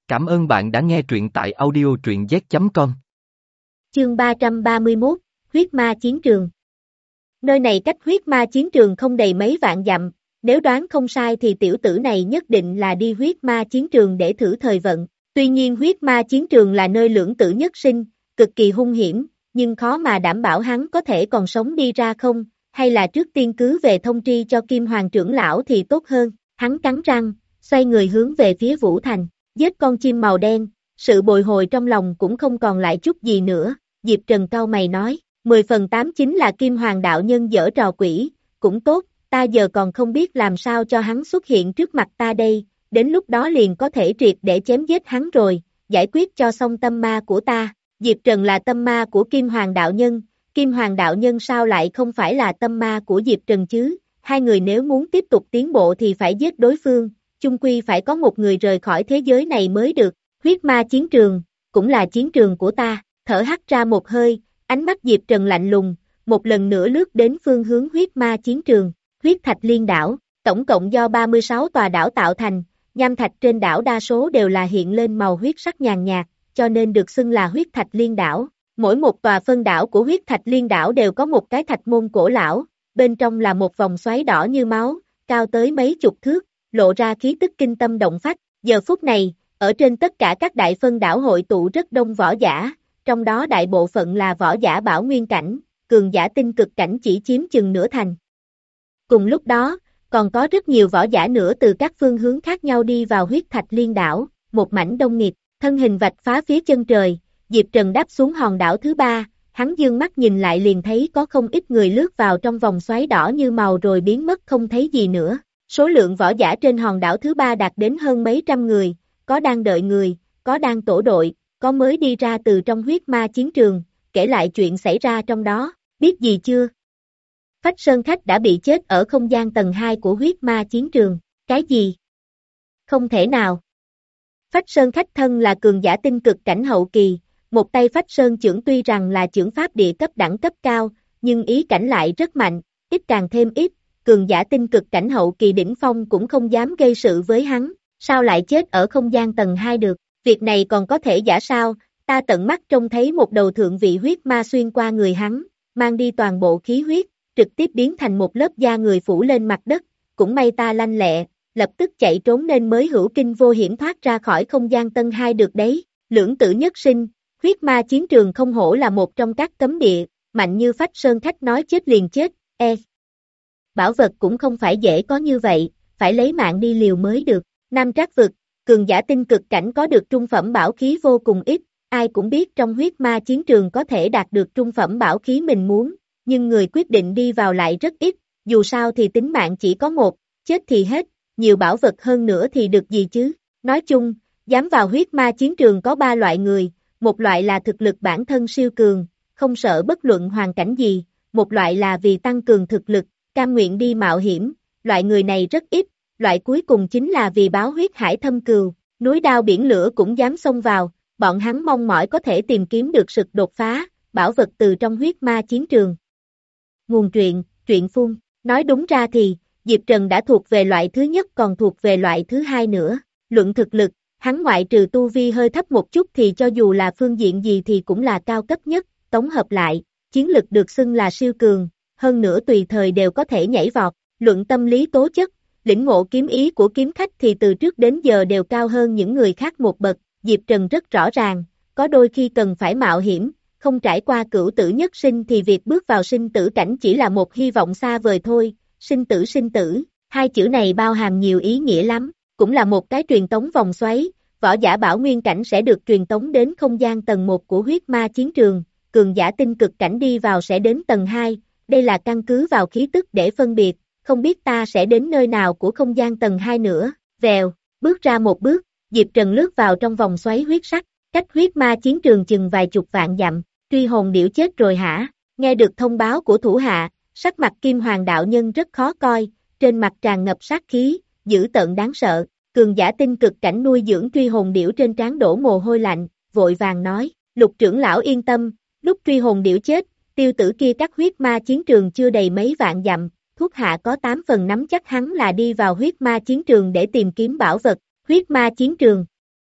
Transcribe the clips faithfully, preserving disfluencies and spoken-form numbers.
Cảm ơn bạn đã nghe truyện tại audio truyện z chấm com. Chương ba trăm ba mươi mốt, Huyết Ma Chiến Trường. Nơi này cách huyết ma chiến trường không đầy mấy vạn dặm, nếu đoán không sai thì tiểu tử này nhất định là đi huyết ma chiến trường để thử thời vận. Tuy nhiên huyết ma chiến trường là nơi lưỡng tử nhất sinh, cực kỳ hung hiểm, nhưng khó mà đảm bảo hắn có thể còn sống đi ra không, hay là trước tiên cứ về thông tri cho Kim Hoàng trưởng lão thì tốt hơn. Hắn cắn răng, xoay người hướng về phía Vũ Thành, giết con chim màu đen, sự bồi hồi trong lòng cũng không còn lại chút gì nữa. Diệp Trần cau mày nói, mười phần tám chính là Kim Hoàng đạo nhân giở trò quỷ, cũng tốt, ta giờ còn không biết làm sao cho hắn xuất hiện trước mặt ta đây, đến lúc đó liền có thể triệt để chém giết hắn rồi, giải quyết cho xong tâm ma của ta. Diệp Trần là tâm ma của Kim Hoàng đạo nhân, Kim Hoàng đạo nhân sao lại không phải là tâm ma của Diệp Trần chứ, hai người nếu muốn tiếp tục tiến bộ thì phải giết đối phương, chung quy phải có một người rời khỏi thế giới này mới được. Huyết ma chiến trường, cũng là chiến trường của ta. Thở hắt ra một hơi, ánh mắt Diệp Trần lạnh lùng, một lần nữa lướt đến phương hướng huyết ma chiến trường. Huyết Thạch Liên đảo, tổng cộng do ba mươi sáu tòa đảo tạo thành, nham thạch trên đảo đa số đều là hiện lên màu huyết sắc nhàn nhạt, cho nên được xưng là Huyết Thạch Liên đảo. Mỗi một tòa phân đảo của Huyết Thạch Liên đảo đều có một cái thạch môn cổ lão, bên trong là một vòng xoáy đỏ như máu, cao tới mấy chục thước, lộ ra khí tức kinh tâm động phách. Giờ phút này, ở trên tất cả các đại phân đảo hội tụ rất đông võ giả, trong đó đại bộ phận là võ giả bảo nguyên cảnh, cường giả tinh cực cảnh chỉ chiếm chừng nửa thành. Cùng lúc đó, còn có rất nhiều võ giả nữa từ các phương hướng khác nhau đi vào Huyết Thạch Liên đảo, một mảnh đông nghịt, thân hình vạch phá phía chân trời, Diệp Trần đáp xuống hòn đảo thứ ba, hắn dương mắt nhìn lại liền thấy có không ít người lướt vào trong vòng xoáy đỏ như màu rồi biến mất không thấy gì nữa. Số lượng võ giả trên hòn đảo thứ ba đạt đến hơn mấy trăm người, có đang đợi người, có đang tổ đội, có mới đi ra từ trong huyết ma chiến trường, kể lại chuyện xảy ra trong đó, biết gì chưa? Phách Sơn Khách đã bị chết ở không gian tầng hai của huyết ma chiến trường, cái gì? Không thể nào. Phách Sơn Khách thân là cường giả tinh cực cảnh hậu kỳ, một tay Phách Sơn chưởng tuy rằng là chưởng pháp địa cấp đẳng cấp cao, nhưng ý cảnh lại rất mạnh, ít càng thêm ít, cường giả tinh cực cảnh hậu kỳ đỉnh phong cũng không dám gây sự với hắn, sao lại chết ở không gian tầng hai được? Việc này còn có thể giả sao, ta tận mắt trông thấy một đầu thượng vị huyết ma xuyên qua người hắn, mang đi toàn bộ khí huyết, trực tiếp biến thành một lớp da người phủ lên mặt đất, cũng may ta lanh lẹ, lập tức chạy trốn nên mới hữu kinh vô hiểm thoát ra khỏi không gian tầng hai được đấy. Lưỡng tử nhất sinh, huyết ma chiến trường không hổ là một trong các cấm địa, mạnh như Phách Sơn Khách nói chết liền chết, e. Bảo vật cũng không phải dễ có như vậy, phải lấy mạng đi liều mới được. Nam Trác vực, cường giả tinh cực cảnh có được trung phẩm bảo khí vô cùng ít, ai cũng biết trong huyết ma chiến trường có thể đạt được trung phẩm bảo khí mình muốn, nhưng người quyết định đi vào lại rất ít, dù sao thì tính mạng chỉ có một, chết thì hết, nhiều bảo vật hơn nữa thì được gì chứ. Nói chung, dám vào huyết ma chiến trường có ba loại người, một loại là thực lực bản thân siêu cường, không sợ bất luận hoàn cảnh gì, một loại là vì tăng cường thực lực, cam nguyện đi mạo hiểm, loại người này rất ít. Loại cuối cùng chính là vì báo huyết hải thâm cừu, núi đao biển lửa cũng dám xông vào, bọn hắn mong mỏi có thể tìm kiếm được sự đột phá, bảo vật từ trong huyết ma chiến trường. Nguồn truyện, truyện phun, nói đúng ra thì, Diệp Trần đã thuộc về loại thứ nhất còn thuộc về loại thứ hai nữa, luận thực lực, hắn ngoại trừ tu vi hơi thấp một chút thì cho dù là phương diện gì thì cũng là cao cấp nhất, tổng hợp lại, chiến lực được xưng là siêu cường, hơn nữa tùy thời đều có thể nhảy vọt, luận tâm lý tố chất. Lĩnh ngộ kiếm ý của kiếm khách thì từ trước đến giờ đều cao hơn những người khác một bậc, Diệp Trần rất rõ ràng, có đôi khi cần phải mạo hiểm, không trải qua cửu tử nhất sinh thì việc bước vào sinh tử cảnh chỉ là một hy vọng xa vời thôi. Sinh tử sinh tử, hai chữ này bao hàm nhiều ý nghĩa lắm, cũng là một cái truyền tống vòng xoáy, võ giả bảo nguyên cảnh sẽ được truyền tống đến không gian tầng một của huyết ma chiến trường, cường giả tinh cực cảnh đi vào sẽ đến tầng hai, đây là căn cứ vào khí tức để phân biệt. Không biết ta sẽ đến nơi nào của không gian tầng hai nữa, vèo, bước ra một bước, Diệp Trần lướt vào trong vòng xoáy huyết sắc, cách huyết ma chiến trường chừng vài chục vạn dặm, truy hồn điểu chết rồi hả? Nghe được thông báo của thủ hạ, sắc mặt Kim Hoàng đạo nhân rất khó coi, trên mặt tràn ngập sát khí, dữ tợn đáng sợ, cường giả tinh cực cảnh nuôi dưỡng truy hồn điểu trên trán đổ mồ hôi lạnh, vội vàng nói, Lục trưởng lão yên tâm, lúc truy hồn điểu chết, tiêu tử kia cắt huyết ma chiến trường chưa đầy mấy vạn dặm. Thuốc hạ có tám phần nắm chắc hắn là đi vào huyết ma chiến trường để tìm kiếm bảo vật, huyết ma chiến trường.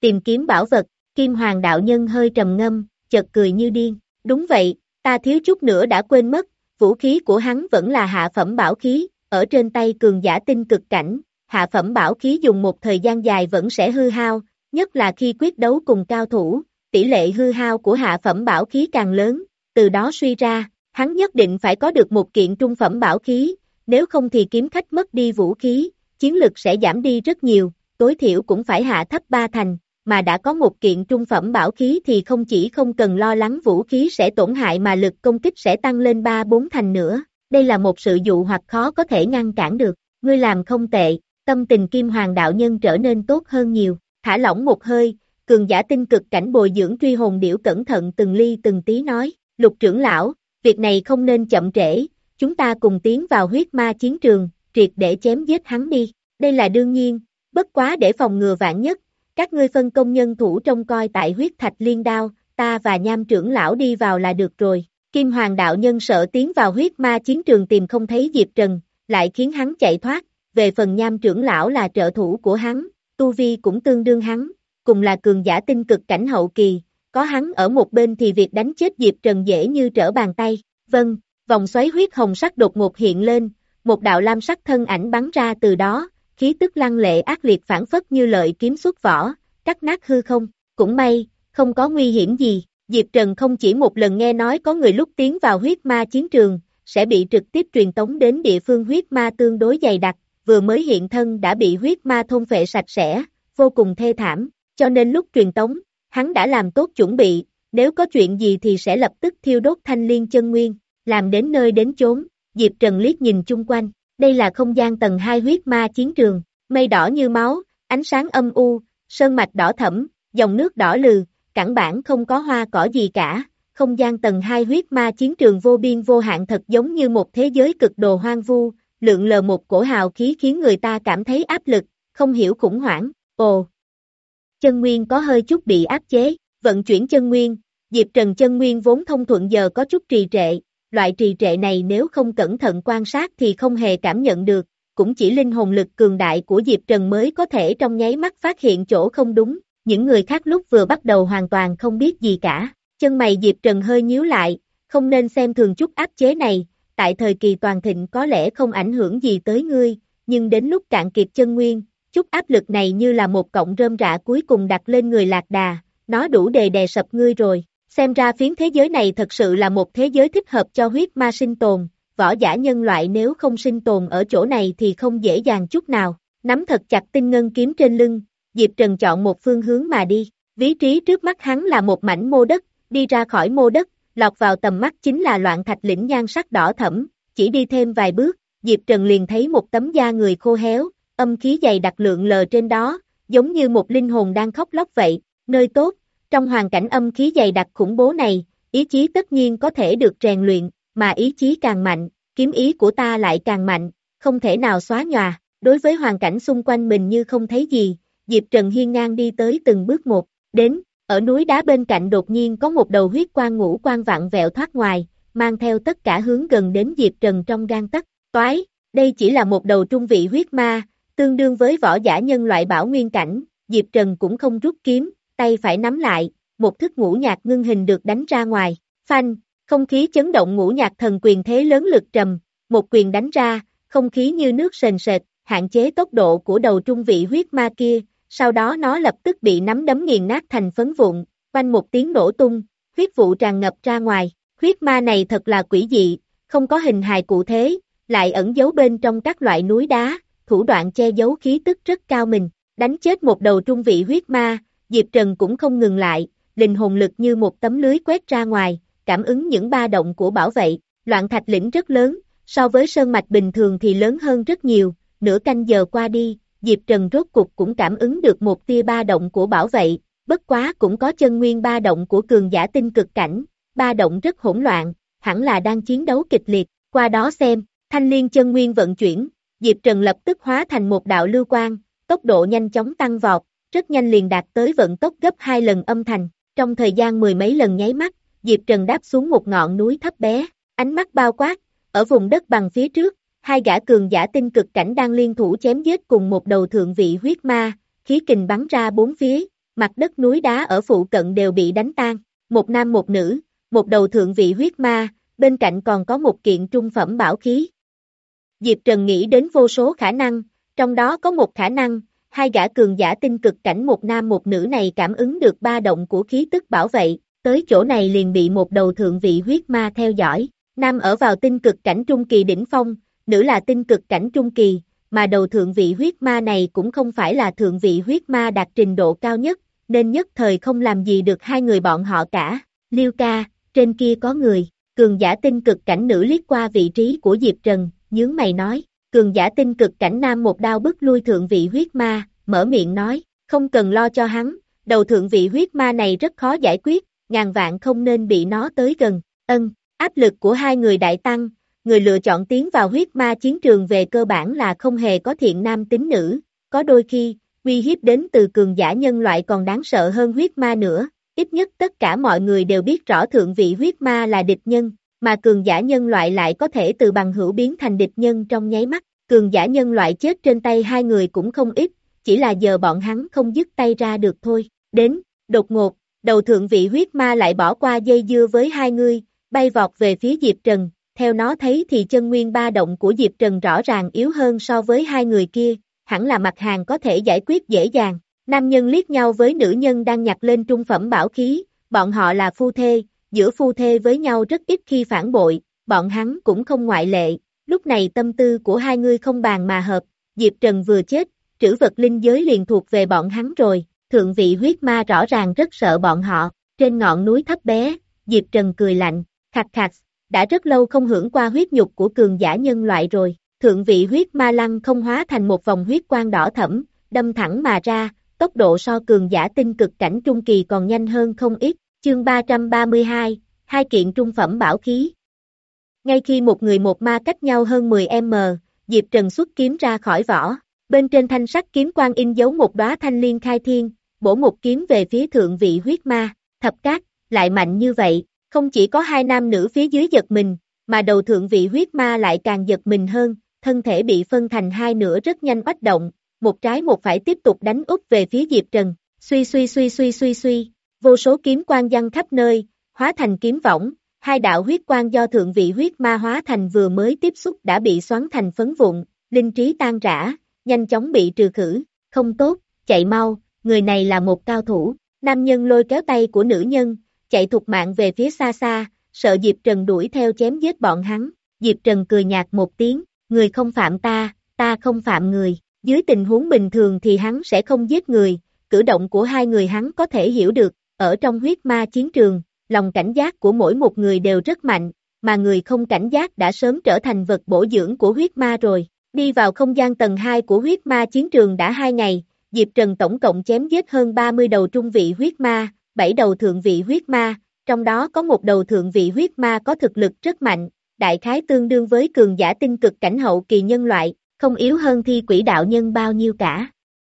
Tìm kiếm bảo vật, Kim Hoàng đạo nhân hơi trầm ngâm, chợt cười như điên. Đúng vậy, ta thiếu chút nữa đã quên mất, vũ khí của hắn vẫn là hạ phẩm bảo khí, ở trên tay cường giả tinh cực cảnh, hạ phẩm bảo khí dùng một thời gian dài vẫn sẽ hư hao, nhất là khi quyết đấu cùng cao thủ, tỷ lệ hư hao của hạ phẩm bảo khí càng lớn, từ đó suy ra, hắn nhất định phải có được một kiện trung phẩm bảo khí, nếu không thì kiếm khách mất đi vũ khí, chiến lực sẽ giảm đi rất nhiều, tối thiểu cũng phải hạ thấp ba thành, mà đã có một kiện trung phẩm bảo khí thì không chỉ không cần lo lắng vũ khí sẽ tổn hại mà lực công kích sẽ tăng lên ba bốn thành nữa, đây là một sự dụ hoặc khó có thể ngăn cản được, ngươi làm không tệ, tâm tình Kim Hoàng đạo nhân trở nên tốt hơn nhiều, thả lỏng một hơi, cường giả tinh cực cảnh bồi dưỡng truy hồn điểu cẩn thận từng ly từng tí nói, Lục trưởng lão, việc này không nên chậm trễ, chúng ta cùng tiến vào huyết ma chiến trường, triệt để chém giết hắn đi, đây là đương nhiên, bất quá để phòng ngừa vạn nhất, các ngươi phân công nhân thủ trông coi tại huyết thạch liên đao, ta và Nham trưởng lão đi vào là được rồi. Kim Hoàng đạo nhân sợ tiến vào huyết ma chiến trường tìm không thấy Diệp Trần, lại khiến hắn chạy thoát, về phần Nham trưởng lão là trợ thủ của hắn, tu vi cũng tương đương hắn, cùng là cường giả tinh cực cảnh hậu kỳ, có hắn ở một bên thì việc đánh chết Diệp Trần dễ như trở bàn tay. Vâng, vòng xoáy huyết hồng sắc đột ngột hiện lên, một đạo lam sắc thân ảnh bắn ra từ đó, khí tức lăng lệ ác liệt phản phất như lợi kiếm xuất vỏ, cắt nát hư không, cũng may, không có nguy hiểm gì, Diệp Trần không chỉ một lần nghe nói có người lúc tiến vào huyết ma chiến trường, sẽ bị trực tiếp truyền tống đến địa phương huyết ma tương đối dày đặc, vừa mới hiện thân đã bị huyết ma thôn phệ sạch sẽ, vô cùng thê thảm, cho nên lúc truyền tống, hắn đã làm tốt chuẩn bị, nếu có chuyện gì thì sẽ lập tức thiêu đốt thanh liên chân nguyên, làm đến nơi đến chốn, Diệp Trần liếc nhìn chung quanh, đây là không gian tầng hai huyết ma chiến trường, mây đỏ như máu, ánh sáng âm u, sơn mạch đỏ thẫm, dòng nước đỏ lừ, cẳng bản không có hoa cỏ gì cả, không gian tầng hai huyết ma chiến trường vô biên vô hạn thật giống như một thế giới cực đồ hoang vu, lượn lờ một cổ hào khí khiến người ta cảm thấy áp lực, không hiểu khủng hoảng, ồ. Chân nguyên có hơi chút bị áp chế, vận chuyển chân nguyên, Diệp Trần chân nguyên vốn thông thuận giờ có chút trì trệ, loại trì trệ này nếu không cẩn thận quan sát thì không hề cảm nhận được, cũng chỉ linh hồn lực cường đại của Diệp Trần mới có thể trong nháy mắt phát hiện chỗ không đúng, những người khác lúc vừa bắt đầu hoàn toàn không biết gì cả, chân mày Diệp Trần hơi nhíu lại, không nên xem thường chút áp chế này, tại thời kỳ toàn thịnh có lẽ không ảnh hưởng gì tới ngươi, nhưng đến lúc cạn kiệt chân nguyên, chút áp lực này như là một cọng rơm rạ cuối cùng đặt lên người Lạc Đà, nó đủ để đè sập ngươi rồi. Xem ra phiến thế giới này thật sự là một thế giới thích hợp cho huyết ma sinh tồn, võ giả nhân loại nếu không sinh tồn ở chỗ này thì không dễ dàng chút nào. Nắm thật chặt tinh ngân kiếm trên lưng, Diệp Trần chọn một phương hướng mà đi, ví trí trước mắt hắn là một mảnh mô đất, đi ra khỏi mô đất, lọt vào tầm mắt chính là loạn thạch lĩnh nhan sắc đỏ thẫm, chỉ đi thêm vài bước, Diệp Trần liền thấy một tấm da người khô héo, âm khí dày đặc lượng lờ trên đó, giống như một linh hồn đang khóc lóc vậy, nơi tốt. Trong hoàn cảnh âm khí dày đặc khủng bố này, ý chí tất nhiên có thể được rèn luyện, mà ý chí càng mạnh, kiếm ý của ta lại càng mạnh, không thể nào xóa nhòa. Đối với hoàn cảnh xung quanh mình như không thấy gì, Diệp Trần hiên ngang đi tới từng bước một, đến, ở núi đá bên cạnh đột nhiên có một đầu huyết quang ngũ quang vặn vẹo thoát ngoài, mang theo tất cả hướng gần đến Diệp Trần trong gang tấc, toái, đây chỉ là một đầu trung vị huyết ma, tương đương với võ giả nhân loại bảo nguyên cảnh, Diệp Trần cũng không rút kiếm, tay phải nắm lại, một thức ngũ nhạc ngưng hình được đánh ra ngoài, phanh, không khí chấn động ngũ nhạc thần quyền thế lớn lực trầm, một quyền đánh ra, không khí như nước sền sệt, hạn chế tốc độ của đầu trung vị huyết ma kia, sau đó nó lập tức bị nắm đấm nghiền nát thành phấn vụn, quanh một tiếng nổ tung, huyết vụ tràn ngập ra ngoài, huyết ma này thật là quỷ dị, không có hình hài cụ thể, lại ẩn giấu bên trong các loại núi đá, thủ đoạn che giấu khí tức rất cao mình, đánh chết một đầu trung vị huyết ma, Diệp Trần cũng không ngừng lại, linh hồn lực như một tấm lưới quét ra ngoài, cảm ứng những ba động của bảo vệ, loạn thạch lĩnh rất lớn, so với sơn mạch bình thường thì lớn hơn rất nhiều, nửa canh giờ qua đi, Diệp Trần rốt cục cũng cảm ứng được một tia ba động của bảo vệ, bất quá cũng có chân nguyên ba động của cường giả tinh cực cảnh, ba động rất hỗn loạn, hẳn là đang chiến đấu kịch liệt, qua đó xem, thanh liên chân nguyên vận chuyển, Diệp Trần lập tức hóa thành một đạo lưu quang, tốc độ nhanh chóng tăng vọt, rất nhanh liền đạt tới vận tốc gấp hai lần âm thanh, trong thời gian mười mấy lần nháy mắt, Diệp Trần đáp xuống một ngọn núi thấp bé, ánh mắt bao quát, ở vùng đất bằng phía trước, hai gã cường giả tinh cực cảnh đang liên thủ chém giết cùng một đầu thượng vị huyết ma, khí kình bắn ra bốn phía, mặt đất núi đá ở phụ cận đều bị đánh tan, một nam một nữ, một đầu thượng vị huyết ma, bên cạnh còn có một kiện trung phẩm bảo khí. Diệp Trần nghĩ đến vô số khả năng, trong đó có một khả năng, hai gã cường giả tinh cực cảnh một nam một nữ này cảm ứng được ba động của khí tức bảo vệ, tới chỗ này liền bị một đầu thượng vị huyết ma theo dõi, nam ở vào tinh cực cảnh trung kỳ đỉnh phong, nữ là tinh cực cảnh trung kỳ, mà đầu thượng vị huyết ma này cũng không phải là thượng vị huyết ma đạt trình độ cao nhất, nên nhất thời không làm gì được hai người bọn họ cả. Liêu ca, trên kia có người, cường giả tinh cực cảnh nữ liếc qua vị trí của Diệp Trần, nhướng mày nói, cường giả tinh cực cảnh nam một đao bức lui thượng vị huyết ma, mở miệng nói, không cần lo cho hắn, đầu thượng vị huyết ma này rất khó giải quyết, ngàn vạn không nên bị nó tới gần, ân, áp lực của hai người đại tăng, người lựa chọn tiến vào huyết ma chiến trường về cơ bản là không hề có thiện nam tín nữ, có đôi khi, uy hiếp đến từ cường giả nhân loại còn đáng sợ hơn huyết ma nữa, ít nhất tất cả mọi người đều biết rõ thượng vị huyết ma là địch nhân, mà cường giả nhân loại lại có thể từ bằng hữu biến thành địch nhân trong nháy mắt, cường giả nhân loại chết trên tay hai người cũng không ít, chỉ là giờ bọn hắn không dứt tay ra được thôi, đến, đột ngột, đầu thượng vị huyết ma lại bỏ qua dây dưa với hai người, bay vọt về phía Diệp Trần, theo nó thấy thì chân nguyên ba động của Diệp Trần rõ ràng yếu hơn so với hai người kia, hẳn là mặt hàng có thể giải quyết dễ dàng. Nam nhân liếc nhau với nữ nhân đang nhặt lên trung phẩm bảo khí, bọn họ là phu thê, giữa phu thê với nhau rất ít khi phản bội, bọn hắn cũng không ngoại lệ, lúc này tâm tư của hai người không bàn mà hợp, Diệp Trần vừa chết, trữ vật linh giới liền thuộc về bọn hắn rồi, thượng vị huyết ma rõ ràng rất sợ bọn họ, trên ngọn núi thấp bé, Diệp Trần cười lạnh, khạc khạc, đã rất lâu không hưởng qua huyết nhục của cường giả nhân loại rồi, thượng vị huyết ma lăng không hóa thành một vòng huyết quang đỏ thẫm, đâm thẳng mà ra, tốc độ so cường giả tinh cực cảnh trung kỳ còn nhanh hơn không ít, chương ba trăm ba mươi hai, hai kiện trung phẩm bảo khí. Ngay khi một người một ma cách nhau hơn mười mét, Diệp Trần xuất kiếm ra khỏi vỏ, bên trên thanh sắc kiếm quang in dấu một đóa thanh liên khai thiên, bổ một kiếm về phía thượng vị huyết ma, thập cát, lại mạnh như vậy, không chỉ có hai nam nữ phía dưới giật mình, mà đầu thượng vị huyết ma lại càng giật mình hơn, thân thể bị phân thành hai nửa rất nhanh oách động, một trái một phải tiếp tục đánh úp về phía Diệp Trần, suy suy suy suy suy suy, vô số kiếm quang giăng khắp nơi, hóa thành kiếm võng, hai đạo huyết quang do thượng vị huyết ma hóa thành vừa mới tiếp xúc đã bị xoắn thành phấn vụn, linh trí tan rã, nhanh chóng bị trừ khử, không tốt, chạy mau, người này là một cao thủ, nam nhân lôi kéo tay của nữ nhân, chạy thục mạng về phía xa xa, sợ Diệp Trần đuổi theo chém giết bọn hắn, Diệp Trần cười nhạt một tiếng, người không phạm ta, ta không phạm người. Dưới tình huống bình thường thì hắn sẽ không giết người, cử động của hai người hắn có thể hiểu được, ở trong huyết ma chiến trường, lòng cảnh giác của mỗi một người đều rất mạnh, mà người không cảnh giác đã sớm trở thành vật bổ dưỡng của huyết ma rồi. Đi vào không gian tầng hai của huyết ma chiến trường đã hai ngày, Diệp Trần tổng cộng chém giết hơn ba mươi đầu trung vị huyết ma, bảy đầu thượng vị huyết ma, trong đó có một đầu thượng vị huyết ma có thực lực rất mạnh, đại khái tương đương với cường giả tinh cực cảnh hậu kỳ nhân loại, không yếu hơn thi quỷ đạo nhân bao nhiêu cả.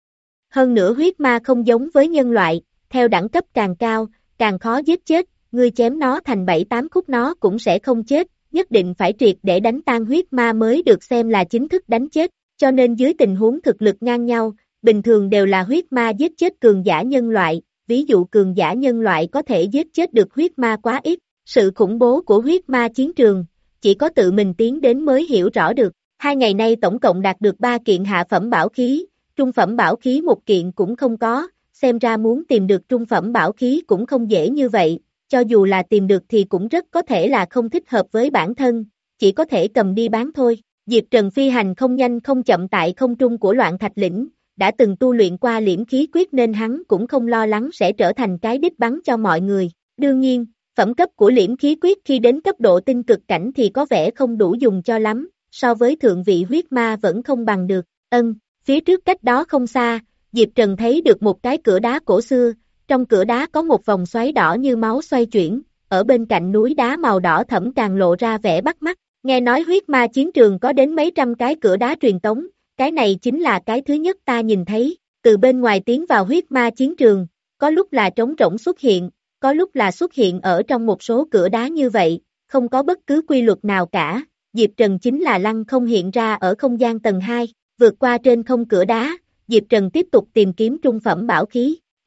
Hơn nữa huyết ma không giống với nhân loại, theo đẳng cấp càng cao, càng khó giết chết, ngươi chém nó thành bảy tám khúc nó cũng sẽ không chết, nhất định phải triệt để đánh tan huyết ma mới được xem là chính thức đánh chết, cho nên dưới tình huống thực lực ngang nhau, bình thường đều là huyết ma giết chết cường giả nhân loại, ví dụ cường giả nhân loại có thể giết chết được huyết ma quá ít, sự khủng bố của huyết ma chiến trường, chỉ có tự mình tiến đến mới hiểu rõ được. Hai ngày nay tổng cộng đạt được ba kiện hạ phẩm bảo khí, trung phẩm bảo khí một kiện cũng không có, xem ra muốn tìm được trung phẩm bảo khí cũng không dễ như vậy, cho dù là tìm được thì cũng rất có thể là không thích hợp với bản thân, chỉ có thể cầm đi bán thôi. Diệp Trần phi hành không nhanh không chậm tại không trung của Loạn Thạch Lĩnh, đã từng tu luyện qua liễm khí quyết nên hắn cũng không lo lắng sẽ trở thành cái đích bắn cho mọi người. Đương nhiên, phẩm cấp của liễm khí quyết khi đến cấp độ tinh cực cảnh thì có vẻ không đủ dùng cho lắm, so với thượng vị huyết ma vẫn không bằng được. Ân, phía trước cách đó không xa, Diệp Trần thấy được một cái cửa đá cổ xưa, trong cửa đá có một vòng xoáy đỏ như máu xoay chuyển, ở bên cạnh núi đá màu đỏ thẫm càng lộ ra vẻ bắt mắt. Nghe nói huyết ma chiến trường có đến mấy trăm cái cửa đá truyền tống, cái này chính là cái thứ nhất ta nhìn thấy, từ bên ngoài tiến vào huyết ma chiến trường, có lúc là trống rỗng xuất hiện, có lúc là xuất hiện ở trong một số cửa đá như vậy, không có bất cứ quy luật nào cả. Diệp Trần chính là lăng không hiện ra ở không gian tầng hai, vượt qua trên không cửa đá, Diệp Trần tiếp tục tìm kiếm trung phẩm bảo khí, ông,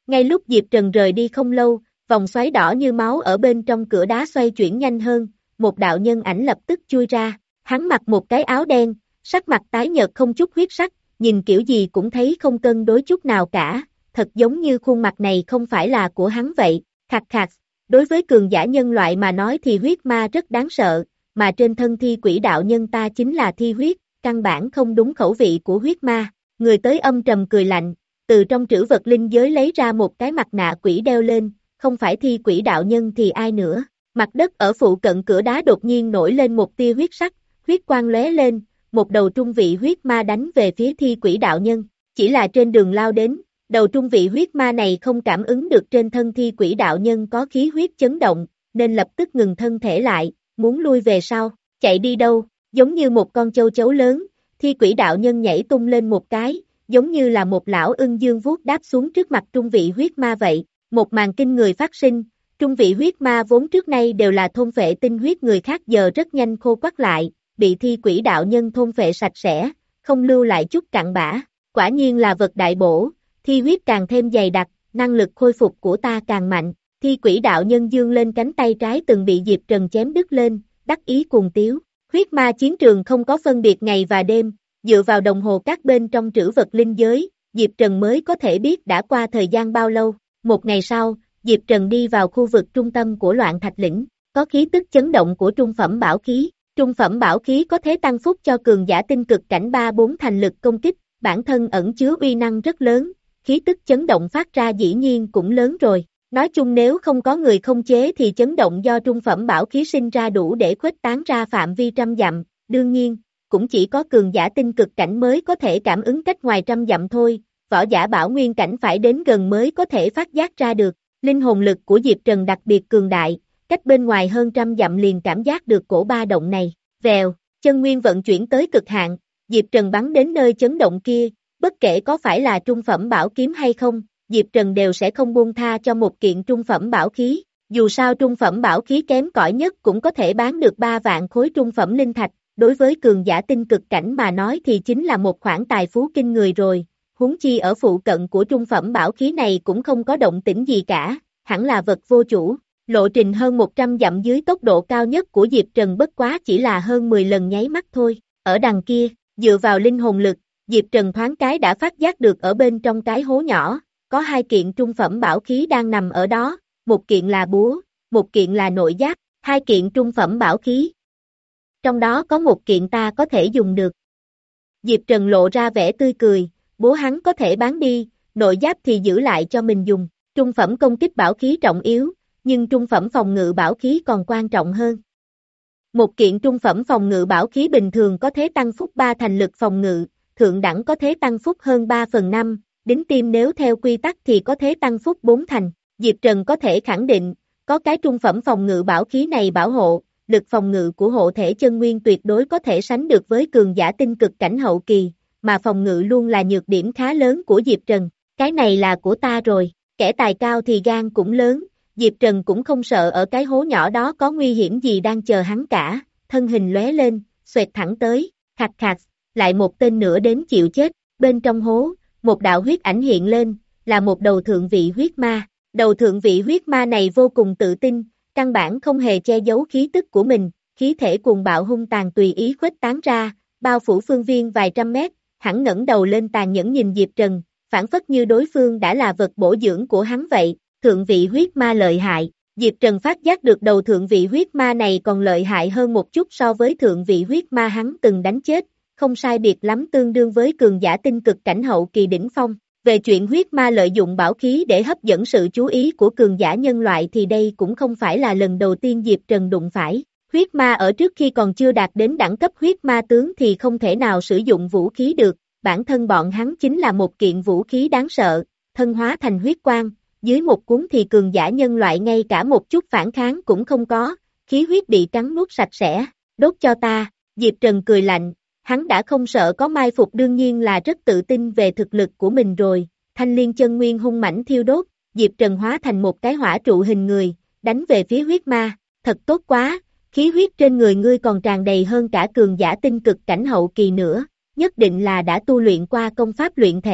Ngay lúc Diệp Trần rời đi không lâu, vòng xoáy đỏ như máu ở bên trong cửa đá xoay chuyển nhanh hơn, một đạo nhân ảnh lập tức chui ra, hắn mặc một cái áo đen, sắc mặt tái nhợt không chút huyết sắc, nhìn kiểu gì cũng thấy không cân đối chút nào cả, thật giống như khuôn mặt này không phải là của hắn vậy, khạc khạc, đối với cường giả nhân loại mà nói thì huyết ma rất đáng sợ, mà trên thân thi quỷ đạo nhân ta chính là thi huyết, căn bản không đúng khẩu vị của huyết ma, người tới âm trầm cười lạnh, từ trong trữ vật linh giới lấy ra một cái mặt nạ quỷ đeo lên, không phải thi quỷ đạo nhân thì ai nữa, mặt đất ở phụ cận cửa đá đột nhiên nổi lên một tia huyết sắc, huyết quang lóe lên, một đầu trung vị huyết ma đánh về phía thi quỷ đạo nhân, chỉ là trên đường lao đến, đầu trung vị huyết ma này không cảm ứng được trên thân thi quỷ đạo nhân có khí huyết chấn động, nên lập tức ngừng thân thể lại, muốn lui về sau, chạy đi đâu, giống như một con châu chấu lớn, thi quỷ đạo nhân nhảy tung lên một cái, giống như là một lão ưng dương vuốt đáp xuống trước mặt trung vị huyết ma vậy, một màn kinh người phát sinh, trung vị huyết ma vốn trước nay đều là thôn phệ tinh huyết người khác giờ rất nhanh khô quắt lại, bị thi quỷ đạo nhân thôn phệ sạch sẽ, không lưu lại chút cặn bã, quả nhiên là vật đại bổ, thi huyết càng thêm dày đặc, năng lực khôi phục của ta càng mạnh, thi quỷ đạo nhân dương lên cánh tay trái từng bị Diệp Trần chém đứt lên, đắc ý cuồng tiếu, huyết ma chiến trường không có phân biệt ngày và đêm, dựa vào đồng hồ các bên trong trữ vật linh giới, Diệp Trần mới có thể biết đã qua thời gian bao lâu, một ngày sau, Diệp Trần đi vào khu vực trung tâm của loạn thạch lĩnh, có khí tức chấn động của trung phẩm bảo khí, trung phẩm bảo khí có thể tăng phúc cho cường giả tinh cực cảnh ba bốn thành lực công kích, bản thân ẩn chứa uy năng rất lớn, khí tức chấn động phát ra dĩ nhiên cũng lớn rồi, nói chung nếu không có người không chế thì chấn động do trung phẩm bảo khí sinh ra đủ để khuếch tán ra phạm vi trăm dặm, đương nhiên, cũng chỉ có cường giả tinh cực cảnh mới có thể cảm ứng cách ngoài trăm dặm thôi, võ giả bảo nguyên cảnh phải đến gần mới có thể phát giác ra được, linh hồn lực của Diệp Trần đặc biệt cường đại, cách bên ngoài hơn trăm dặm liền cảm giác được cổ ba động này, vèo, chân nguyên vận chuyển tới cực hạn, Diệp Trần bắn đến nơi chấn động kia, bất kể có phải là trung phẩm bảo kiếm hay không, Diệp Trần đều sẽ không buông tha cho một kiện trung phẩm bảo khí, dù sao trung phẩm bảo khí kém cỏi nhất cũng có thể bán được ba vạn khối trung phẩm linh thạch, đối với cường giả tinh cực cảnh mà nói thì chính là một khoản tài phú kinh người rồi, huống chi ở phụ cận của trung phẩm bảo khí này cũng không có động tĩnh gì cả, hẳn là vật vô chủ, lộ trình hơn một trăm dặm dưới tốc độ cao nhất của Diệp Trần bất quá chỉ là hơn mười lần nháy mắt thôi, ở đằng kia, dựa vào linh hồn lực, Diệp Trần thoáng cái đã phát giác được ở bên trong cái hố nhỏ, có hai kiện trung phẩm bảo khí đang nằm ở đó, một kiện là búa, một kiện là nội giáp, hai kiện trung phẩm bảo khí. Trong đó có một kiện ta có thể dùng được. Diệp Trần lộ ra vẻ tươi cười, búa hắn có thể bán đi, nội giáp thì giữ lại cho mình dùng, trung phẩm công kích bảo khí trọng yếu, nhưng trung phẩm phòng ngự bảo khí còn quan trọng hơn. Một kiện trung phẩm phòng ngự bảo khí bình thường có thể tăng phúc ba thành lực phòng ngự, thượng đẳng có thể tăng phúc hơn ba phần năm, đính tim nếu theo quy tắc thì có thể tăng phúc bốn thành, Diệp Trần có thể khẳng định, có cái trung phẩm phòng ngự bảo khí này bảo hộ, lực phòng ngự của hộ thể chân nguyên tuyệt đối có thể sánh được với cường giả tinh cực cảnh hậu kỳ, mà phòng ngự luôn là nhược điểm khá lớn của Diệp Trần, cái này là của ta rồi, kẻ tài cao thì gan cũng lớn, Diệp Trần cũng không sợ ở cái hố nhỏ đó có nguy hiểm gì đang chờ hắn cả, thân hình lóe lên, xoẹt thẳng tới, khạc khạc, lại một tên nữa đến chịu chết, bên trong hố, một đạo huyết ảnh hiện lên, là một đầu thượng vị huyết ma, đầu thượng vị huyết ma này vô cùng tự tin, căn bản không hề che giấu khí tức của mình, khí thể cuồng bạo hung tàn tùy ý khuếch tán ra, bao phủ phương viên vài trăm mét, hắn ngẩng đầu lên tàn nhẫn nhìn Diệp Trần, phản phất như đối phương đã là vật bổ dưỡng của hắn vậy, thượng vị huyết ma lợi hại, Diệp Trần phát giác được đầu thượng vị huyết ma này còn lợi hại hơn một chút so với thượng vị huyết ma hắn từng đánh chết, không sai biệt lắm tương đương với cường giả tinh cực cảnh hậu kỳ đỉnh phong. Về chuyện huyết ma lợi dụng bảo khí để hấp dẫn sự chú ý của cường giả nhân loại thì đây cũng không phải là lần đầu tiên Diệp Trần đụng phải. Huyết ma ở trước khi còn chưa đạt đến đẳng cấp huyết ma tướng thì không thể nào sử dụng vũ khí được, bản thân bọn hắn chính là một kiện vũ khí đáng sợ, thân hóa thành huyết quang, dưới một cuốn thì cường giả nhân loại ngay cả một chút phản kháng cũng không có, khí huyết bị cắn nuốt sạch sẽ, đốt cho ta, Diệp Trần cười lạnh. Hắn đã không sợ có mai phục đương nhiên là rất tự tin về thực lực của mình rồi, thanh liên chân nguyên hung mãnh thiêu đốt, Diệp Trần hóa thành một cái hỏa trụ hình người, đánh về phía huyết ma, thật tốt quá, khí huyết trên người ngươi còn tràn đầy hơn cả cường giả tinh cực cảnh hậu kỳ nữa, nhất định là đã tu luyện qua công pháp luyện thể,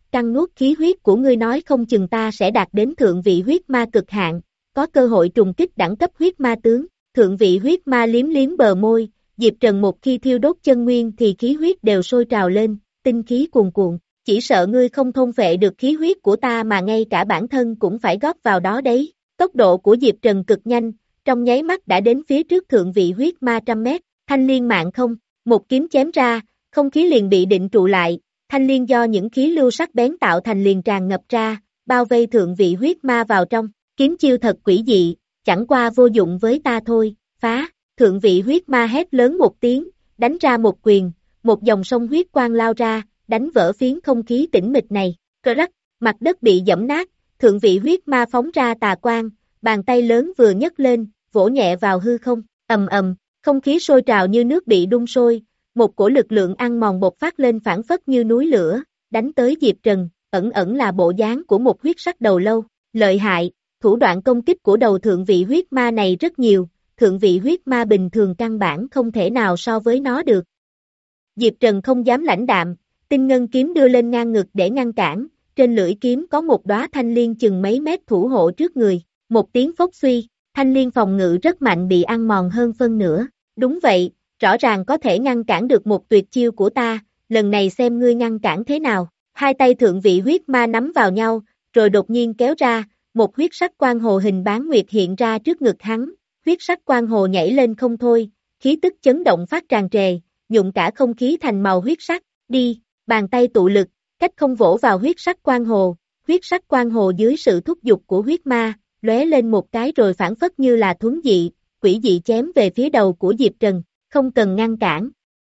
căng nuốt khí huyết của ngươi nói không chừng ta sẽ đạt đến thượng vị huyết ma cực hạn, có cơ hội trùng kích đẳng cấp huyết ma tướng. Thượng vị huyết ma liếm liếm bờ môi, Diệp Trần một khi thiêu đốt chân nguyên thì khí huyết đều sôi trào lên, tinh khí cuồn cuộn, chỉ sợ ngươi không thôn phệ được khí huyết của ta mà ngay cả bản thân cũng phải góp vào đó đấy. Tốc độ của Diệp Trần cực nhanh, trong nháy mắt đã đến phía trước thượng vị huyết ma trăm mét, thanh liên mạng không, một kiếm chém ra, không khí liền bị định trụ lại, thanh liên do những khí lưu sắc bén tạo thành liền tràn ngập ra, bao vây thượng vị huyết ma vào trong, kiếm chiêu thật quỷ dị, chẳng qua vô dụng với ta thôi, phá, thượng vị huyết ma hét lớn một tiếng, đánh ra một quyền, một dòng sông huyết quang lao ra, đánh vỡ phiến không khí tĩnh mịch này, cơ rắc, mặt đất bị dẫm nát, thượng vị huyết ma phóng ra tà quang, bàn tay lớn vừa nhấc lên, vỗ nhẹ vào hư không, ầm ầm, không khí sôi trào như nước bị đun sôi, một cổ lực lượng ăn mòn bộc phát lên phản phất như núi lửa, đánh tới Diệp Trần, ẩn ẩn là bộ dáng của một huyết sắc đầu lâu, lợi hại, thủ đoạn công kích của đầu thượng vị huyết ma này rất nhiều, thượng vị huyết ma bình thường căn bản không thể nào so với nó được. Diệp Trần không dám lãnh đạm, tinh ngân kiếm đưa lên ngang ngực để ngăn cản, trên lưỡi kiếm có một đóa thanh liên chừng mấy mét thủ hộ trước người, một tiếng phốc suy, thanh liên phòng ngự rất mạnh bị ăn mòn hơn phân nửa, đúng vậy, rõ ràng có thể ngăn cản được một tuyệt chiêu của ta, lần này xem ngươi ngăn cản thế nào, hai tay thượng vị huyết ma nắm vào nhau, rồi đột nhiên kéo ra, một huyết sắc quang hồ hình bán nguyệt hiện ra trước ngực hắn, huyết sắc quang hồ nhảy lên không thôi, khí tức chấn động phát tràn trề, nhuộm cả không khí thành màu huyết sắc, đi, bàn tay tụ lực, cách không vỗ vào huyết sắc quang hồ, huyết sắc quang hồ dưới sự thúc giục của huyết ma, lóe lên một cái rồi phản phất như là thuấn dị, quỷ dị chém về phía đầu của Diệp Trần, không cần ngăn cản.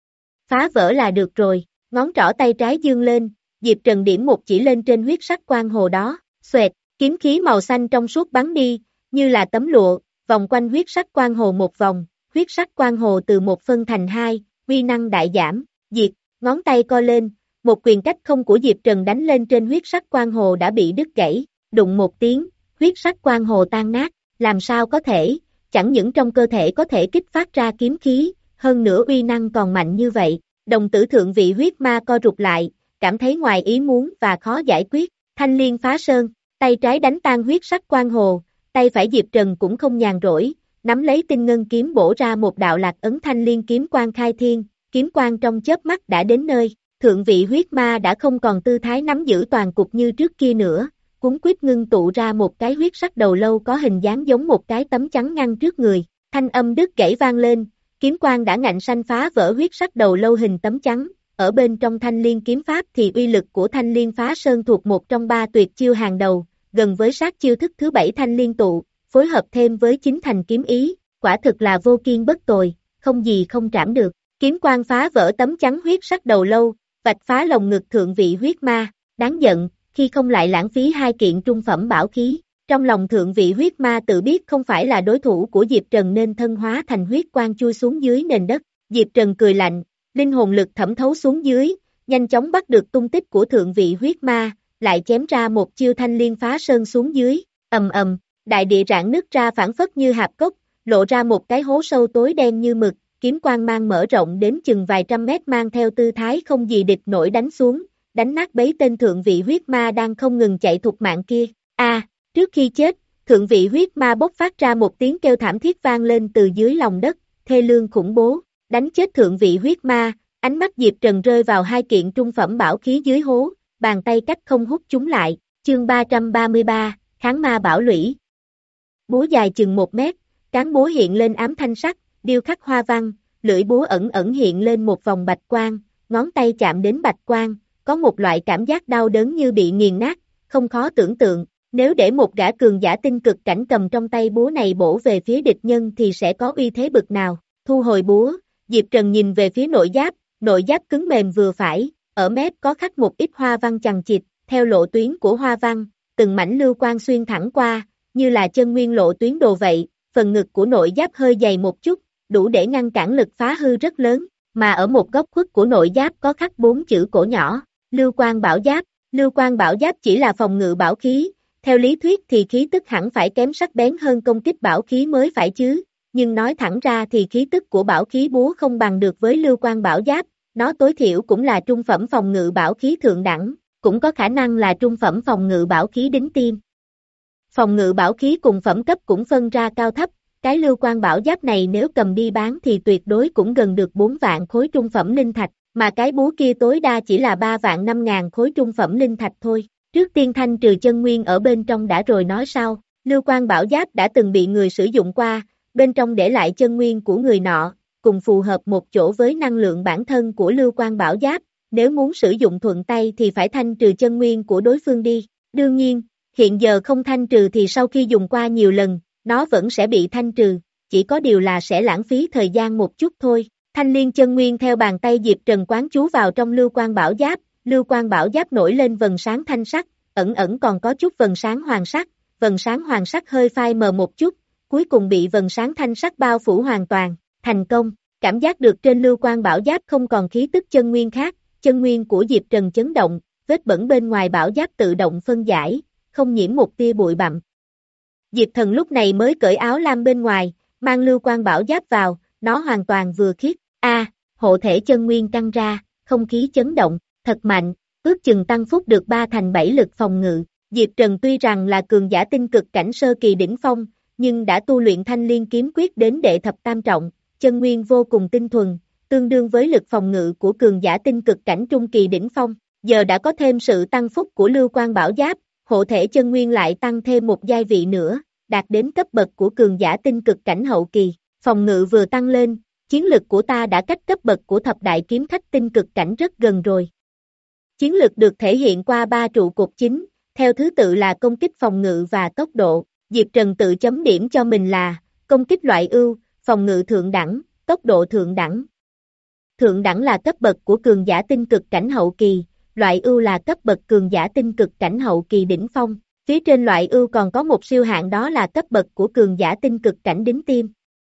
Phá vỡ là được rồi, ngón trỏ tay trái dương lên, Diệp Trần điểm một chỉ lên trên huyết sắc quang hồ đó, xoẹt, kiếm khí màu xanh trong suốt bắn đi, như là tấm lụa, vòng quanh huyết sắc quang hồ một vòng, huyết sắc quang hồ từ một phân thành hai, uy năng đại giảm, diệt, ngón tay co lên, một quyền cách không của Diệp Trần đánh lên trên huyết sắc quang hồ đã bị đứt gãy, đụng một tiếng, huyết sắc quang hồ tan nát, làm sao có thể, chẳng những trong cơ thể có thể kích phát ra kiếm khí, hơn nữa uy năng còn mạnh như vậy, đồng tử thượng vị huyết ma co rụt lại, cảm thấy ngoài ý muốn và khó giải quyết, thanh liên phá sơn, tay trái đánh tan huyết sắc quang hồ, tay phải Diệp Trần cũng không nhàn rỗi, nắm lấy tinh ngân kiếm bổ ra một đạo lạc ấn thanh liên kiếm quang khai thiên, kiếm quang trong chớp mắt đã đến nơi, thượng vị huyết ma đã không còn tư thái nắm giữ toàn cục như trước kia nữa, cuốn quýt ngưng tụ ra một cái huyết sắc đầu lâu có hình dáng giống một cái tấm chắn ngăn trước người, thanh âm đứt gãy vang lên, kiếm quang đã ngạnh sanh phá vỡ huyết sắc đầu lâu hình tấm chắn, ở bên trong thanh liên kiếm pháp thì uy lực của thanh liên phá sơn thuộc một trong ba tuyệt chiêu hàng đầu, gần với sát chiêu thức thứ bảy thanh liên tụ, phối hợp thêm với chính thành kiếm ý, quả thực là vô kiên bất tồi, không gì không trảm được, kiếm quang phá vỡ tấm chắn huyết sắc đầu lâu, vạch phá lồng ngực thượng vị huyết ma, đáng giận, khi không lại lãng phí hai kiện trung phẩm bảo khí, trong lòng thượng vị huyết ma tự biết không phải là đối thủ của Diệp Trần nên thân hóa thành huyết quang chui xuống dưới nền đất, Diệp Trần cười lạnh, linh hồn lực thẩm thấu xuống dưới, nhanh chóng bắt được tung tích của thượng vị huyết ma, lại chém ra một chiêu thanh liên phá sơn xuống dưới, ầm ầm, đại địa rạn nứt ra phản phất như hạp cốc, lộ ra một cái hố sâu tối đen như mực, kiếm quang mang mở rộng đến chừng vài trăm mét mang theo tư thái không gì địch nổi đánh xuống, đánh nát bấy tên thượng vị huyết ma đang không ngừng chạy thục mạng kia. A, trước khi chết, thượng vị huyết ma bốc phát ra một tiếng kêu thảm thiết vang lên từ dưới lòng đất, thê lương khủng bố, đánh chết thượng vị huyết ma, ánh mắt Diệp Trần rơi vào hai kiện trung phẩm bảo khí dưới hố, bàn tay cách không hút chúng lại, chương ba trăm ba mươi ba, kháng ma bảo lũy. Búa dài chừng một mét, cán búa hiện lên ám thanh sắc, điêu khắc hoa văn, lưỡi búa ẩn ẩn hiện lên một vòng bạch quang, ngón tay chạm đến bạch quang, có một loại cảm giác đau đớn như bị nghiền nát, không khó tưởng tượng, nếu để một gã cường giả tinh cực cảnh cầm trong tay búa này bổ về phía địch nhân thì sẽ có uy thế bực nào, thu hồi búa, Diệp Trần nhìn về phía nội giáp, nội giáp cứng mềm vừa phải, ở mép có khắc một ít hoa văn chằng chịt, theo lộ tuyến của hoa văn, từng mảnh lưu quang xuyên thẳng qua, như là chân nguyên lộ tuyến đồ vậy, phần ngực của nội giáp hơi dày một chút, đủ để ngăn cản lực phá hư rất lớn, mà ở một góc khuất của nội giáp có khắc bốn chữ cổ nhỏ, Lưu Quang Bảo Giáp, Lưu Quang Bảo Giáp chỉ là phòng ngự bảo khí, theo lý thuyết thì khí tức hẳn phải kém sắc bén hơn công kích bảo khí mới phải chứ, nhưng nói thẳng ra thì khí tức của bảo khí búa không bằng được với Lưu Quang Bảo Giáp, nó tối thiểu cũng là trung phẩm phòng ngự bảo khí thượng đẳng, cũng có khả năng là trung phẩm phòng ngự bảo khí đính tim. Phòng ngự bảo khí cùng phẩm cấp cũng phân ra cao thấp, cái lưu quan bảo giáp này nếu cầm đi bán thì tuyệt đối cũng gần được bốn vạn khối trung phẩm linh thạch, mà cái búa kia tối đa chỉ là ba vạn năm ngàn khối trung phẩm linh thạch thôi. Trước tiên thanh trừ chân nguyên ở bên trong đã rồi nói sau, lưu quan bảo giáp đã từng bị người sử dụng qua, bên trong để lại chân nguyên của người nọ, cùng phù hợp một chỗ với năng lượng bản thân của lưu quan bảo giáp, nếu muốn sử dụng thuận tay thì phải thanh trừ chân nguyên của đối phương đi. Đương nhiên, hiện giờ không thanh trừ thì sau khi dùng qua nhiều lần, nó vẫn sẽ bị thanh trừ, chỉ có điều là sẽ lãng phí thời gian một chút thôi. Thanh liên chân nguyên theo bàn tay Diệp Trần quán chú vào trong lưu quan bảo giáp, lưu quan bảo giáp nổi lên vầng sáng thanh sắc, ẩn ẩn còn có chút vầng sáng hoàng sắc, vầng sáng hoàng sắc hơi phai mờ một chút, cuối cùng bị vầng sáng thanh sắc bao phủ hoàn toàn, thành công. Cảm giác được trên lưu quan bảo giáp không còn khí tức chân nguyên khác, chân nguyên của Diệp Trần chấn động, vết bẩn bên ngoài bảo giáp tự động phân giải, không nhiễm một tia bụi bặm. Diệp Thần lúc này mới cởi áo lam bên ngoài, mang lưu quan bảo giáp vào, nó hoàn toàn vừa khiết. A, à, hộ thể chân nguyên căng ra, không khí chấn động, thật mạnh, ước chừng tăng phúc được ba thành bảy lực phòng ngự. Diệp Trần tuy rằng là cường giả tinh cực cảnh sơ kỳ đỉnh phong, nhưng đã tu luyện thanh liên kiếm quyết đến đệ thập tam trọng, chân nguyên vô cùng tinh thuần, tương đương với lực phòng ngự của cường giả tinh cực cảnh trung kỳ đỉnh phong. Giờ đã có thêm sự tăng phúc của lưu quan bảo giáp, hộ thể chân nguyên lại tăng thêm một giai vị nữa, đạt đến cấp bậc của cường giả tinh cực cảnh hậu kỳ. Phòng ngự vừa tăng lên, chiến lực của ta đã cách cấp bậc của thập đại kiếm khách tinh cực cảnh rất gần rồi. Chiến lực được thể hiện qua ba trụ cột chính, theo thứ tự là công kích, phòng ngự và tốc độ. Diệp Trần tự chấm điểm cho mình là công kích loại ưu, phòng ngự thượng đẳng, tốc độ thượng đẳng. Thượng đẳng là cấp bậc của cường giả tinh cực cảnh hậu kỳ, loại ưu là cấp bậc cường giả tinh cực cảnh hậu kỳ đỉnh phong. Phía trên loại ưu còn có một siêu hạng, đó là cấp bậc của cường giả tinh cực cảnh đính tim.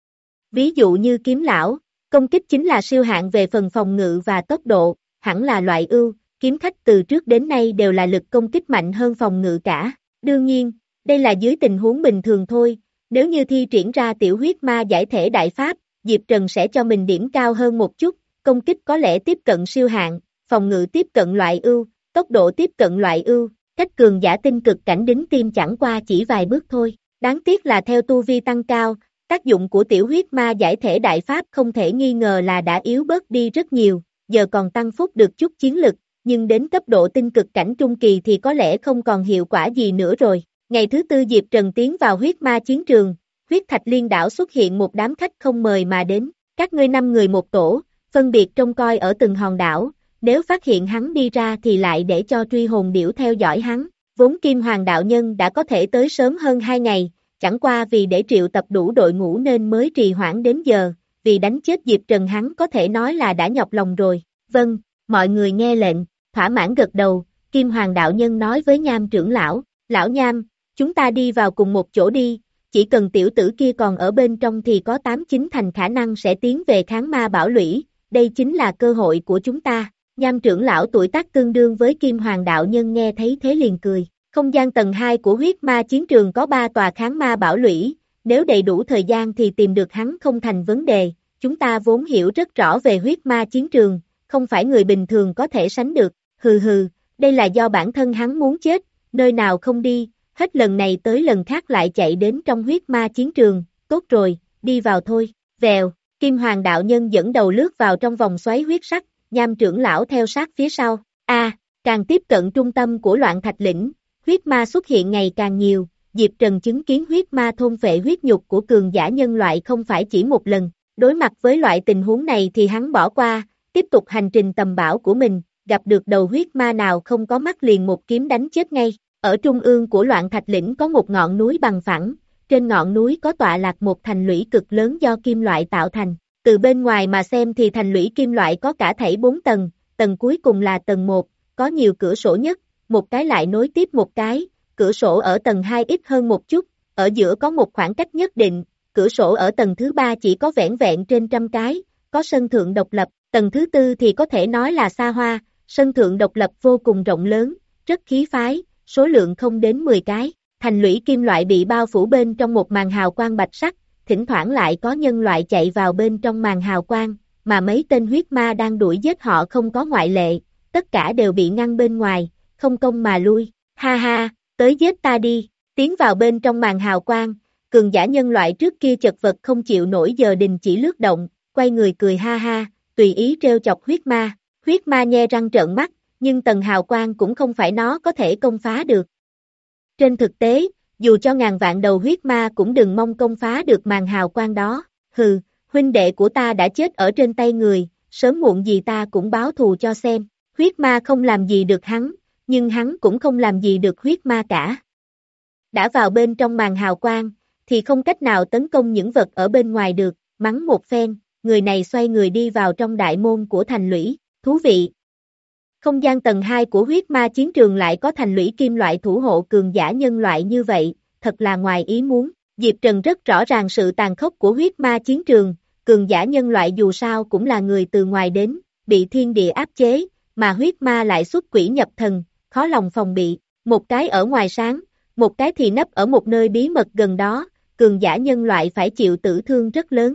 Ví dụ như kiếm lão, công kích chính là siêu hạng về phần phòng ngự và tốc độ, hẳn là loại ưu, kiếm khách từ trước đến nay đều là lực công kích mạnh hơn phòng ngự cả. Đương nhiên, đây là dưới tình huống bình thường thôi, nếu như thi triển ra tiểu huyết ma giải thể đại pháp, Diệp Trần sẽ cho mình điểm cao hơn một chút, công kích có lẽ tiếp cận siêu hạng, phòng ngự tiếp cận loại ưu, tốc độ tiếp cận loại ưu, cách cường giả tinh cực cảnh đính tim chẳng qua chỉ vài bước thôi. Đáng tiếc là theo tu vi tăng cao, tác dụng của tiểu huyết ma giải thể đại pháp không thể nghi ngờ là đã yếu bớt đi rất nhiều, giờ còn tăng phúc được chút chiến lực, nhưng đến cấp độ tinh cực cảnh trung kỳ thì có lẽ không còn hiệu quả gì nữa rồi. Ngày thứ tư Diệp Trần tiến vào huyết ma chiến trường, huyết thạch liên đảo xuất hiện một đám khách không mời mà đến, các ngươi năm người một tổ, phân biệt trông coi ở từng hòn đảo, nếu phát hiện hắn đi ra thì lại để cho truy hồn điểu theo dõi hắn. Vốn Kim Hoàng đạo nhân đã có thể tới sớm hơn hai ngày, chẳng qua vì để triệu tập đủ đội ngũ nên mới trì hoãn đến giờ, vì đánh chết Diệp Trần hắn có thể nói là đã nhọc lòng rồi. Vâng, mọi người nghe lệnh, thỏa mãn gật đầu, Kim Hoàng đạo nhân nói với Nham trưởng lão, lão Nham, chúng ta đi vào cùng một chỗ đi, chỉ cần tiểu tử kia còn ở bên trong thì có tám chín thành khả năng sẽ tiến về kháng ma bảo lũy, đây chính là cơ hội của chúng ta. Nham trưởng lão tuổi tác tương đương với Kim Hoàng đạo nhân nghe thấy thế liền cười. Không gian tầng hai của huyết ma chiến trường có ba tòa kháng ma bảo lũy, nếu đầy đủ thời gian thì tìm được hắn không thành vấn đề, chúng ta vốn hiểu rất rõ về huyết ma chiến trường, không phải người bình thường có thể sánh được, hừ hừ, đây là do bản thân hắn muốn chết, nơi nào không đi, hết lần này tới lần khác lại chạy đến trong huyết ma chiến trường, tốt rồi, đi vào thôi, vèo, Kim Hoàng đạo nhân dẫn đầu lướt vào trong vòng xoáy huyết sắc, Nham trưởng lão theo sát phía sau, a à, càng tiếp cận trung tâm của loạn thạch lĩnh, huyết ma xuất hiện ngày càng nhiều, Diệp Trần chứng kiến huyết ma thôn phệ huyết nhục của cường giả nhân loại không phải chỉ một lần, đối mặt với loại tình huống này thì hắn bỏ qua, tiếp tục hành trình tầm bảo của mình, gặp được đầu huyết ma nào không có mắt liền một kiếm đánh chết ngay. Ở trung ương của loạn thạch lĩnh có một ngọn núi bằng phẳng, trên ngọn núi có tọa lạc một thành lũy cực lớn do kim loại tạo thành. Từ bên ngoài mà xem thì thành lũy kim loại có cả thảy bốn tầng, tầng cuối cùng là tầng một, có nhiều cửa sổ nhất, một cái lại nối tiếp một cái, cửa sổ ở tầng hai ít hơn một chút, ở giữa có một khoảng cách nhất định, cửa sổ ở tầng thứ ba chỉ có vẻn vẹn trên trăm cái, có sân thượng độc lập, tầng thứ tư thì có thể nói là xa hoa, sân thượng độc lập vô cùng rộng lớn, rất khí phái, số lượng không đến mười cái, thành lũy kim loại bị bao phủ bên trong một màn hào quang bạch sắc, thỉnh thoảng lại có nhân loại chạy vào bên trong màn hào quang, mà mấy tên huyết ma đang đuổi giết họ không có ngoại lệ, tất cả đều bị ngăn bên ngoài, không công mà lui, ha ha, tới giết ta đi, tiến vào bên trong màn hào quang, cường giả nhân loại trước kia chật vật không chịu nổi giờ đình chỉ lướt động, quay người cười ha ha, tùy ý trêu chọc huyết ma, huyết ma nhe răng trợn mắt, nhưng tầng hào quang cũng không phải nó có thể công phá được. Trên thực tế, dù cho ngàn vạn đầu huyết ma cũng đừng mong công phá được màn hào quang đó, hừ, huynh đệ của ta đã chết ở trên tay người, sớm muộn gì ta cũng báo thù cho xem, huyết ma không làm gì được hắn, nhưng hắn cũng không làm gì được huyết ma cả. Đã vào bên trong màn hào quang, thì không cách nào tấn công những vật ở bên ngoài được, mắng một phen, người này xoay người đi vào trong đại môn của thành lũy, thú vị. Không gian tầng hai của huyết ma chiến trường lại có thành lũy kim loại thủ hộ cường giả nhân loại như vậy, thật là ngoài ý muốn. Diệp Trần rất rõ ràng sự tàn khốc của huyết ma chiến trường, cường giả nhân loại dù sao cũng là người từ ngoài đến, bị thiên địa áp chế, mà huyết ma lại xuất quỷ nhập thần, khó lòng phòng bị, một cái ở ngoài sáng, một cái thì nấp ở một nơi bí mật gần đó, cường giả nhân loại phải chịu tử thương rất lớn.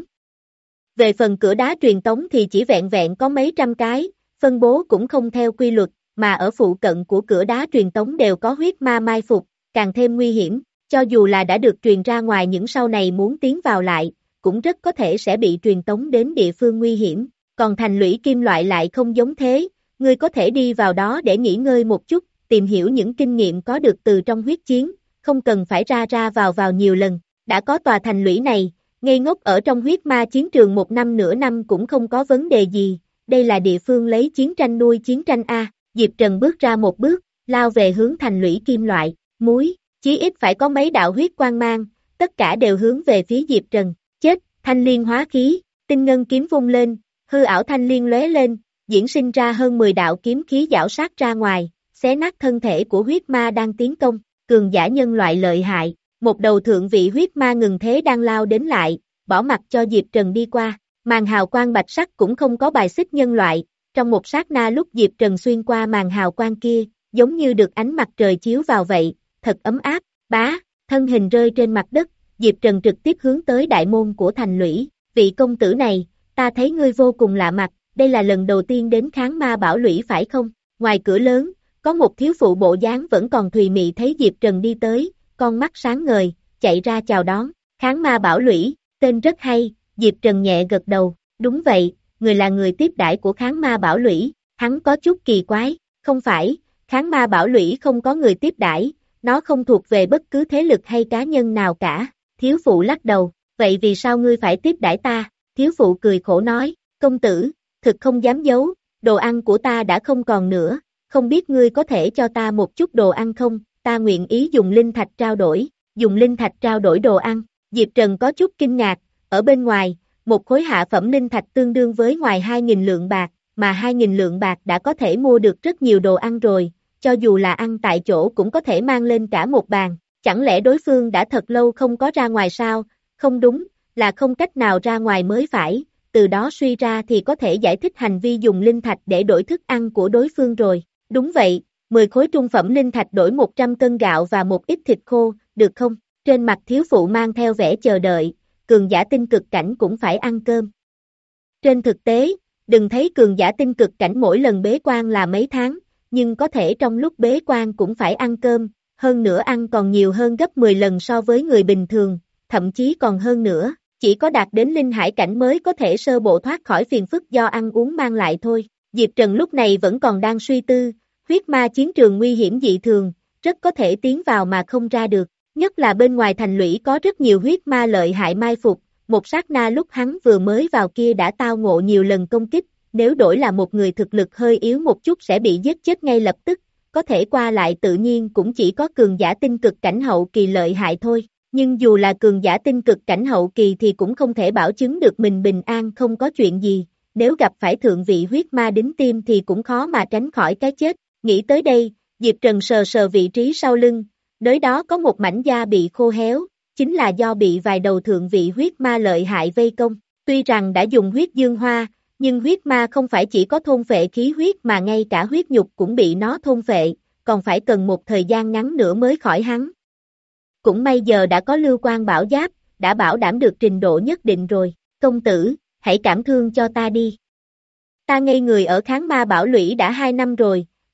Về phần cửa đá truyền tống thì chỉ vẹn vẹn có mấy trăm cái, phân bố cũng không theo quy luật, mà ở phụ cận của cửa đá truyền tống đều có huyết ma mai phục, càng thêm nguy hiểm, cho dù là đã được truyền ra ngoài những sau này muốn tiến vào lại, cũng rất có thể sẽ bị truyền tống đến địa phương nguy hiểm, còn thành lũy kim loại lại không giống thế, ngươi có thể đi vào đó để nghỉ ngơi một chút, tìm hiểu những kinh nghiệm có được từ trong huyết chiến, không cần phải ra ra vào vào nhiều lần, đã có tòa thành lũy này, ngây ngốc ở trong huyết ma chiến trường một năm nửa năm cũng không có vấn đề gì, đây là địa phương lấy chiến tranh nuôi chiến tranh A, Diệp Trần bước ra một bước, lao về hướng thành lũy kim loại, muối, chí ít phải có mấy đạo huyết quang mang, tất cả đều hướng về phía Diệp Trần, chết, thanh liên hóa khí, tinh ngân kiếm vung lên, hư ảo thanh liên lóe lên, diễn sinh ra hơn mười đạo kiếm khí giảo sát ra ngoài, xé nát thân thể của huyết ma đang tiến công, cường giả nhân loại lợi hại, một đầu thượng vị huyết ma ngừng thế đang lao đến lại, bỏ mặt cho Diệp Trần đi qua, màn hào quang bạch sắc cũng không có bài xích nhân loại, trong một sát na lúc Diệp Trần xuyên qua màn hào quang kia, giống như được ánh mặt trời chiếu vào vậy, thật ấm áp, bá, thân hình rơi trên mặt đất, Diệp Trần trực tiếp hướng tới đại môn của thành lũy, vị công tử này, ta thấy ngươi vô cùng lạ mặt, đây là lần đầu tiên đến kháng ma bảo lũy phải không? Ngoài cửa lớn, có một thiếu phụ bộ dáng vẫn còn thùy mị thấy Diệp Trần đi tới, con mắt sáng ngời, chạy ra chào đón, kháng ma bảo lũy, tên rất hay, Diệp Trần nhẹ gật đầu, đúng vậy, người là người tiếp đãi của kháng ma bảo lũy, hắn có chút kỳ quái, không phải, kháng ma bảo lũy không có người tiếp đãi, nó không thuộc về bất cứ thế lực hay cá nhân nào cả, thiếu phụ lắc đầu, vậy vì sao ngươi phải tiếp đãi ta, thiếu phụ cười khổ nói, công tử, thực không dám giấu, đồ ăn của ta đã không còn nữa, không biết ngươi có thể cho ta một chút đồ ăn không, ta nguyện ý dùng linh thạch trao đổi, dùng linh thạch trao đổi đồ ăn, Diệp Trần có chút kinh ngạc, ở bên ngoài, một khối hạ phẩm linh thạch tương đương với ngoài hai nghìn lượng bạc, mà hai nghìn lượng bạc đã có thể mua được rất nhiều đồ ăn rồi, cho dù là ăn tại chỗ cũng có thể mang lên cả một bàn, chẳng lẽ đối phương đã thật lâu không có ra ngoài sao, không đúng, là không cách nào ra ngoài mới phải, từ đó suy ra thì có thể giải thích hành vi dùng linh thạch để đổi thức ăn của đối phương rồi, đúng vậy, mười khối trung phẩm linh thạch đổi một trăm cân gạo và một ít thịt khô, được không? Trên mặt thiếu phụ mang theo vẻ chờ đợi, cường giả tinh cực cảnh cũng phải ăn cơm. Trên thực tế, đừng thấy cường giả tinh cực cảnh mỗi lần bế quan là mấy tháng, nhưng có thể trong lúc bế quan cũng phải ăn cơm, hơn nữa ăn còn nhiều hơn gấp mười lần so với người bình thường, thậm chí còn hơn nữa, chỉ có đạt đến linh hải cảnh mới có thể sơ bộ thoát khỏi phiền phức do ăn uống mang lại thôi. Diệp Trần lúc này vẫn còn đang suy tư, huyết ma chiến trường nguy hiểm dị thường, rất có thể tiến vào mà không ra được, nhất là bên ngoài thành lũy có rất nhiều huyết ma lợi hại mai phục, một sát na lúc hắn vừa mới vào kia đã tao ngộ nhiều lần công kích, nếu đổi là một người thực lực hơi yếu một chút sẽ bị giết chết ngay lập tức, có thể qua lại tự nhiên cũng chỉ có cường giả tinh cực cảnh hậu kỳ lợi hại thôi, nhưng dù là cường giả tinh cực cảnh hậu kỳ thì cũng không thể bảo chứng được mình bình an không có chuyện gì, nếu gặp phải thượng vị huyết ma đính tim thì cũng khó mà tránh khỏi cái chết, nghĩ tới đây, Diệp Trần sờ sờ vị trí sau lưng, nơi đó có một mảnh da bị khô héo, chính là do bị vài đầu thượng vị huyết ma lợi hại vây công, tuy rằng đã dùng huyết dương hoa, nhưng huyết ma không phải chỉ có thôn phệ khí huyết mà ngay cả huyết nhục cũng bị nó thôn phệ, còn phải cần một thời gian ngắn nữa mới khỏi hắn. Cũng may giờ đã có lưu quan bảo giáp, đã bảo đảm được trình độ nhất định rồi, công tử, hãy cảm thương cho ta đi. Ta ngây người ở kháng ma bảo lũy đã hai năm rồi,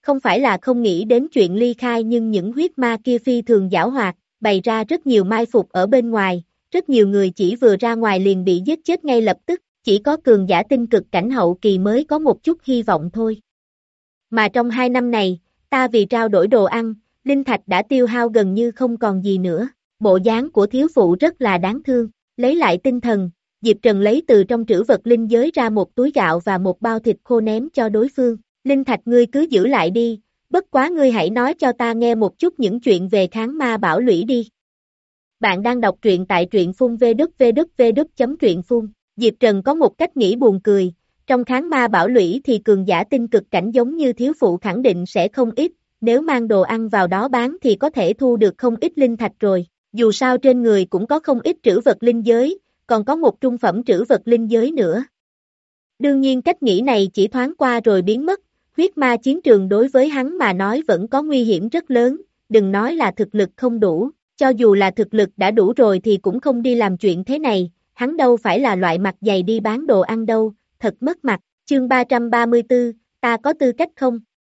Không phải là không nghĩ đến chuyện ly khai nhưng những huyết ma kia phi thường giảo hoạt, bày ra rất nhiều mai phục ở bên ngoài, rất nhiều người chỉ vừa ra ngoài liền bị giết chết ngay lập tức, chỉ có cường giả tinh cực cảnh hậu kỳ mới có một chút hy vọng thôi. Mà trong hai năm này, ta vì trao đổi đồ ăn, linh thạch đã tiêu hao gần như không còn gì nữa, bộ dáng của thiếu phụ rất là đáng thương, lấy lại tinh thần, Diệp Trần lấy từ trong trữ vật linh giới ra một túi gạo và một bao thịt khô ném cho đối phương, linh thạch ngươi cứ giữ lại đi, bất quá ngươi hãy nói cho ta nghe một chút những chuyện về kháng ma bảo lũy đi. Bạn đang đọc truyện tại truyện phun vê kép vê kép vê kép chấm truyện phun. Diệp Trần có một cách nghĩ buồn cười, trong kháng ma bảo lũy thì cường giả tinh cực cảnh giống như thiếu phụ khẳng định sẽ không ít, nếu mang đồ ăn vào đó bán thì có thể thu được không ít linh thạch rồi, dù sao trên người cũng có không ít trữ vật linh giới, còn có một trung phẩm trữ vật linh giới nữa. Đương nhiên cách nghĩ này chỉ thoáng qua rồi biến mất, huyết ma chiến trường đối với hắn mà nói vẫn có nguy hiểm rất lớn, đừng nói là thực lực không đủ, cho dù là thực lực đã đủ rồi thì cũng không đi làm chuyện thế này, hắn đâu phải là loại mặt dày đi bán đồ ăn đâu, thật mất mặt, chương ba trăm ba mươi tư, ta có tư cách không?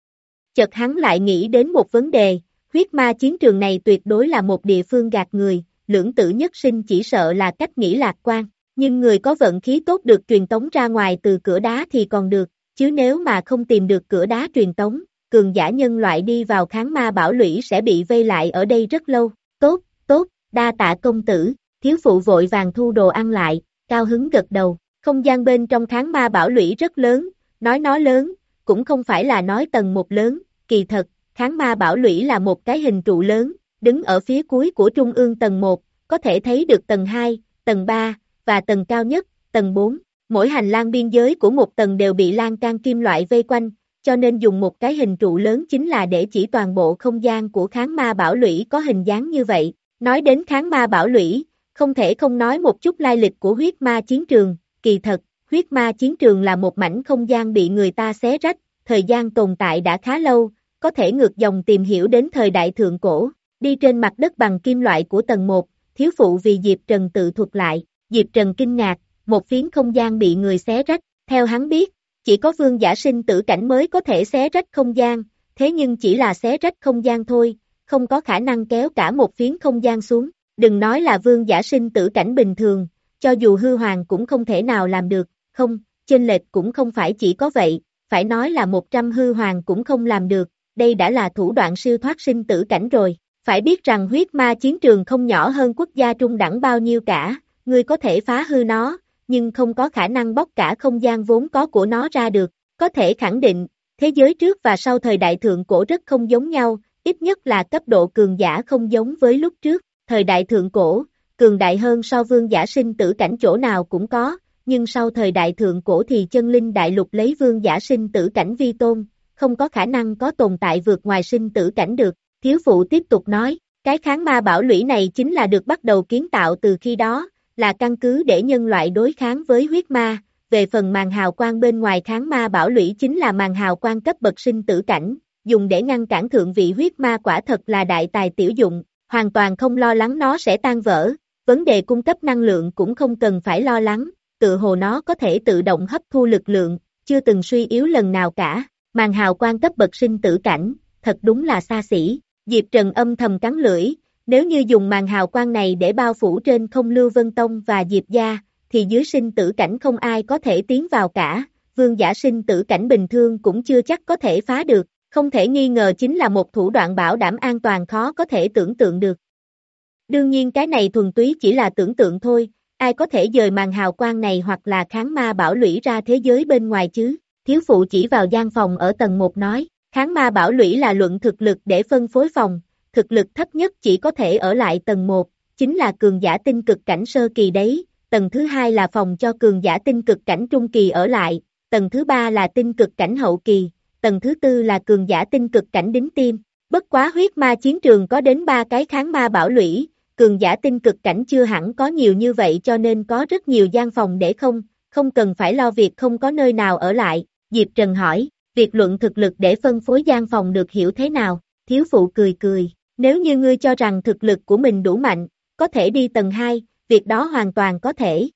Chợt hắn lại nghĩ đến một vấn đề, huyết ma chiến trường này tuyệt đối là một địa phương gạt người, lưỡng tử nhất sinh chỉ sợ là cách nghĩ lạc quan, nhưng người có vận khí tốt được truyền tống ra ngoài từ cửa đá thì còn được, chứ nếu mà không tìm được cửa đá truyền tống, cường giả nhân loại đi vào kháng ma bảo lũy sẽ bị vây lại ở đây rất lâu, tốt, tốt, đa tạ công tử, thiếu phụ vội vàng thu đồ ăn lại, cao hứng gật đầu, không gian bên trong kháng ma bảo lũy rất lớn, nói nó lớn, cũng không phải là nói tầng một lớn, kỳ thật, kháng ma bảo lũy là một cái hình trụ lớn, đứng ở phía cuối của trung ương tầng một, có thể thấy được tầng hai, tầng ba, và tầng cao nhất, tầng bốn. Mỗi hành lang biên giới của một tầng đều bị lan can kim loại vây quanh, cho nên dùng một cái hình trụ lớn chính là để chỉ toàn bộ không gian của kháng ma bảo lũy có hình dáng như vậy. Nói đến kháng ma bảo lũy, không thể không nói một chút lai lịch của huyết ma chiến trường, kỳ thật, huyết ma chiến trường là một mảnh không gian bị người ta xé rách, thời gian tồn tại đã khá lâu, có thể ngược dòng tìm hiểu đến thời đại thượng cổ, đi trên mặt đất bằng kim loại của tầng một, thiếu phụ vì Diệp Trần tự thuật lại, Diệp Trần kinh ngạc, một phiến không gian bị người xé rách, theo hắn biết, chỉ có vương giả sinh tử cảnh mới có thể xé rách không gian, thế nhưng chỉ là xé rách không gian thôi, không có khả năng kéo cả một phiến không gian xuống, đừng nói là vương giả sinh tử cảnh bình thường, cho dù hư hoàng cũng không thể nào làm được, không, chênh lệch cũng không phải chỉ có vậy, phải nói là một trăm hư hoàng cũng không làm được, đây đã là thủ đoạn siêu thoát sinh tử cảnh rồi, phải biết rằng huyết ma chiến trường không nhỏ hơn quốc gia trung đẳng bao nhiêu cả, ngươi có thể phá hư nó, nhưng không có khả năng bóc cả không gian vốn có của nó ra được, có thể khẳng định, thế giới trước và sau thời đại thượng cổ rất không giống nhau, ít nhất là cấp độ cường giả không giống với lúc trước, thời đại thượng cổ, cường đại hơn so vương giả sinh tử cảnh chỗ nào cũng có, nhưng sau thời đại thượng cổ thì chân linh đại lục lấy vương giả sinh tử cảnh vi tôn, không có khả năng có tồn tại vượt ngoài sinh tử cảnh được, thiếu phụ tiếp tục nói, cái kháng ma bảo lũy này chính là được bắt đầu kiến tạo từ khi đó, là căn cứ để nhân loại đối kháng với huyết ma, về phần màn hào quang bên ngoài kháng ma bảo lũy chính là màn hào quang cấp bậc sinh tử cảnh, dùng để ngăn cản thượng vị huyết ma quả thật là đại tài tiểu dụng, hoàn toàn không lo lắng nó sẽ tan vỡ, vấn đề cung cấp năng lượng cũng không cần phải lo lắng, tự hồ nó có thể tự động hấp thu lực lượng, chưa từng suy yếu lần nào cả, màn hào quang cấp bậc sinh tử cảnh, thật đúng là xa xỉ, Diệp Trần âm thầm cắn lưỡi. Nếu như dùng màn hào quang này để bao phủ trên không Lưu Vân Tông và Diệp Gia, thì dưới sinh tử cảnh không ai có thể tiến vào cả, vương giả sinh tử cảnh bình thường cũng chưa chắc có thể phá được, không thể nghi ngờ chính là một thủ đoạn bảo đảm an toàn khó có thể tưởng tượng được. Đương nhiên cái này thuần túy chỉ là tưởng tượng thôi, ai có thể dời màn hào quang này hoặc là kháng ma bảo lũy ra thế giới bên ngoài chứ, thiếu phụ chỉ vào gian phòng ở tầng một nói, kháng ma bảo lũy là luận thực lực để phân phối phòng. Thực lực thấp nhất chỉ có thể ở lại tầng một, chính là cường giả tinh cực cảnh sơ kỳ đấy, tầng thứ hai là phòng cho cường giả tinh cực cảnh trung kỳ ở lại, tầng thứ ba là tinh cực cảnh hậu kỳ, tầng thứ tư là cường giả tinh cực cảnh đính tim, bất quá huyết ma chiến trường có đến ba cái kháng ma bảo lũy, cường giả tinh cực cảnh chưa hẳn có nhiều như vậy cho nên có rất nhiều gian phòng để không, không cần phải lo việc không có nơi nào ở lại, Diệp Trần hỏi, việc luận thực lực để phân phối gian phòng được hiểu thế nào, thiếu phụ cười cười. Nếu như ngươi cho rằng thực lực của mình đủ mạnh, có thể đi tầng hai, việc đó hoàn toàn có thể.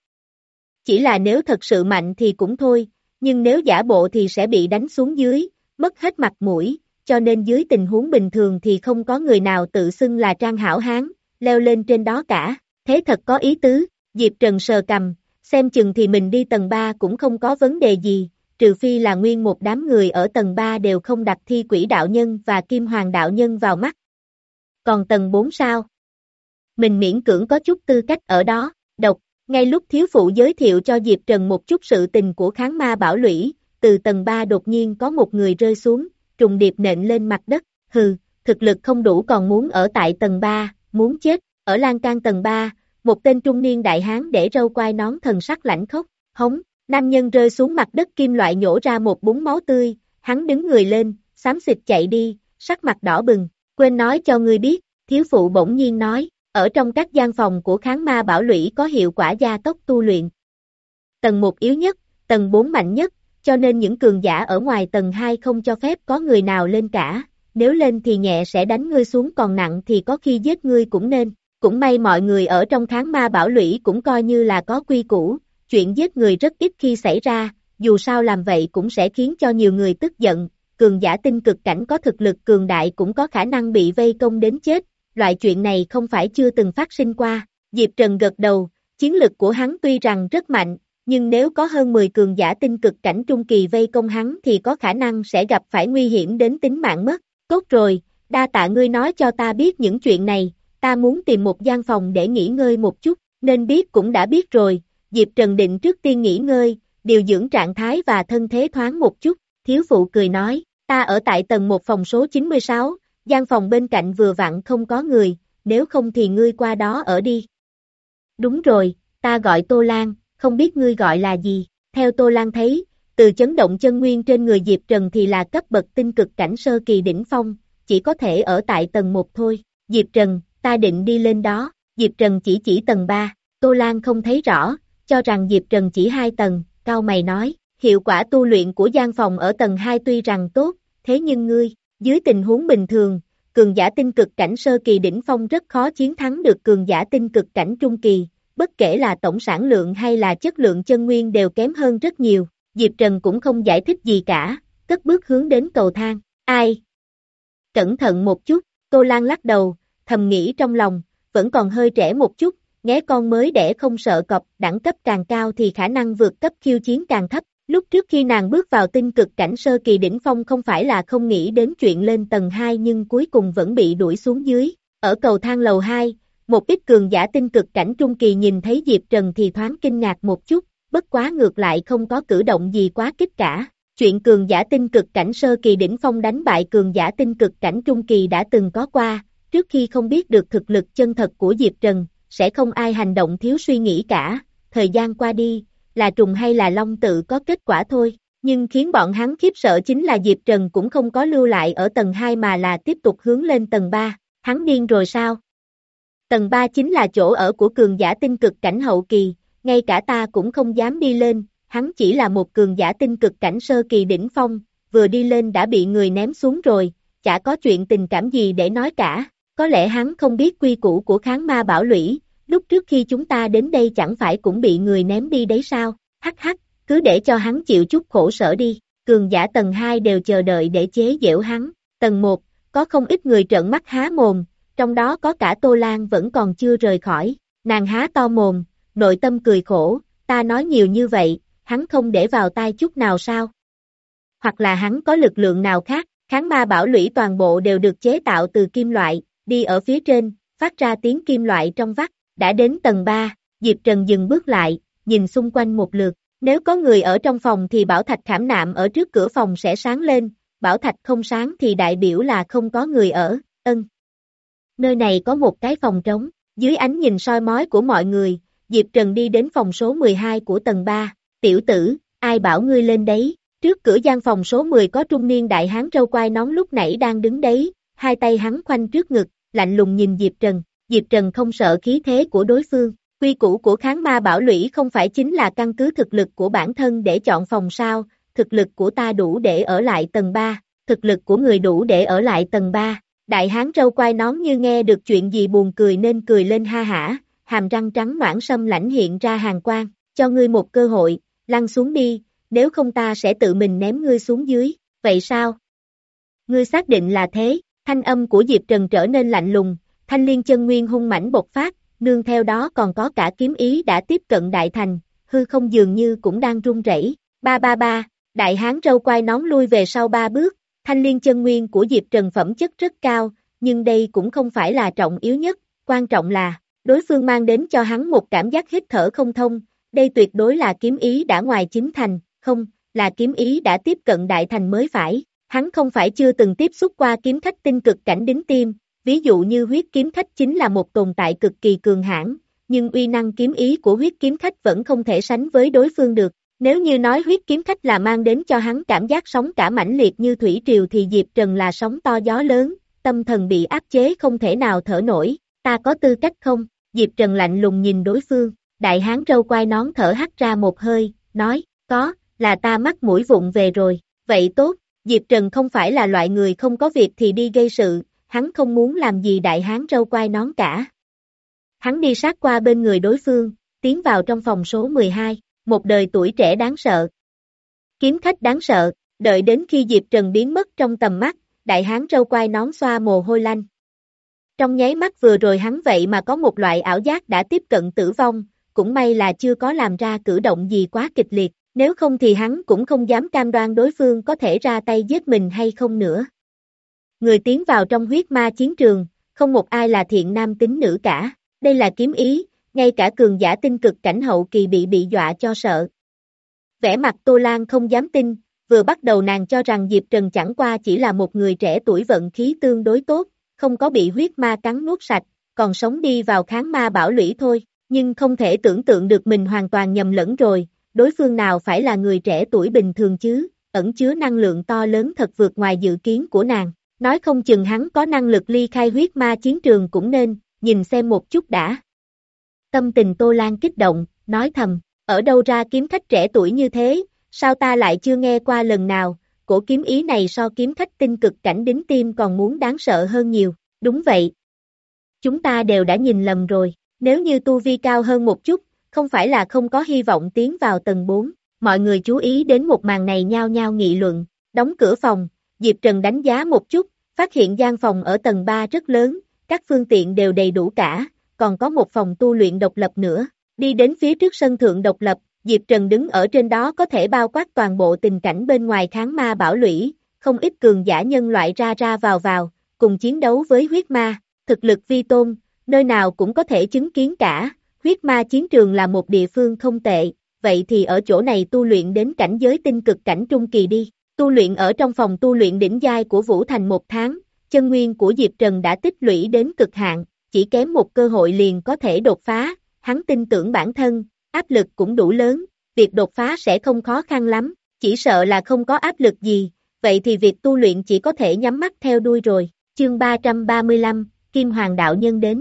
Chỉ là nếu thật sự mạnh thì cũng thôi, nhưng nếu giả bộ thì sẽ bị đánh xuống dưới, mất hết mặt mũi, cho nên dưới tình huống bình thường thì không có người nào tự xưng là Trang hảo hán, leo lên trên đó cả, thế thật có ý tứ, Diệp Trần sờ cằm, xem chừng thì mình đi tầng ba cũng không có vấn đề gì, trừ phi là nguyên một đám người ở tầng ba đều không đặt Thi Quỷ đạo nhân và Kim Hoàng đạo nhân vào mắt. Còn tầng bốn sao? Mình miễn cưỡng có chút tư cách ở đó, độc, ngay lúc thiếu phụ giới thiệu cho Diệp Trần một chút sự tình của kháng ma bảo lũy, từ tầng ba đột nhiên có một người rơi xuống, trùng điệp nện lên mặt đất, hừ, thực lực không đủ còn muốn ở tại tầng ba, muốn chết, ở lan can tầng ba, một tên trung niên đại hán để râu quai nón thần sắc lãnh khốc, hống, nam nhân rơi xuống mặt đất kim loại nhổ ra một búng máu tươi, hắn đứng người lên, xám xịt chạy đi, sắc mặt đỏ bừng, quên nói cho ngươi biết, thiếu phụ bỗng nhiên nói, ở trong các gian phòng của kháng ma bảo lũy có hiệu quả gia tốc tu luyện. Tầng một yếu nhất, tầng bốn mạnh nhất, cho nên những cường giả ở ngoài tầng hai không cho phép có người nào lên cả, nếu lên thì nhẹ sẽ đánh ngươi xuống còn nặng thì có khi giết ngươi cũng nên, cũng may mọi người ở trong kháng ma bảo lũy cũng coi như là có quy củ, chuyện giết người rất ít khi xảy ra, dù sao làm vậy cũng sẽ khiến cho nhiều người tức giận, cường giả tinh cực cảnh có thực lực cường đại cũng có khả năng bị vây công đến chết, loại chuyện này không phải chưa từng phát sinh qua, Diệp Trần gật đầu, chiến lực của hắn tuy rằng rất mạnh, nhưng nếu có hơn mười cường giả tinh cực cảnh trung kỳ vây công hắn thì có khả năng sẽ gặp phải nguy hiểm đến tính mạng mất, tốt rồi, đa tạ ngươi nói cho ta biết những chuyện này, ta muốn tìm một gian phòng để nghỉ ngơi một chút, nên biết cũng đã biết rồi, Diệp Trần định trước tiên nghỉ ngơi, điều dưỡng trạng thái và thân thế thoáng một chút, thiếu phụ cười nói, ta ở tại tầng một phòng số chín mươi sáu, gian phòng bên cạnh vừa vặn không có người, nếu không thì ngươi qua đó ở đi. Đúng rồi, ta gọi Tô Lan, không biết ngươi gọi là gì, theo Tô Lan thấy, từ chấn động chân nguyên trên người Diệp Trần thì là cấp bậc tinh cực cảnh sơ kỳ đỉnh phong, chỉ có thể ở tại tầng một thôi, Diệp Trần, ta định đi lên đó, Diệp Trần chỉ chỉ tầng ba, Tô Lan không thấy rõ, cho rằng Diệp Trần chỉ hai tầng, cau mày nói, hiệu quả tu luyện của gian phòng ở tầng hai tuy rằng tốt, thế nhưng ngươi, dưới tình huống bình thường, cường giả tinh cực cảnh sơ kỳ đỉnh phong rất khó chiến thắng được cường giả tinh cực cảnh trung kỳ, bất kể là tổng sản lượng hay là chất lượng chân nguyên đều kém hơn rất nhiều, Diệp Trần cũng không giải thích gì cả, cất bước hướng đến cầu thang, ai? Cẩn thận một chút, Tô Lan lắc đầu, thầm nghĩ trong lòng, vẫn còn hơi trẻ một chút, nghé con mới đẻ không sợ cọp, đẳng cấp càng cao thì khả năng vượt cấp khiêu chiến càng thấp. Lúc trước khi nàng bước vào tinh cực cảnh sơ kỳ đỉnh phong không phải là không nghĩ đến chuyện lên tầng hai nhưng cuối cùng vẫn bị đuổi xuống dưới. Ở cầu thang lầu hai, một ít cường giả tinh cực cảnh trung kỳ nhìn thấy Diệp Trần thì thoáng kinh ngạc một chút, bất quá ngược lại không có cử động gì quá kích cả. Chuyện cường giả tinh cực cảnh sơ kỳ đỉnh phong đánh bại cường giả tinh cực cảnh trung kỳ đã từng có qua, trước khi không biết được thực lực chân thật của Diệp Trần, sẽ không ai hành động thiếu suy nghĩ cả, thời gian qua đi, là trùng hay là long tự có kết quả thôi, nhưng khiến bọn hắn khiếp sợ chính là Diệp Trần cũng không có lưu lại ở tầng hai mà là tiếp tục hướng lên tầng ba, hắn điên rồi sao? Tầng ba chính là chỗ ở của cường giả tinh cực cảnh hậu kỳ, ngay cả ta cũng không dám đi lên, hắn chỉ là một cường giả tinh cực cảnh sơ kỳ đỉnh phong, vừa đi lên đã bị người ném xuống rồi, chả có chuyện tình cảm gì để nói cả, có lẽ hắn không biết quy củ của kháng ma bảo lũy, lúc trước khi chúng ta đến đây chẳng phải cũng bị người ném đi đấy sao, hắc hắc, cứ để cho hắn chịu chút khổ sở đi, cường giả tầng hai đều chờ đợi để chế giễu hắn, tầng một, có không ít người trợn mắt há mồm, trong đó có cả Tô Lan vẫn còn chưa rời khỏi, nàng há to mồm, nội tâm cười khổ, ta nói nhiều như vậy, hắn không để vào tai chút nào sao? Hoặc là hắn có lực lượng nào khác, kháng ma bảo lũy toàn bộ đều được chế tạo từ kim loại, đi ở phía trên, phát ra tiếng kim loại trong vắt, đã đến tầng ba, Diệp Trần dừng bước lại, nhìn xung quanh một lượt, nếu có người ở trong phòng thì bảo thạch khảm nạm ở trước cửa phòng sẽ sáng lên, bảo thạch không sáng thì đại biểu là không có người ở, ân. Nơi này có một cái phòng trống, dưới ánh nhìn soi mói của mọi người, Diệp Trần đi đến phòng số mười hai của tầng ba, tiểu tử, ai bảo ngươi lên đấy, trước cửa gian phòng số mười có trung niên đại hán râu quai nón lúc nãy đang đứng đấy, hai tay hắn khoanh trước ngực, lạnh lùng nhìn Diệp Trần, Diệp Trần không sợ khí thế của đối phương, quy củ của kháng ma bảo lũy không phải chính là căn cứ thực lực của bản thân để chọn phòng sao, thực lực của ta đủ để ở lại tầng ba, thực lực của người đủ để ở lại tầng ba, đại hán râu quai nón như nghe được chuyện gì buồn cười nên cười lên ha hả, hàm răng trắng noãn sâm lãnh hiện ra hàn quang, cho ngươi một cơ hội, lăn xuống đi, nếu không ta sẽ tự mình ném ngươi xuống dưới, vậy sao? Ngươi xác định là thế, thanh âm của Diệp Trần trở nên lạnh lùng, thanh liên chân nguyên hung mãnh bộc phát, nương theo đó còn có cả kiếm ý đã tiếp cận đại thành, hư không dường như cũng đang rung rẩy. Ba ba ba, đại hán râu quai nón lui về sau ba bước, thanh liên chân nguyên của Diệp Trần phẩm chất rất cao, nhưng đây cũng không phải là trọng yếu nhất, quan trọng là, đối phương mang đến cho hắn một cảm giác hít thở không thông, đây tuyệt đối là kiếm ý đã ngoài chính thành, không, là kiếm ý đã tiếp cận đại thành mới phải, hắn không phải chưa từng tiếp xúc qua kiếm khách tinh cực cảnh đính tim, ví dụ như huyết kiếm khách chính là một tồn tại cực kỳ cường hãn, nhưng uy năng kiếm ý của huyết kiếm khách vẫn không thể sánh với đối phương được. Nếu như nói huyết kiếm khách là mang đến cho hắn cảm giác sóng cả mãnh liệt như thủy triều thì Diệp Trần là sóng to gió lớn, tâm thần bị áp chế không thể nào thở nổi, ta có tư cách không? Diệp Trần lạnh lùng nhìn đối phương, đại hán râu quai nón thở hắt ra một hơi, nói, có, là ta mắc mũi vụng về rồi, vậy tốt, Diệp Trần không phải là loại người không có việc thì đi gây sự, hắn không muốn làm gì đại hán râu quai nón cả. Hắn đi sát qua bên người đối phương, tiến vào trong phòng số mười hai. Một đời tuổi trẻ đáng sợ. Kiếm khách đáng sợ, đợi đến khi Diệp Trần biến mất trong tầm mắt, đại hán râu quai nón xoa mồ hôi lạnh. Trong nháy mắt vừa rồi hắn vậy mà có một loại ảo giác đã tiếp cận tử vong, cũng may là chưa có làm ra cử động gì quá kịch liệt, nếu không thì hắn cũng không dám cam đoan đối phương có thể ra tay giết mình hay không nữa. Người tiến vào trong huyết ma chiến trường, không một ai là thiện nam tín nữ cả, đây là kiếm ý. Ngay cả cường giả tinh cực cảnh hậu kỳ bị bị dọa cho sợ. Vẻ mặt Tô Lan không dám tin, vừa bắt đầu nàng cho rằng Diệp Trần chẳng qua chỉ là một người trẻ tuổi vận khí tương đối tốt, không có bị huyết ma cắn nuốt sạch, còn sống đi vào kháng ma bảo lũy thôi, nhưng không thể tưởng tượng được mình hoàn toàn nhầm lẫn rồi, đối phương nào phải là người trẻ tuổi bình thường chứ, ẩn chứa năng lượng to lớn thật vượt ngoài dự kiến của nàng, nói không chừng hắn có năng lực ly khai huyết ma chiến trường cũng nên, nhìn xem một chút đã. Tâm tình Tô Lan kích động, nói thầm, ở đâu ra kiếm khách trẻ tuổi như thế, sao ta lại chưa nghe qua lần nào, cổ kiếm ý này so kiếm khách tinh cực cảnh đính tim còn muốn đáng sợ hơn nhiều, đúng vậy. Chúng ta đều đã nhìn lầm rồi, nếu như tu vi cao hơn một chút, không phải là không có hy vọng tiến vào tầng bốn, mọi người chú ý đến một màn này nhao nhao nghị luận, đóng cửa phòng, Diệp Trần đánh giá một chút, phát hiện gian phòng ở tầng ba rất lớn, các phương tiện đều đầy đủ cả. Còn có một phòng tu luyện độc lập nữa, đi đến phía trước sân thượng độc lập, Diệp Trần đứng ở trên đó có thể bao quát toàn bộ tình cảnh bên ngoài kháng ma bảo lũy, không ít cường giả nhân loại ra ra vào vào, cùng chiến đấu với huyết ma, thực lực vi tôn, nơi nào cũng có thể chứng kiến cả, huyết ma chiến trường là một địa phương không tệ, vậy thì ở chỗ này tu luyện đến cảnh giới tinh cực cảnh trung kỳ đi, tu luyện ở trong phòng tu luyện đỉnh giai của Vũ Thành một tháng, chân nguyên của Diệp Trần đã tích lũy đến cực hạn. Chỉ kém một cơ hội liền có thể đột phá, hắn tin tưởng bản thân, áp lực cũng đủ lớn, việc đột phá sẽ không khó khăn lắm, chỉ sợ là không có áp lực gì, vậy thì việc tu luyện chỉ có thể nhắm mắt theo đuôi rồi, chương ba trăm ba mươi lăm, Kim Hoàng Đạo Nhân đến.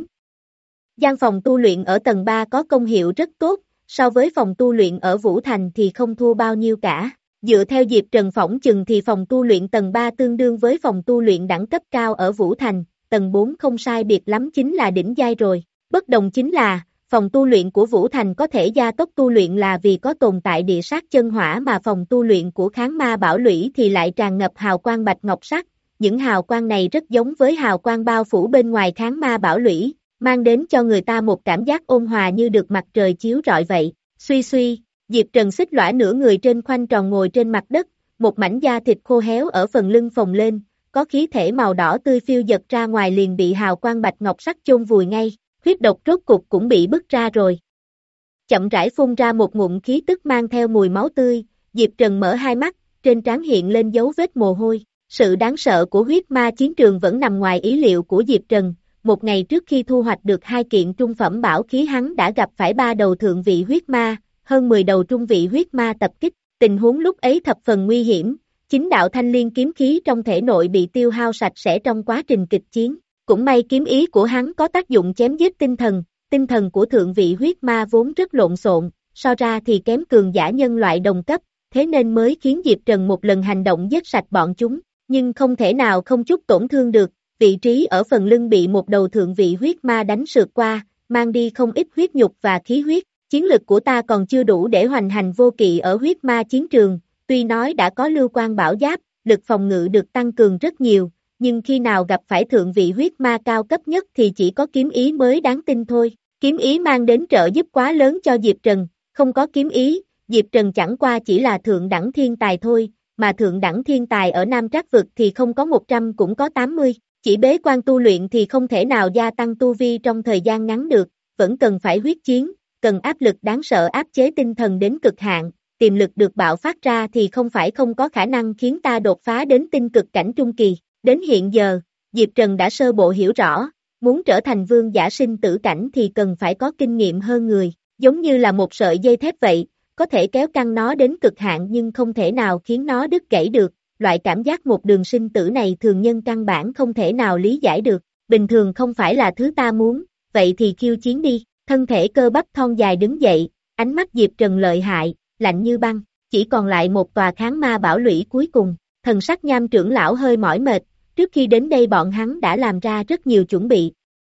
Gian phòng tu luyện ở tầng ba có công hiệu rất tốt, so với phòng tu luyện ở Vũ Thành thì không thua bao nhiêu cả, dựa theo Diệp Trần phỏng chừng thì phòng tu luyện tầng ba tương đương với phòng tu luyện đẳng cấp cao ở Vũ Thành. Tầng bốn không sai biệt lắm chính là đỉnh giai rồi, bất đồng chính là, phòng tu luyện của Vũ Thành có thể gia tốc tu luyện là vì có tồn tại địa sát chân hỏa mà phòng tu luyện của kháng ma bảo lũy thì lại tràn ngập hào quang bạch ngọc sắc, những hào quang này rất giống với hào quang bao phủ bên ngoài kháng ma bảo lũy, mang đến cho người ta một cảm giác ôn hòa như được mặt trời chiếu rọi vậy, suy suy, Diệp Trần xích lõa nửa người trên khoanh tròn ngồi trên mặt đất, một mảnh da thịt khô héo ở phần lưng phồng lên, có khí thể màu đỏ tươi phiêu dật ra ngoài liền bị hào quang bạch ngọc sắc chôn vùi ngay, huyết độc rốt cục cũng bị bứt ra rồi. Chậm rãi phun ra một ngụm khí tức mang theo mùi máu tươi, Diệp Trần mở hai mắt, trên trán hiện lên dấu vết mồ hôi, sự đáng sợ của huyết ma chiến trường vẫn nằm ngoài ý liệu của Diệp Trần, một ngày trước khi thu hoạch được hai kiện trung phẩm bảo khí hắn đã gặp phải ba đầu thượng vị huyết ma, hơn mười đầu trung vị huyết ma tập kích, tình huống lúc ấy thập phần nguy hiểm. Chính đạo thanh liên kiếm khí trong thể nội bị tiêu hao sạch sẽ trong quá trình kịch chiến, cũng may kiếm ý của hắn có tác dụng chém giết tinh thần, tinh thần của thượng vị huyết ma vốn rất lộn xộn, so ra thì kém cường giả nhân loại đồng cấp, thế nên mới khiến Diệp Trần một lần hành động giết sạch bọn chúng, nhưng không thể nào không chút tổn thương được, vị trí ở phần lưng bị một đầu thượng vị huyết ma đánh sượt qua, mang đi không ít huyết nhục và khí huyết, chiến lực của ta còn chưa đủ để hoành hành vô kỵ ở huyết ma chiến trường. Tuy nói đã có lưu quan bảo giáp, lực phòng ngự được tăng cường rất nhiều, nhưng khi nào gặp phải thượng vị huyết ma cao cấp nhất thì chỉ có kiếm ý mới đáng tin thôi. Kiếm ý mang đến trợ giúp quá lớn cho Diệp Trần, không có kiếm ý, Diệp Trần chẳng qua chỉ là thượng đẳng thiên tài thôi, mà thượng đẳng thiên tài ở Nam Trác Vực thì không có một trăm cũng có tám mươi, chỉ bế quan tu luyện thì không thể nào gia tăng tu vi trong thời gian ngắn được, vẫn cần phải huyết chiến, cần áp lực đáng sợ áp chế tinh thần đến cực hạn, tiềm lực được bạo phát ra thì không phải không có khả năng khiến ta đột phá đến tinh cực cảnh trung kỳ. Đến hiện giờ, Diệp Trần đã sơ bộ hiểu rõ, muốn trở thành vương giả sinh tử cảnh thì cần phải có kinh nghiệm hơn người, giống như là một sợi dây thép vậy, có thể kéo căng nó đến cực hạn nhưng không thể nào khiến nó đứt gãy được, loại cảm giác một đường sinh tử này thường nhân căn bản không thể nào lý giải được, bình thường không phải là thứ ta muốn, vậy thì khiêu chiến đi, thân thể cơ bắp thon dài đứng dậy, ánh mắt Diệp Trần lợi hại, lạnh như băng, chỉ còn lại một tòa kháng ma bảo lũy cuối cùng, thần sắc Nham trưởng lão hơi mỏi mệt, trước khi đến đây bọn hắn đã làm ra rất nhiều chuẩn bị.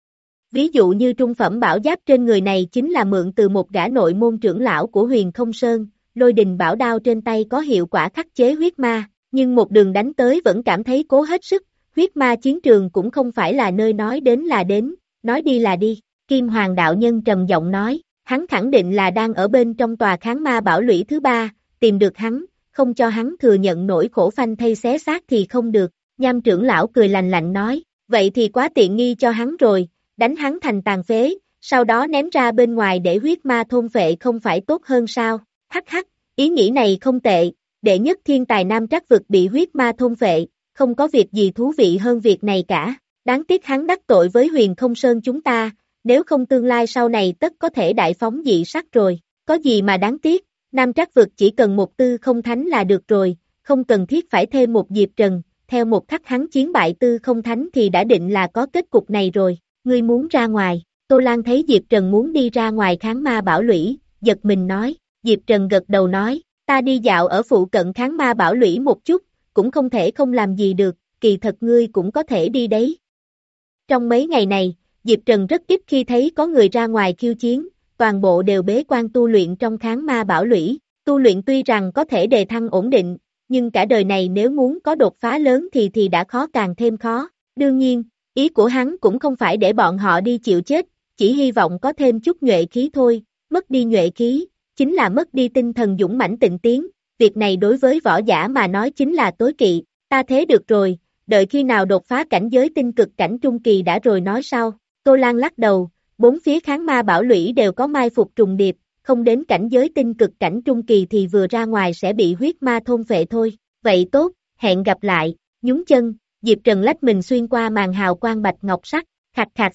Ví dụ như trung phẩm bảo giáp trên người này chính là mượn từ một gã nội môn trưởng lão của Huyền Không Sơn, lôi đình bảo đao trên tay có hiệu quả khắc chế huyết ma, nhưng một đường đánh tới vẫn cảm thấy cố hết sức, huyết ma chiến trường cũng không phải là nơi nói đến là đến, nói đi là đi, Kim Hoàng đạo nhân trầm giọng nói, hắn khẳng định là đang ở bên trong tòa kháng ma bảo lũy thứ ba, tìm được hắn, không cho hắn thừa nhận nỗi khổ phanh thây xé xác thì không được, Nham trưởng lão cười lạnh lạnh nói, vậy thì quá tiện nghi cho hắn rồi, đánh hắn thành tàn phế, sau đó ném ra bên ngoài để huyết ma thôn phệ không phải tốt hơn sao, hắc hắc, ý nghĩ này không tệ, đệ nhất thiên tài Nam Trác Vực bị huyết ma thôn phệ, không có việc gì thú vị hơn việc này cả, đáng tiếc hắn đắc tội với Huyền Không Sơn chúng ta, nếu không tương lai sau này tất có thể đại phóng dị sắc rồi, có gì mà đáng tiếc, Nam Trác Vực chỉ cần một tư không thánh là được rồi, không cần thiết phải thêm một Diệp Trần, theo một khắc hắn chiến bại tư không thánh thì đã định là có kết cục này rồi, ngươi muốn ra ngoài, Tô Lan thấy Diệp Trần muốn đi ra ngoài kháng ma bảo lũy, giật mình nói, Diệp Trần gật đầu nói, ta đi dạo ở phụ cận kháng ma bảo lũy một chút, cũng không thể không làm gì được, kỳ thật ngươi cũng có thể đi đấy. Trong mấy ngày này, Diệp Trần rất ít khi thấy có người ra ngoài khiêu chiến, toàn bộ đều bế quan tu luyện trong kháng ma bảo lũy, tu luyện tuy rằng có thể đề thăng ổn định, nhưng cả đời này nếu muốn có đột phá lớn thì thì đã khó càng thêm khó, đương nhiên, ý của hắn cũng không phải để bọn họ đi chịu chết, chỉ hy vọng có thêm chút nhuệ khí thôi, mất đi nhuệ khí, chính là mất đi tinh thần dũng mãnh tịnh tiến, việc này đối với võ giả mà nói chính là tối kỵ, ta thế được rồi, đợi khi nào đột phá cảnh giới tinh cực cảnh trung kỳ đã rồi nói sau, Tô Lan lắc đầu, bốn phía kháng ma bảo lũy đều có mai phục trùng điệp, không đến cảnh giới tinh cực cảnh trung kỳ thì vừa ra ngoài sẽ bị huyết ma thôn phệ thôi, vậy tốt, hẹn gặp lại, nhún chân, Diệp Trần lách mình xuyên qua màn hào quang bạch ngọc sắc, khạch khạch.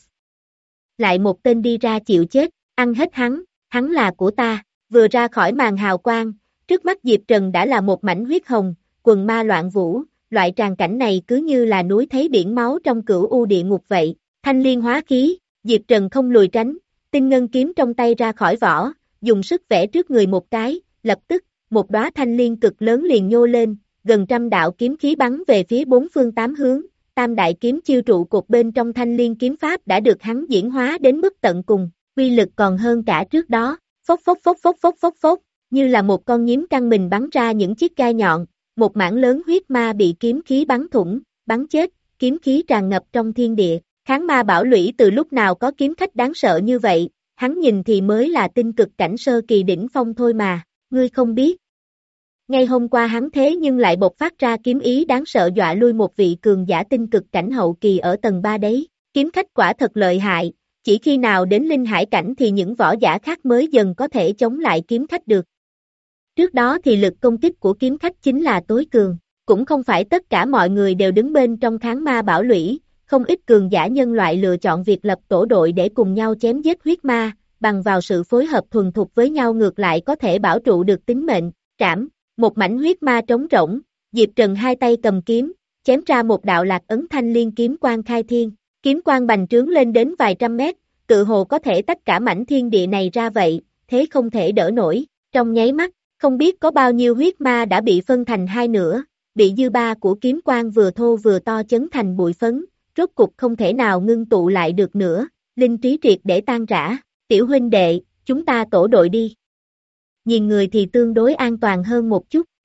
Lại một tên đi ra chịu chết, ăn hết hắn, hắn là của ta, vừa ra khỏi màn hào quang, trước mắt Diệp Trần đã là một mảnh huyết hồng, quần ma loạn vũ, loại tràng cảnh này cứ như là núi thấy biển máu trong cửu u địa ngục vậy, thanh liên hóa khí, Diệp Trần không lùi tránh, tinh ngân kiếm trong tay ra khỏi vỏ, dùng sức vẽ trước người một cái, lập tức, một đóa thanh liên cực lớn liền nhô lên, gần trăm đạo kiếm khí bắn về phía bốn phương tám hướng, tam đại kiếm chiêu trụ cột bên trong thanh liên kiếm pháp đã được hắn diễn hóa đến mức tận cùng, uy lực còn hơn cả trước đó, phốc phốc phốc phốc phốc phốc phốc, như là một con nhím căng mình bắn ra những chiếc gai nhọn, một mảng lớn huyết ma bị kiếm khí bắn thủng, bắn chết, kiếm khí tràn ngập trong thiên địa, kháng ma bảo lũy từ lúc nào có kiếm khách đáng sợ như vậy, hắn nhìn thì mới là tinh cực cảnh sơ kỳ đỉnh phong thôi mà, ngươi không biết. Ngay hôm qua hắn thế nhưng lại bộc phát ra kiếm ý đáng sợ dọa lui một vị cường giả tinh cực cảnh hậu kỳ ở tầng ba đấy, kiếm khách quả thật lợi hại, chỉ khi nào đến linh hải cảnh thì những võ giả khác mới dần có thể chống lại kiếm khách được. Trước đó thì lực công kích của kiếm khách chính là tối cường, cũng không phải tất cả mọi người đều đứng bên trong kháng ma bảo lũy, không ít cường giả nhân loại lựa chọn việc lập tổ đội để cùng nhau chém giết huyết ma, bằng vào sự phối hợp thuần thục với nhau ngược lại có thể bảo trụ được tính mệnh, trảm, một mảnh huyết ma trống rỗng, Diệp Trần hai tay cầm kiếm, chém ra một đạo lạc ấn thanh liên kiếm quang khai thiên, kiếm quang bành trướng lên đến vài trăm mét, tự hồ có thể tách cả mảnh thiên địa này ra vậy, thế không thể đỡ nổi, trong nháy mắt, không biết có bao nhiêu huyết ma đã bị phân thành hai nửa, bị dư ba của kiếm quang vừa thô vừa to chấn thành bụi phấn, rốt cục không thể nào ngưng tụ lại được nữa, linh trí triệt để tan rã, tiểu huynh đệ, chúng ta tổ đội đi. Nhìn người thì tương đối an toàn hơn một chút,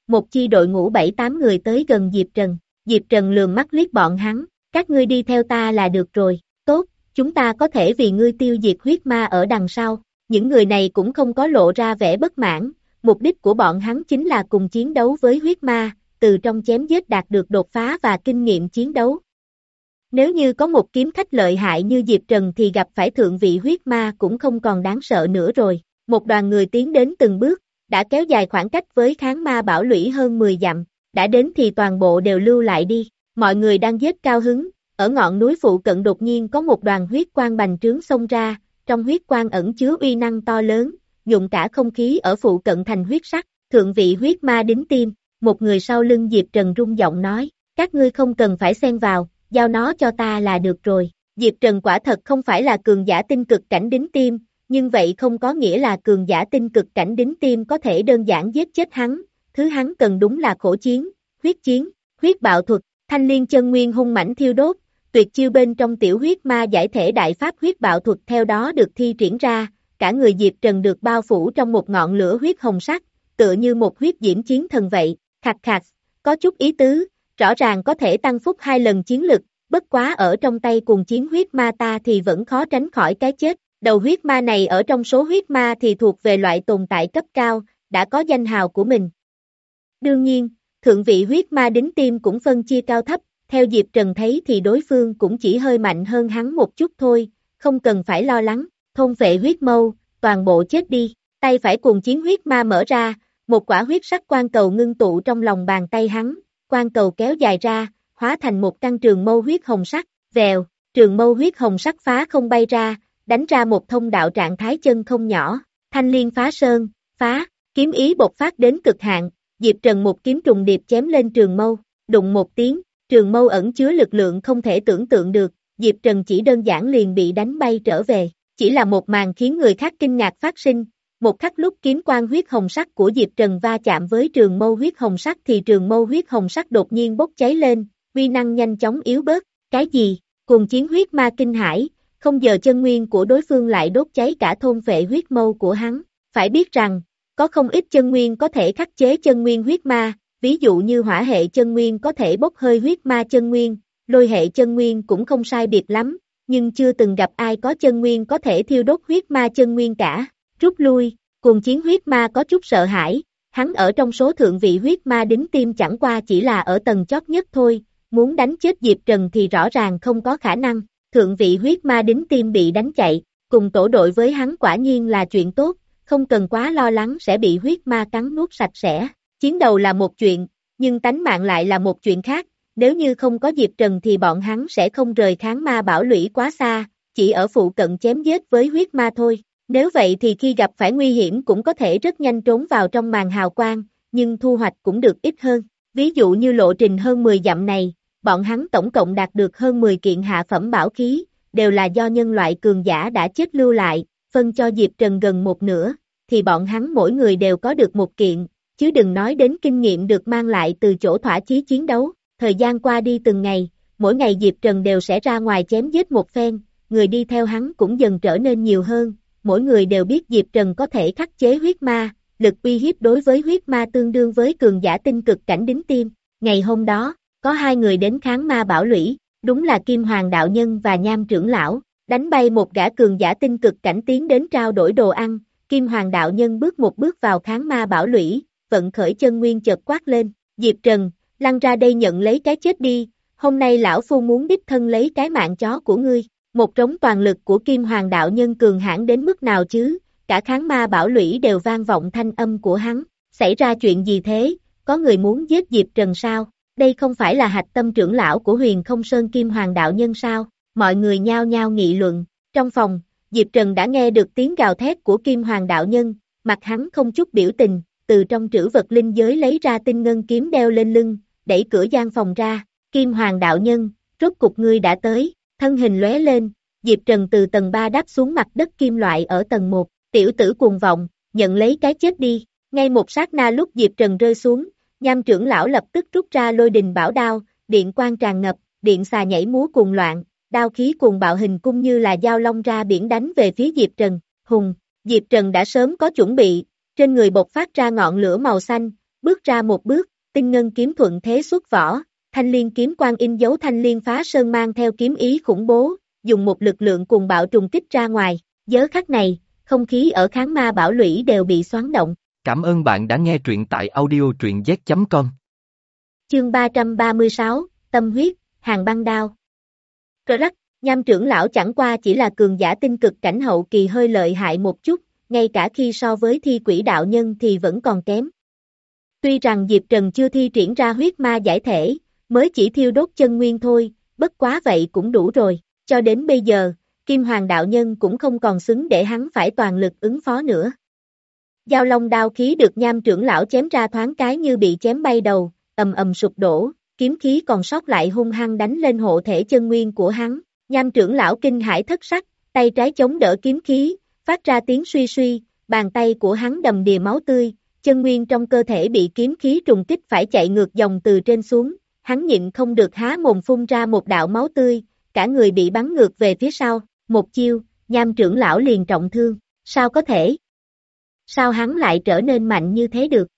một chi đội ngũ bảy tám người tới gần Diệp Trần. Diệp Trần lườm mắt liếc bọn hắn, các ngươi đi theo ta là được rồi, tốt, chúng ta có thể vì ngươi tiêu diệt huyết ma ở đằng sau. Những người này cũng không có lộ ra vẻ bất mãn, mục đích của bọn hắn chính là cùng chiến đấu với huyết ma, từ trong chém giết đạt được đột phá và kinh nghiệm chiến đấu. Nếu như có một kiếm khách lợi hại như Diệp Trần thì gặp phải thượng vị huyết ma cũng không còn đáng sợ nữa rồi. Một đoàn người tiến đến từng bước, đã kéo dài khoảng cách với kháng ma bảo lũy hơn mười dặm, đã đến thì toàn bộ đều lưu lại đi. Mọi người đang giết cao hứng, ở ngọn núi phụ cận đột nhiên có một đoàn huyết quang bành trướng xông ra, trong huyết quang ẩn chứa uy năng to lớn, nhuộm cả không khí ở phụ cận thành huyết sắc. Thượng vị huyết ma đính tim, một người sau lưng Diệp Trần rung giọng nói, các ngươi không cần phải xen vào, giao nó cho ta là được rồi. Diệp Trần quả thật không phải là cường giả tinh cực cảnh đính tim, nhưng vậy không có nghĩa là cường giả tinh cực cảnh đính tim có thể đơn giản giết chết hắn, thứ hắn cần đúng là khổ chiến, huyết chiến, huyết bạo thuật. Thanh liên chân nguyên hung mãnh thiêu đốt, tuyệt chiêu bên trong tiểu huyết ma giải thể đại pháp huyết bạo thuật theo đó được thi triển ra, cả người Diệp Trần được bao phủ trong một ngọn lửa huyết hồng sắc, tựa như một huyết diễm chiến thần vậy. Khạc khạc, có chút ý tứ, rõ ràng có thể tăng phúc hai lần chiến lực, bất quá ở trong tay cùng chiến huyết ma ta thì vẫn khó tránh khỏi cái chết. Đầu huyết ma này ở trong số huyết ma thì thuộc về loại tồn tại cấp cao, đã có danh hào của mình. Đương nhiên, thượng vị huyết ma đính tim cũng phân chia cao thấp, theo Diệp Trần thấy thì đối phương cũng chỉ hơi mạnh hơn hắn một chút thôi, không cần phải lo lắng. Thôn vệ huyết mâu, toàn bộ chết đi. Tay phải cùng chiến huyết ma mở ra, một quả huyết sắc quan cầu ngưng tụ trong lòng bàn tay hắn, quan cầu kéo dài ra, hóa thành một căn trường mâu huyết hồng sắc, vèo, trường mâu huyết hồng sắc phá không bay ra, đánh ra một thông đạo trạng thái chân không nhỏ. Thanh liên phá sơn, phá, kiếm ý bộc phát đến cực hạn, Diệp Trần một kiếm trùng điệp chém lên trường mâu, đụng một tiếng, trường mâu ẩn chứa lực lượng không thể tưởng tượng được, Diệp Trần chỉ đơn giản liền bị đánh bay trở về. Chỉ là một màn khiến người khác kinh ngạc phát sinh, một khắc lúc kiếm quang huyết hồng sắc của Diệp Trần va chạm với trường mâu huyết hồng sắc thì trường mâu huyết hồng sắc đột nhiên bốc cháy lên, uy năng nhanh chóng yếu bớt. Cái gì? Cùng chiến huyết ma kinh hãi, không giờ chân nguyên của đối phương lại đốt cháy cả thôn vệ huyết mâu của hắn. Phải biết rằng, có không ít chân nguyên có thể khắc chế chân nguyên huyết ma, ví dụ như hỏa hệ chân nguyên có thể bốc hơi huyết ma chân nguyên, lôi hệ chân nguyên cũng không sai biệt lắm, nhưng chưa từng gặp ai có chân nguyên có thể thiêu đốt huyết ma chân nguyên cả. Rút lui, cùng chiến huyết ma có chút sợ hãi, hắn ở trong số thượng vị huyết ma đính tim chẳng qua chỉ là ở tầng chót nhất thôi, muốn đánh chết Diệp Trần thì rõ ràng không có khả năng. Thượng vị huyết ma đính tim bị đánh chạy, cùng tổ đội với hắn quả nhiên là chuyện tốt, không cần quá lo lắng sẽ bị huyết ma cắn nuốt sạch sẽ. Chiến đầu là một chuyện, nhưng tánh mạng lại là một chuyện khác, nếu như không có Diệp Trần thì bọn hắn sẽ không rời kháng ma bảo lũy quá xa, chỉ ở phụ cận chém giết với huyết ma thôi. Nếu vậy thì khi gặp phải nguy hiểm cũng có thể rất nhanh trốn vào trong màn hào quang, nhưng thu hoạch cũng được ít hơn. Ví dụ như lộ trình hơn mười dặm này, bọn hắn tổng cộng đạt được hơn mười kiện hạ phẩm bảo khí, đều là do nhân loại cường giả đã chết lưu lại, phân cho Diệp Trần gần một nửa, thì bọn hắn mỗi người đều có được một kiện, chứ đừng nói đến kinh nghiệm được mang lại từ chỗ thỏa chí chiến đấu. Thời gian qua đi từng ngày, mỗi ngày Diệp Trần đều sẽ ra ngoài chém giết một phen, người đi theo hắn cũng dần trở nên nhiều hơn, mỗi người đều biết Diệp Trần có thể khắc chế huyết ma, lực uy hiếp đối với huyết ma tương đương với cường giả tinh cực cảnh đính tim. Ngày hôm đó, có hai người đến kháng ma bảo lũy, đúng là Kim Hoàng đạo nhân và Nham trưởng lão, đánh bay một gã cường giả tinh cực cảnh tiến đến trao đổi đồ ăn. Kim Hoàng đạo nhân bước một bước vào kháng ma bảo lũy, vận khởi chân nguyên chợt quát lên, Diệp Trần, lăn ra đây nhận lấy cái chết đi, hôm nay lão phu muốn đích thân lấy cái mạng chó của ngươi. Một trống toàn lực của Kim Hoàng đạo nhân cường hãn đến mức nào chứ, cả kháng ma bảo lũy đều vang vọng thanh âm của hắn. Xảy ra chuyện gì thế, có người muốn giết Diệp Trần sao? Đây không phải là hạch tâm trưởng lão của Huyền Không Sơn Kim Hoàng đạo nhân sao? Mọi người nhao nhao nghị luận. Trong phòng, Diệp Trần đã nghe được tiếng gào thét của Kim Hoàng đạo nhân, mặt hắn không chút biểu tình, từ trong trữ vật linh giới lấy ra tinh ngân kiếm đeo lên lưng, đẩy cửa gian phòng ra. Kim Hoàng đạo nhân, rốt cục ngươi đã tới. Thân hình lóe lên, Diệp Trần từ tầng ba đáp xuống mặt đất kim loại ở tầng một, tiểu tử cuồng vọng, nhận lấy cái chết đi. Ngay một sát na lúc Diệp Trần rơi xuống, Nham trưởng lão lập tức rút ra lôi đình bảo đao, điện quang tràn ngập, điện xà nhảy múa cuồng loạn, đao khí cuồng bạo hình cung như là dao long ra biển đánh về phía Diệp Trần. Hùng, Diệp Trần đã sớm có chuẩn bị, trên người bộc phát ra ngọn lửa màu xanh, bước ra một bước, tinh ngân kiếm thuận thế xuất vỏ, thanh liên kiếm quang in dấu thanh liên phá sơn mang theo kiếm ý khủng bố, dùng một lực lượng cuồng bạo trùng kích ra ngoài, giờ khắc này, không khí ở kháng ma bảo lũy đều bị xoắn động. Cảm ơn bạn đã nghe truyện tại audio truyện z chấm com. Chương ba trăm ba mươi sáu, Tâm huyết, Hàng băng đao. Cờ rắc, Nham trưởng lão chẳng qua chỉ là cường giả tinh cực cảnh hậu kỳ hơi lợi hại một chút, ngay cả khi so với thi quỷ đạo nhân thì vẫn còn kém. Tuy rằng Diệp Trần chưa thi triển ra huyết ma giải thể, mới chỉ thiêu đốt chân nguyên thôi, bất quá vậy cũng đủ rồi, cho đến bây giờ, Kim Hoàng đạo nhân cũng không còn xứng để hắn phải toàn lực ứng phó nữa. Giao long đao khí được Nham trưởng lão chém ra thoáng cái như bị chém bay đầu, ầm ầm sụp đổ, kiếm khí còn sót lại hung hăng đánh lên hộ thể chân nguyên của hắn. Nham trưởng lão kinh hãi thất sắc, tay trái chống đỡ kiếm khí, phát ra tiếng suy suy, bàn tay của hắn đầm đìa máu tươi, chân nguyên trong cơ thể bị kiếm khí trùng kích phải chạy ngược dòng từ trên xuống, hắn nhịn không được há mồm phun ra một đạo máu tươi, cả người bị bắn ngược về phía sau, một chiêu, Nham trưởng lão liền trọng thương, sao có thể? Sao hắn lại trở nên mạnh như thế được?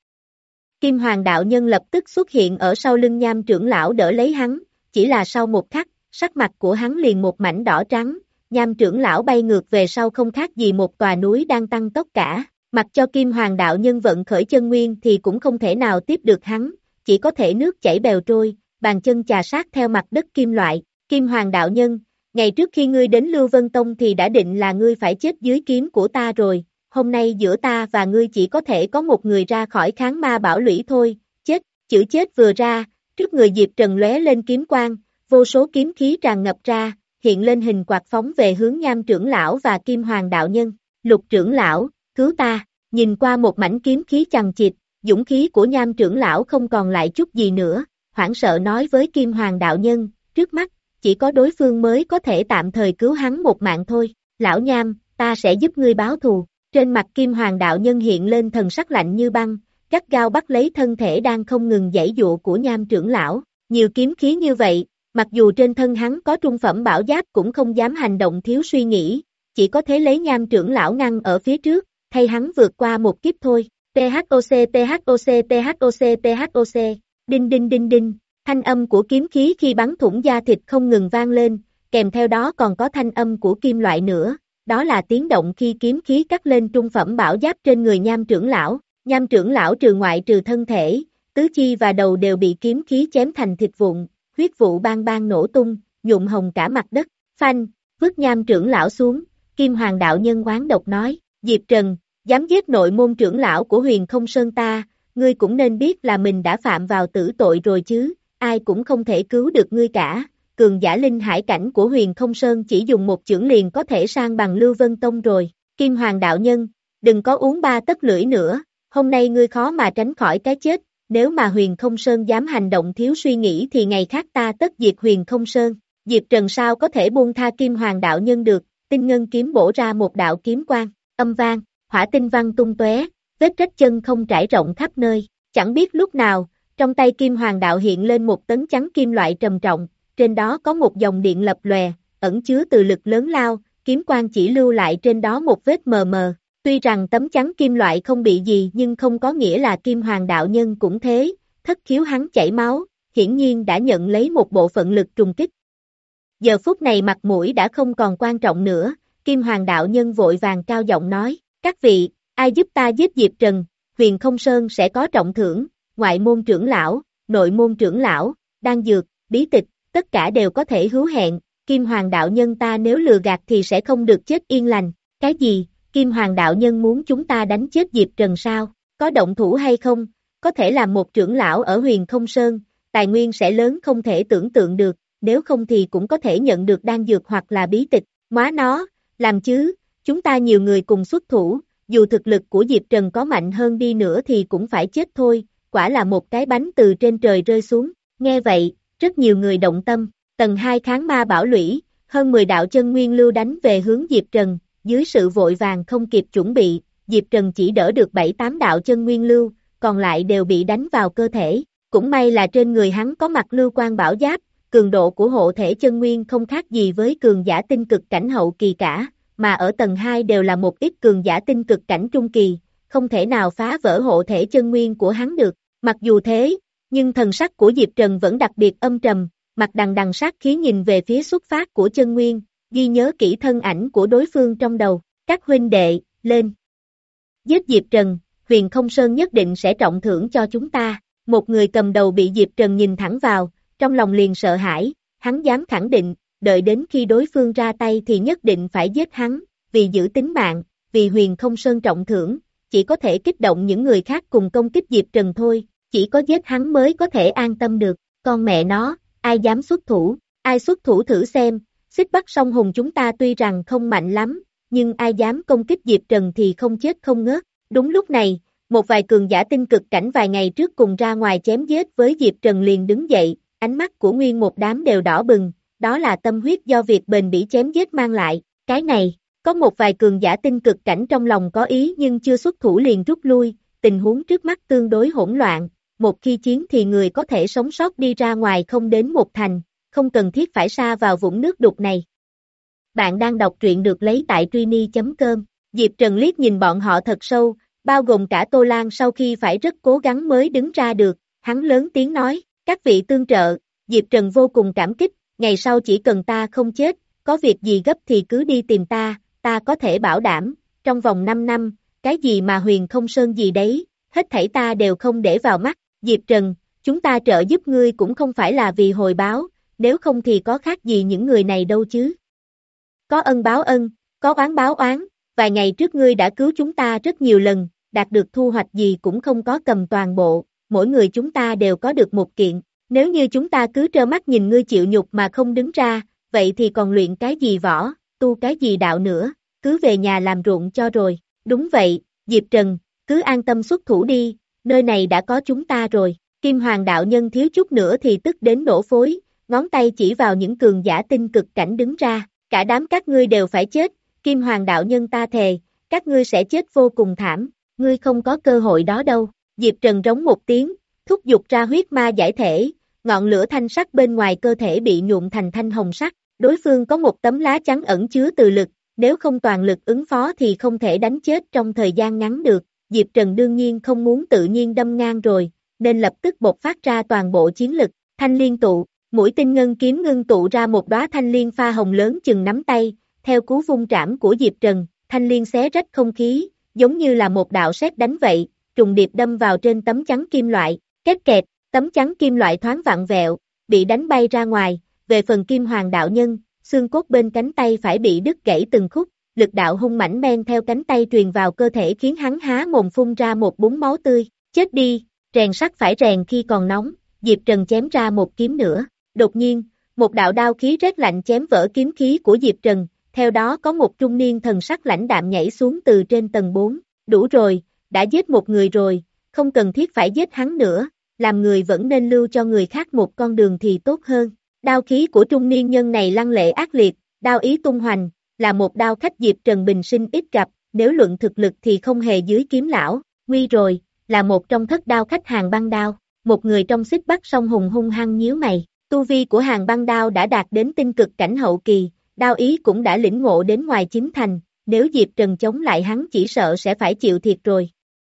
Kim Hoàng đạo nhân lập tức xuất hiện ở sau lưng Nham trưởng lão đỡ lấy hắn, chỉ là sau một khắc, sắc mặt của hắn liền một mảnh đỏ trắng, Nham trưởng lão bay ngược về sau không khác gì một tòa núi đang tăng tốc cả, mặc cho Kim Hoàng đạo nhân vận khởi chân nguyên thì cũng không thể nào tiếp được hắn, chỉ có thể nước chảy bèo trôi, bàn chân chà sát theo mặt đất kim loại. Kim Hoàng đạo nhân, ngày trước khi ngươi đến Lưu Vân Tông thì đã định là ngươi phải chết dưới kiếm của ta rồi, hôm nay giữa ta và ngươi chỉ có thể có một người ra khỏi kháng ma bảo lũy thôi, chết, chữ chết vừa ra, trước người Diệp Trần lóe lên kiếm quang, vô số kiếm khí tràn ngập ra, hiện lên hình quạt phóng về hướng Nham trưởng lão và Kim Hoàng đạo nhân, Lục trưởng lão, cứu ta, nhìn qua một mảnh kiếm khí chằng chịt, dũng khí của Nham trưởng lão không còn lại chút gì nữa, hoảng sợ nói với Kim Hoàng đạo nhân, trước mắt, chỉ có đối phương mới có thể tạm thời cứu hắn một mạng thôi, lão Nham, ta sẽ giúp ngươi báo thù, trên mặt Kim Hoàng đạo nhân hiện lên thần sắc lạnh như băng, gắt gao bắt lấy thân thể đang không ngừng giãy dụa của Nham trưởng lão, nhiều kiếm khí như vậy, mặc dù trên thân hắn có trung phẩm bảo giáp cũng không dám hành động thiếu suy nghĩ, chỉ có thế lấy Nham trưởng lão ngăn ở phía trước, thay hắn vượt qua một kiếp thôi, THOC THOC THOC THOC, đinh đinh đinh đinh. Thanh âm của kiếm khí khi bắn thủng da thịt không ngừng vang lên, kèm theo đó còn có thanh âm của kim loại nữa, đó là tiếng động khi kiếm khí cắt lên trung phẩm bảo giáp trên người Nham trưởng lão. Nham trưởng lão trừ ngoại trừ thân thể, tứ chi và đầu đều bị kiếm khí chém thành thịt vụn, huyết vụ bang bang nổ tung, nhuộm hồng cả mặt đất. Phanh, vứt Nham trưởng lão xuống, Kim Hoàng đạo nhân oán độc nói, Diệp Trần, dám giết nội môn trưởng lão của Huyền Không Sơn ta, ngươi cũng nên biết là mình đã phạm vào tử tội rồi chứ. Ai cũng không thể cứu được ngươi cả, cường giả linh hải cảnh của Huyền Không Sơn chỉ dùng một chưởng liền có thể sang bằng Lưu Vân Tông rồi, Kim Hoàng đạo nhân, đừng có uống ba tấc lưỡi nữa, hôm nay ngươi khó mà tránh khỏi cái chết, nếu mà Huyền Không Sơn dám hành động thiếu suy nghĩ thì ngày khác ta tất diệt Huyền Không Sơn, Diệp Trần sao có thể buông tha Kim Hoàng đạo nhân được, tinh ngân kiếm bổ ra một đạo kiếm quang, âm vang, hỏa tinh văng tung tóe, vết rách chân không trải rộng khắp nơi, chẳng biết lúc nào, trong tay Kim Hoàng đạo hiện lên một tấn trắng kim loại trầm trọng, trên đó có một dòng điện lập lòe, ẩn chứa từ lực lớn lao, kiếm quang chỉ lưu lại trên đó một vết mờ mờ. Tuy rằng tấm trắng kim loại không bị gì nhưng không có nghĩa là Kim Hoàng đạo nhân cũng thế, thất khiếu hắn chảy máu, hiển nhiên đã nhận lấy một bộ phận lực trùng kích. Giờ phút này mặt mũi đã không còn quan trọng nữa, Kim Hoàng đạo nhân vội vàng cao giọng nói, các vị, ai giúp ta giết Diệp Trần, Huyền Không Sơn sẽ có trọng thưởng. Ngoại môn trưởng lão, nội môn trưởng lão, đan dược, bí tịch, tất cả đều có thể hứa hẹn, Kim Hoàng đạo nhân ta nếu lừa gạt thì sẽ không được chết yên lành, cái gì, Kim Hoàng đạo nhân muốn chúng ta đánh chết Diệp Trần sao, có động thủ hay không, có thể làm một trưởng lão ở Huyền Không Sơn, tài nguyên sẽ lớn không thể tưởng tượng được, nếu không thì cũng có thể nhận được đan dược hoặc là bí tịch, móa nó, làm chứ, chúng ta nhiều người cùng xuất thủ, dù thực lực của Diệp Trần có mạnh hơn đi nữa thì cũng phải chết thôi. Quả là một cái bánh từ trên trời rơi xuống, nghe vậy, rất nhiều người động tâm, tầng hai kháng ma bảo lũy, hơn mười đạo chân nguyên lưu đánh về hướng Diệp Trần, dưới sự vội vàng không kịp chuẩn bị, Diệp Trần chỉ đỡ được bảy tám đạo chân nguyên lưu, còn lại đều bị đánh vào cơ thể, cũng may là trên người hắn có mặt lưu quan bảo giáp, cường độ của hộ thể chân nguyên không khác gì với cường giả tinh cực cảnh hậu kỳ cả, mà ở tầng hai đều là một ít cường giả tinh cực cảnh trung kỳ, không thể nào phá vỡ hộ thể chân nguyên của hắn được. Mặc dù thế, nhưng thần sắc của Diệp Trần vẫn đặc biệt âm trầm, mặt đằng đằng sát khí nhìn về phía xuất phát của chân nguyên, ghi nhớ kỹ thân ảnh của đối phương trong đầu, các huynh đệ, lên. Giết Diệp Trần, Huyền Không Sơn nhất định sẽ trọng thưởng cho chúng ta, một người cầm đầu bị Diệp Trần nhìn thẳng vào, trong lòng liền sợ hãi, hắn dám khẳng định, đợi đến khi đối phương ra tay thì nhất định phải giết hắn, vì giữ tính mạng, vì Huyền Không Sơn trọng thưởng, chỉ có thể kích động những người khác cùng công kích Diệp Trần thôi, chỉ có giết hắn mới có thể an tâm được, con mẹ nó, ai dám xuất thủ, ai xuất thủ thử xem, Xích Bắc Song Hùng chúng ta tuy rằng không mạnh lắm, nhưng ai dám công kích Diệp Trần thì không chết không ngớt. Đúng lúc này, một vài cường giả tinh cực cảnh vài ngày trước cùng ra ngoài chém giết với Diệp Trần liền đứng dậy, ánh mắt của nguyên một đám đều đỏ bừng, đó là tâm huyết do việc bền bỉ chém giết mang lại, cái này, có một vài cường giả tinh cực cảnh trong lòng có ý nhưng chưa xuất thủ liền rút lui, tình huống trước mắt tương đối hỗn loạn, một khi chiến thì người có thể sống sót đi ra ngoài không đến một thành, không cần thiết phải sa vào vũng nước đục này. Bạn đang đọc truyện được lấy tại Trini chấm com, Diệp Trần liếc nhìn bọn họ thật sâu, bao gồm cả Tô Lan sau khi phải rất cố gắng mới đứng ra được, hắn lớn tiếng nói, các vị tương trợ, Diệp Trần vô cùng cảm kích, ngày sau chỉ cần ta không chết, có việc gì gấp thì cứ đi tìm ta, ta có thể bảo đảm, trong vòng năm năm, cái gì mà Huyền Không Sơn gì đấy, hết thảy ta đều không để vào mắt, Diệp Trần, chúng ta trợ giúp ngươi cũng không phải là vì hồi báo, nếu không thì có khác gì những người này đâu chứ. Có ân báo ân, có oán báo oán, vài ngày trước ngươi đã cứu chúng ta rất nhiều lần, đạt được thu hoạch gì cũng không có cầm toàn bộ, mỗi người chúng ta đều có được một kiện, nếu như chúng ta cứ trơ mắt nhìn ngươi chịu nhục mà không đứng ra, vậy thì còn luyện cái gì võ, tu cái gì đạo nữa, cứ về nhà làm ruộng cho rồi, đúng vậy, Diệp Trần, cứ an tâm xuất thủ đi, nơi này đã có chúng ta rồi, Kim Hoàng đạo nhân thiếu chút nữa thì tức đến nổ phối, ngón tay chỉ vào những cường giả tinh cực cảnh đứng ra, cả đám các ngươi đều phải chết, Kim Hoàng đạo nhân ta thề, các ngươi sẽ chết vô cùng thảm, ngươi không có cơ hội đó đâu, Diệp Trần rống một tiếng, thúc giục ra huyết ma giải thể, ngọn lửa thanh sắc bên ngoài cơ thể bị nhuộm thành thanh hồng sắc, đối phương có một tấm lá chắn ẩn chứa từ lực, nếu không toàn lực ứng phó thì không thể đánh chết trong thời gian ngắn được, Diệp Trần đương nhiên không muốn tự nhiên đâm ngang rồi, nên lập tức bộc phát ra toàn bộ chiến lực, thanh liên tụ, mũi tinh ngân kiếm ngưng tụ ra một đóa thanh liên pha hồng lớn chừng nắm tay, theo cú vung trảm của Diệp Trần, thanh liên xé rách không khí, giống như là một đạo sét đánh vậy, trùng điệp đâm vào trên tấm chắn kim loại, két kẹt, tấm chắn kim loại thoáng vặn vẹo, bị đánh bay ra ngoài, về phần Kim Hoàng đạo nhân, xương cốt bên cánh tay phải bị đứt gãy từng khúc, lực đạo hung mãnh men theo cánh tay truyền vào cơ thể khiến hắn há mồm phun ra một búng máu tươi, chết đi, rèn sắt phải rèn khi còn nóng, Diệp Trần chém ra một kiếm nữa, đột nhiên, một đạo đao khí rét lạnh chém vỡ kiếm khí của Diệp Trần, theo đó có một trung niên thần sắc lãnh đạm nhảy xuống từ trên tầng bốn, đủ rồi, đã giết một người rồi, không cần thiết phải giết hắn nữa, làm người vẫn nên lưu cho người khác một con đường thì tốt hơn. Đao khí của trung niên nhân này lăng lệ ác liệt, đao ý tung hoành, là một đao khách Diệp Trần bình sinh ít gặp, nếu luận thực lực thì không hề dưới kiếm lão, nguy rồi, là một trong thất đao khách Hàng Băng Đao, một người trong Xích Bắc Song Hùng hung hăng nhíu mày, tu vi của Hàng Băng Đao đã đạt đến tinh cực cảnh hậu kỳ, đao ý cũng đã lĩnh ngộ đến ngoài chín thành, nếu Diệp Trần chống lại hắn chỉ sợ sẽ phải chịu thiệt rồi.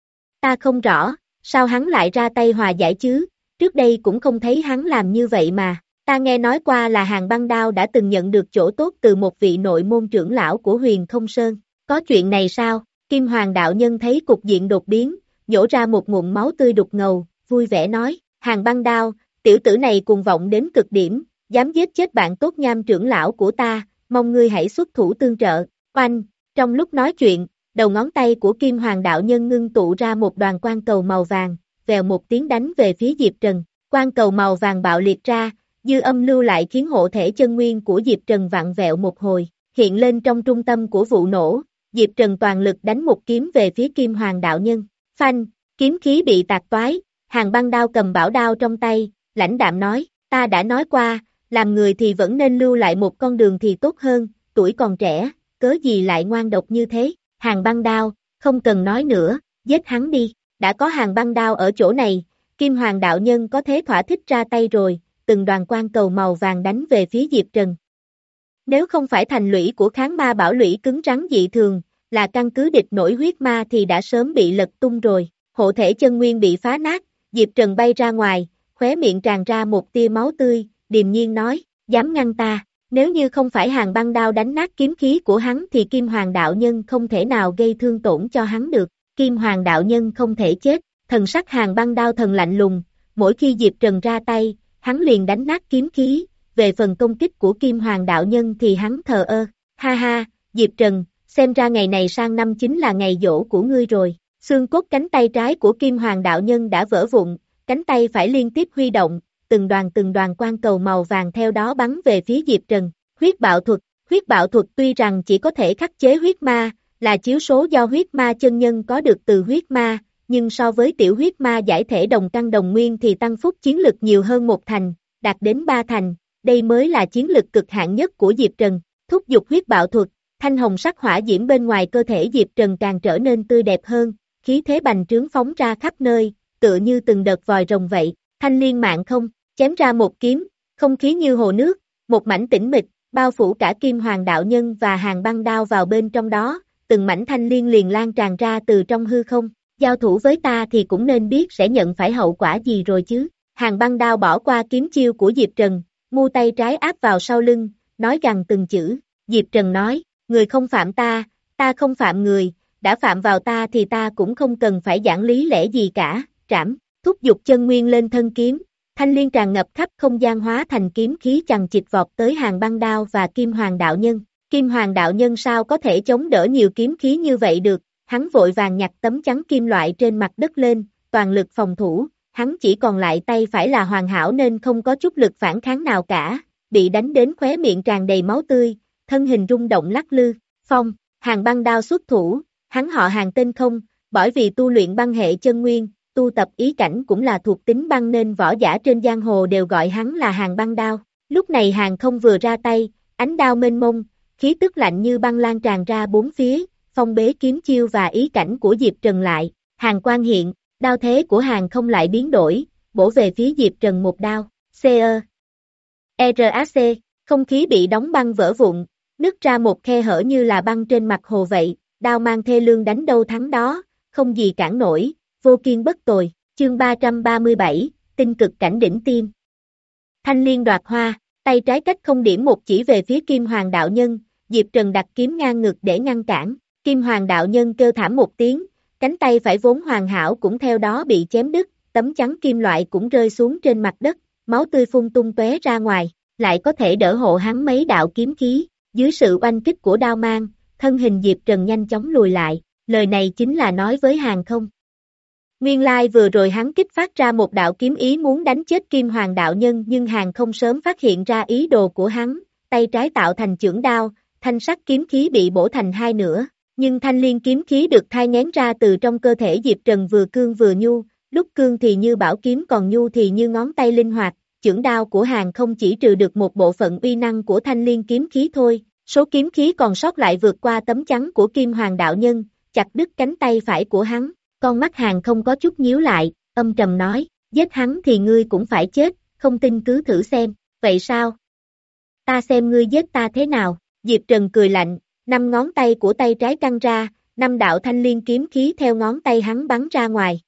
Ta không rõ, sao hắn lại ra tay hòa giải chứ, trước đây cũng không thấy hắn làm như vậy mà. Ta nghe nói qua là Hàng Băng Đao đã từng nhận được chỗ tốt từ một vị nội môn trưởng lão của Huyền Không Sơn. Có chuyện này sao? Kim Hoàng đạo nhân thấy cục diện đột biến, nhổ ra một ngụm máu tươi đục ngầu, vui vẻ nói, Hàng Băng Đao, tiểu tử này cuồng vọng đến cực điểm, dám giết chết bạn tốt Nham trưởng lão của ta, mong ngươi hãy xuất thủ tương trợ. Oanh, trong lúc nói chuyện, đầu ngón tay của Kim Hoàng đạo nhân ngưng tụ ra một đoàn quang cầu màu vàng, vèo một tiếng đánh về phía Diệp Trần. Quang cầu màu vàng bạo liệt ra, dư âm lưu lại khiến hộ thể chân nguyên của Diệp Trần vặn vẹo một hồi, hiện lên trong trung tâm của vụ nổ, Diệp Trần toàn lực đánh một kiếm về phía Kim Hoàng đạo nhân, phanh, kiếm khí bị tạc toái, Hàng Băng Đao cầm bảo đao trong tay, lãnh đạm nói, ta đã nói qua, làm người thì vẫn nên lưu lại một con đường thì tốt hơn, tuổi còn trẻ, cớ gì lại ngoan độc như thế, Hàng Băng Đao, không cần nói nữa, giết hắn đi, đã có Hàng Băng Đao ở chỗ này, Kim Hoàng đạo nhân có thế thỏa thích ra tay rồi, từng đoàn quang cầu màu vàng đánh về phía Diệp Trần. Nếu không phải thành lũy của kháng ma bảo lũy cứng rắn dị thường, là căn cứ địch nổi huyết ma thì đã sớm bị lật tung rồi, hộ thể chân nguyên bị phá nát, Diệp Trần bay ra ngoài, khóe miệng tràn ra một tia máu tươi, điềm nhiên nói, dám ngăn ta, nếu như không phải Hàn băng đao đánh nát kiếm khí của hắn thì Kim Hoàng đạo nhân không thể nào gây thương tổn cho hắn được, Kim Hoàng đạo nhân không thể chết, thần sắc Hàn băng đao thần lạnh lùng, mỗi khi Diệp Trần ra tay, hắn liền đánh nát kiếm khí, về phần công kích của Kim Hoàng đạo nhân thì hắn thờ ơ, ha ha, Diệp Trần, xem ra ngày này sang năm chính là ngày giỗ của ngươi rồi, xương cốt cánh tay trái của Kim Hoàng đạo nhân đã vỡ vụn, cánh tay phải liên tiếp huy động, từng đoàn từng đoàn quang cầu màu vàng theo đó bắn về phía Diệp Trần, huyết bạo thuật, huyết bạo thuật tuy rằng chỉ có thể khắc chế huyết ma, là chiếu số do huyết ma chân nhân có được từ huyết ma, nhưng so với tiểu huyết ma giải thể đồng căn đồng nguyên thì tăng phúc chiến lực nhiều hơn một thành, đạt đến ba thành, đây mới là chiến lực cực hạn nhất của Diệp Trần, thúc giục huyết bạo thuật, thanh hồng sắc hỏa diễm bên ngoài cơ thể Diệp Trần càng trở nên tươi đẹp hơn, khí thế bành trướng phóng ra khắp nơi, tựa như từng đợt vòi rồng vậy, thanh liên mạng không, chém ra một kiếm, không khí như hồ nước, một mảnh tĩnh mịch, bao phủ cả Kim Hoàng đạo nhân và Hàn băng đao vào bên trong đó, từng mảnh thanh liên liền lan tràn ra từ trong hư không, giao thủ với ta thì cũng nên biết sẽ nhận phải hậu quả gì rồi chứ, Hàn băng đao bỏ qua kiếm chiêu của Diệp Trần, mu tay trái áp vào sau lưng, nói gằn từng chữ, Diệp Trần nói, người không phạm ta, ta không phạm người, đã phạm vào ta thì ta cũng không cần phải giảng lý lẽ gì cả, trảm, thúc giục chân nguyên lên thân kiếm, thanh liên tràn ngập khắp không gian hóa thành kiếm khí chằng chịt vọt tới Hàn băng đao và Kim Hoàng đạo nhân, Kim Hoàng đạo nhân sao có thể chống đỡ nhiều kiếm khí như vậy được, hắn vội vàng nhặt tấm chắn kim loại trên mặt đất lên, toàn lực phòng thủ, hắn chỉ còn lại tay phải là hoàn hảo nên không có chút lực phản kháng nào cả, bị đánh đến khóe miệng tràn đầy máu tươi, thân hình rung động lắc lư, phong, Hàn băng đao xuất thủ, hắn họ Hàn tên không, bởi vì tu luyện băng hệ chân nguyên, tu tập ý cảnh cũng là thuộc tính băng nên võ giả trên giang hồ đều gọi hắn là Hàn băng đao, lúc này Hàn không vừa ra tay, ánh đao mênh mông, khí tức lạnh như băng lan tràn ra bốn phía, phong bế kiếm chiêu và ý cảnh của Diệp Trần lại, Hàn quang hiện, đao thế của Hàn không lại biến đổi, bổ về phía Diệp Trần một đao, C.E. R A C, không khí bị đóng băng vỡ vụn, nứt ra một khe hở như là băng trên mặt hồ vậy, đao mang thê lương đánh đâu thắng đó, không gì cản nổi, vô kiên bất tồi, chương ba trăm ba mươi bảy, tinh cực cảnh đỉnh tiên. Thanh liên đoạt hoa, tay trái cách không điểm một chỉ về phía Kim Hoàng đạo nhân, Diệp Trần đặt kiếm ngang ngực để ngăn cản, Kim Hoàng đạo nhân kêu thảm một tiếng, cánh tay phải vốn hoàn hảo cũng theo đó bị chém đứt, tấm chắn kim loại cũng rơi xuống trên mặt đất, máu tươi phun tung tóe ra ngoài, lại có thể đỡ hộ hắn mấy đạo kiếm khí, dưới sự oanh kích của đao mang, thân hình Diệp Trần nhanh chóng lùi lại, lời này chính là nói với Hàn không. Nguyên lai vừa rồi hắn kích phát ra một đạo kiếm ý muốn đánh chết Kim Hoàng đạo nhân nhưng Hàn không sớm phát hiện ra ý đồ của hắn, tay trái tạo thành chưởng đao, thanh sắc kiếm khí bị bổ thành hai nửa, nhưng thanh liên kiếm khí được thai nghén ra từ trong cơ thể Diệp Trần vừa cương vừa nhu, lúc cương thì như bảo kiếm còn nhu thì như ngón tay linh hoạt, chưởng đao của Hàn không chỉ trừ được một bộ phận uy năng của thanh liên kiếm khí thôi, số kiếm khí còn sót lại vượt qua tấm chắn của Kim Hoàng đạo nhân, chặt đứt cánh tay phải của hắn, con mắt Hàn không có chút nhíu lại, âm trầm nói, giết hắn thì ngươi cũng phải chết, không tin cứ thử xem, vậy sao? Ta xem ngươi giết ta thế nào, Diệp Trần cười lạnh, năm ngón tay của tay trái căng ra, năm đạo thanh liên kiếm khí theo ngón tay hắn bắn ra ngoài.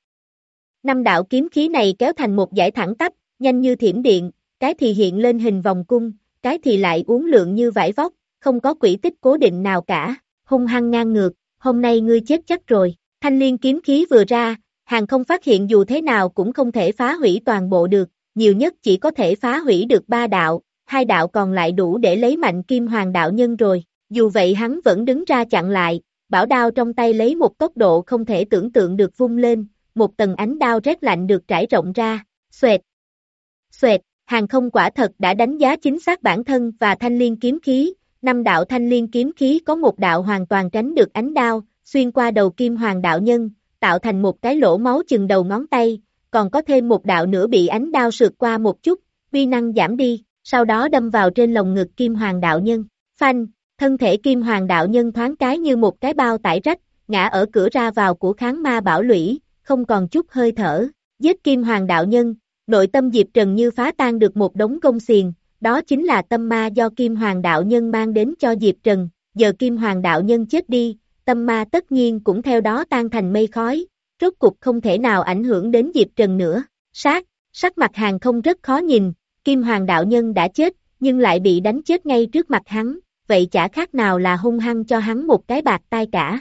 Năm đạo kiếm khí này kéo thành một dải thẳng tắp, nhanh như thiểm điện, cái thì hiện lên hình vòng cung, cái thì lại uốn lượn như vải vóc, không có quỹ tích cố định nào cả, hung hăng ngang ngược, hôm nay ngươi chết chắc rồi, thanh liên kiếm khí vừa ra, Hàn không phát hiện dù thế nào cũng không thể phá hủy toàn bộ được, nhiều nhất chỉ có thể phá hủy được ba đạo, hai đạo còn lại đủ để lấy mạnh Kim Hoàng đạo nhân rồi, dù vậy hắn vẫn đứng ra chặn lại, bảo đao trong tay lấy một tốc độ không thể tưởng tượng được vung lên, một tầng ánh đao rét lạnh được trải rộng ra, xoẹt, xoẹt, Hàn không quả thật đã đánh giá chính xác bản thân và thanh liên kiếm khí, năm đạo thanh liên kiếm khí có một đạo hoàn toàn tránh được ánh đao, xuyên qua đầu Kim Hoàng đạo nhân, tạo thành một cái lỗ máu chừng đầu ngón tay, còn có thêm một đạo nữa bị ánh đao sượt qua một chút, uy năng giảm đi, sau đó đâm vào trên lồng ngực Kim Hoàng đạo nhân, phanh, thân thể Kim Hoàng đạo nhân thoáng cái như một cái bao tải rách, ngã ở cửa ra vào của kháng ma bảo lũy, không còn chút hơi thở, giết Kim Hoàng đạo nhân, nội tâm Diệp Trần như phá tan được một đống gông xiềng, đó chính là tâm ma do Kim Hoàng đạo nhân mang đến cho Diệp Trần, giờ Kim Hoàng đạo nhân chết đi, tâm ma tất nhiên cũng theo đó tan thành mây khói, rốt cục không thể nào ảnh hưởng đến Diệp Trần nữa, Sát, sắc mặt Hàng Không rất khó nhìn, Kim Hoàng đạo nhân đã chết, nhưng lại bị đánh chết ngay trước mặt hắn, vậy chả khác nào là hung hăng cho hắn một cái bạt tai cả.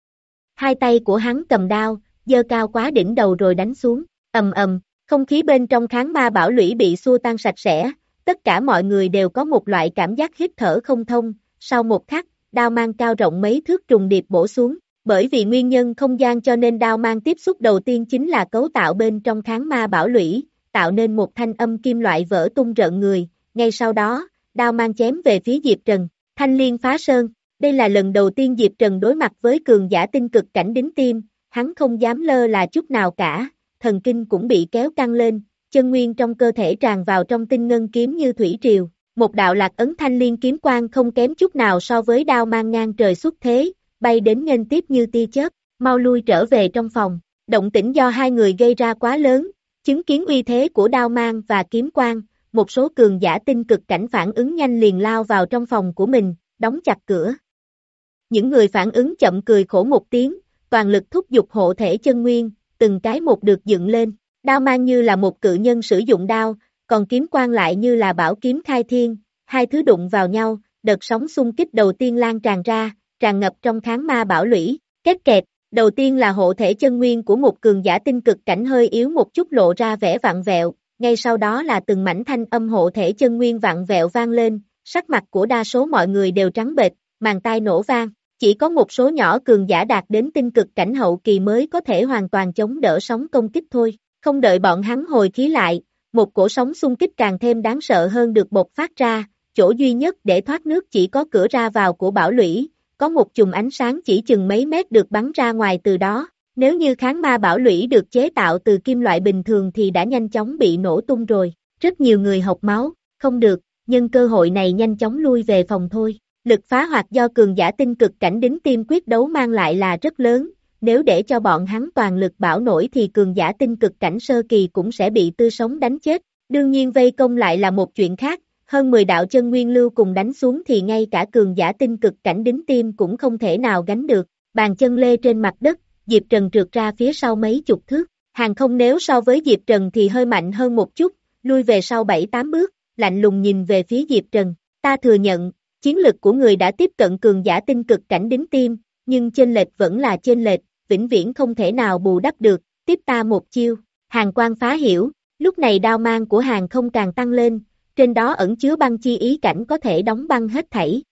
Hai tay của hắn cầm đao, giơ cao quá đỉnh đầu rồi đánh xuống, ầm ầm, không khí bên trong kháng ma bảo lũy bị xua tan sạch sẽ, tất cả mọi người đều có một loại cảm giác hít thở không thông, sau một khắc, đao mang cao rộng mấy thước trùng điệp bổ xuống, bởi vì nguyên nhân không gian cho nên đao mang tiếp xúc đầu tiên chính là cấu tạo bên trong kháng ma bảo lũy, tạo nên một thanh âm kim loại vỡ tung rợn người, ngay sau đó, đao mang chém về phía Diệp Trần, thanh liên phá sơn, đây là lần đầu tiên Diệp Trần đối mặt với cường giả tinh cực cảnh đính tim, hắn không dám lơ là chút nào cả, thần kinh cũng bị kéo căng lên, chân nguyên trong cơ thể tràn vào trong tinh ngân kiếm như thủy triều, một đạo lạc ấn thanh liên kiếm quang không kém chút nào so với đao mang ngang trời xuất thế, bay đến nghênh tiếp như tia chớp, mau lui trở về trong phòng, động tĩnh do hai người gây ra quá lớn, chứng kiến uy thế của đao mang và kiếm quang, một số cường giả tinh cực cảnh phản ứng nhanh liền lao vào trong phòng của mình, đóng chặt cửa. Những người phản ứng chậm cười khổ một tiếng, toàn lực thúc giục hộ thể chân nguyên, từng cái một được dựng lên, đao mang như là một cự nhân sử dụng đao, còn kiếm quang lại như là bảo kiếm khai thiên, hai thứ đụng vào nhau, đợt sóng xung kích đầu tiên lan tràn ra, tràn ngập trong kháng ma bảo lũy, kết kẹt, đầu tiên là hộ thể chân nguyên của một cường giả tinh cực cảnh hơi yếu một chút lộ ra vẻ vặn vẹo, ngay sau đó là từng mảnh thanh âm hộ thể chân nguyên vặn vẹo vang lên, sắc mặt của đa số mọi người đều trắng bệch, màng tai nổ vang, chỉ có một số nhỏ cường giả đạt đến tinh cực cảnh hậu kỳ mới có thể hoàn toàn chống đỡ sóng công kích thôi, không đợi bọn hắn hồi khí lại, một cổ sóng xung kích càng thêm đáng sợ hơn được bộc phát ra, chỗ duy nhất để thoát nước chỉ có cửa ra vào của bảo lũy, có một chùm ánh sáng chỉ chừng mấy mét được bắn ra ngoài từ đó, nếu như kháng ma bảo lũy được chế tạo từ kim loại bình thường thì đã nhanh chóng bị nổ tung rồi, rất nhiều người hộc máu, không được, nhân cơ hội này nhanh chóng lui về phòng thôi. Lực phá hoại do cường giả tinh cực cảnh đính tim quyết đấu mang lại là rất lớn, nếu để cho bọn hắn toàn lực bảo nổi thì cường giả tinh cực cảnh sơ kỳ cũng sẽ bị tươi sống đánh chết, đương nhiên vây công lại là một chuyện khác, hơn mười đạo chân nguyên lưu cùng đánh xuống thì ngay cả cường giả tinh cực cảnh đính tim cũng không thể nào gánh được, bàn chân lê trên mặt đất, Diệp Trần trượt ra phía sau mấy chục thước, Hàng Không nếu so với Diệp Trần thì hơi mạnh hơn một chút, lui về sau bảy tám bước, lạnh lùng nhìn về phía Diệp Trần, ta thừa nhận, chiến lực của người đã tiếp cận cường giả tinh cực cảnh đính tim, nhưng chênh lệch vẫn là chênh lệch, vĩnh viễn không thể nào bù đắp được, tiếp ta một chiêu, Hàng Quang phá hiểu, lúc này đao mang của Hàng Không càng tăng lên, trên đó ẩn chứa băng chi ý cảnh có thể đóng băng hết thảy.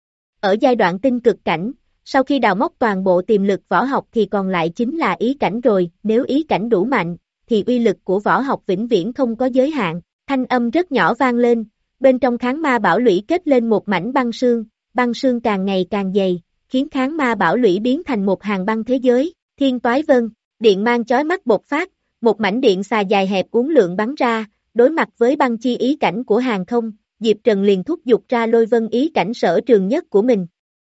Ở giai đoạn tinh cực cảnh, sau khi đào móc toàn bộ tiềm lực võ học thì còn lại chính là ý cảnh rồi, nếu ý cảnh đủ mạnh, thì uy lực của võ học vĩnh viễn không có giới hạn, thanh âm rất nhỏ vang lên, bên trong kháng ma bảo lũy kết lên một mảnh băng sương, băng sương càng ngày càng dày, khiến kháng ma bảo lũy biến thành một hàng băng thế giới, thiên toái vân, điện mang chói mắt bộc phát, một mảnh điện xà dài hẹp uốn lượn bắn ra, đối mặt với băng chi ý cảnh của Hàng Không, Diệp Trần liền thúc giục ra lôi vân ý cảnh sở trường nhất của mình.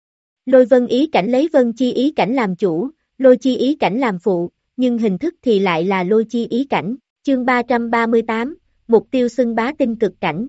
Lôi vân ý cảnh lấy vân chi ý cảnh làm chủ, lôi chi ý cảnh làm phụ, nhưng hình thức thì lại là lôi chi ý cảnh, chương ba trăm ba mươi tám, mục tiêu xưng bá tinh cực cảnh.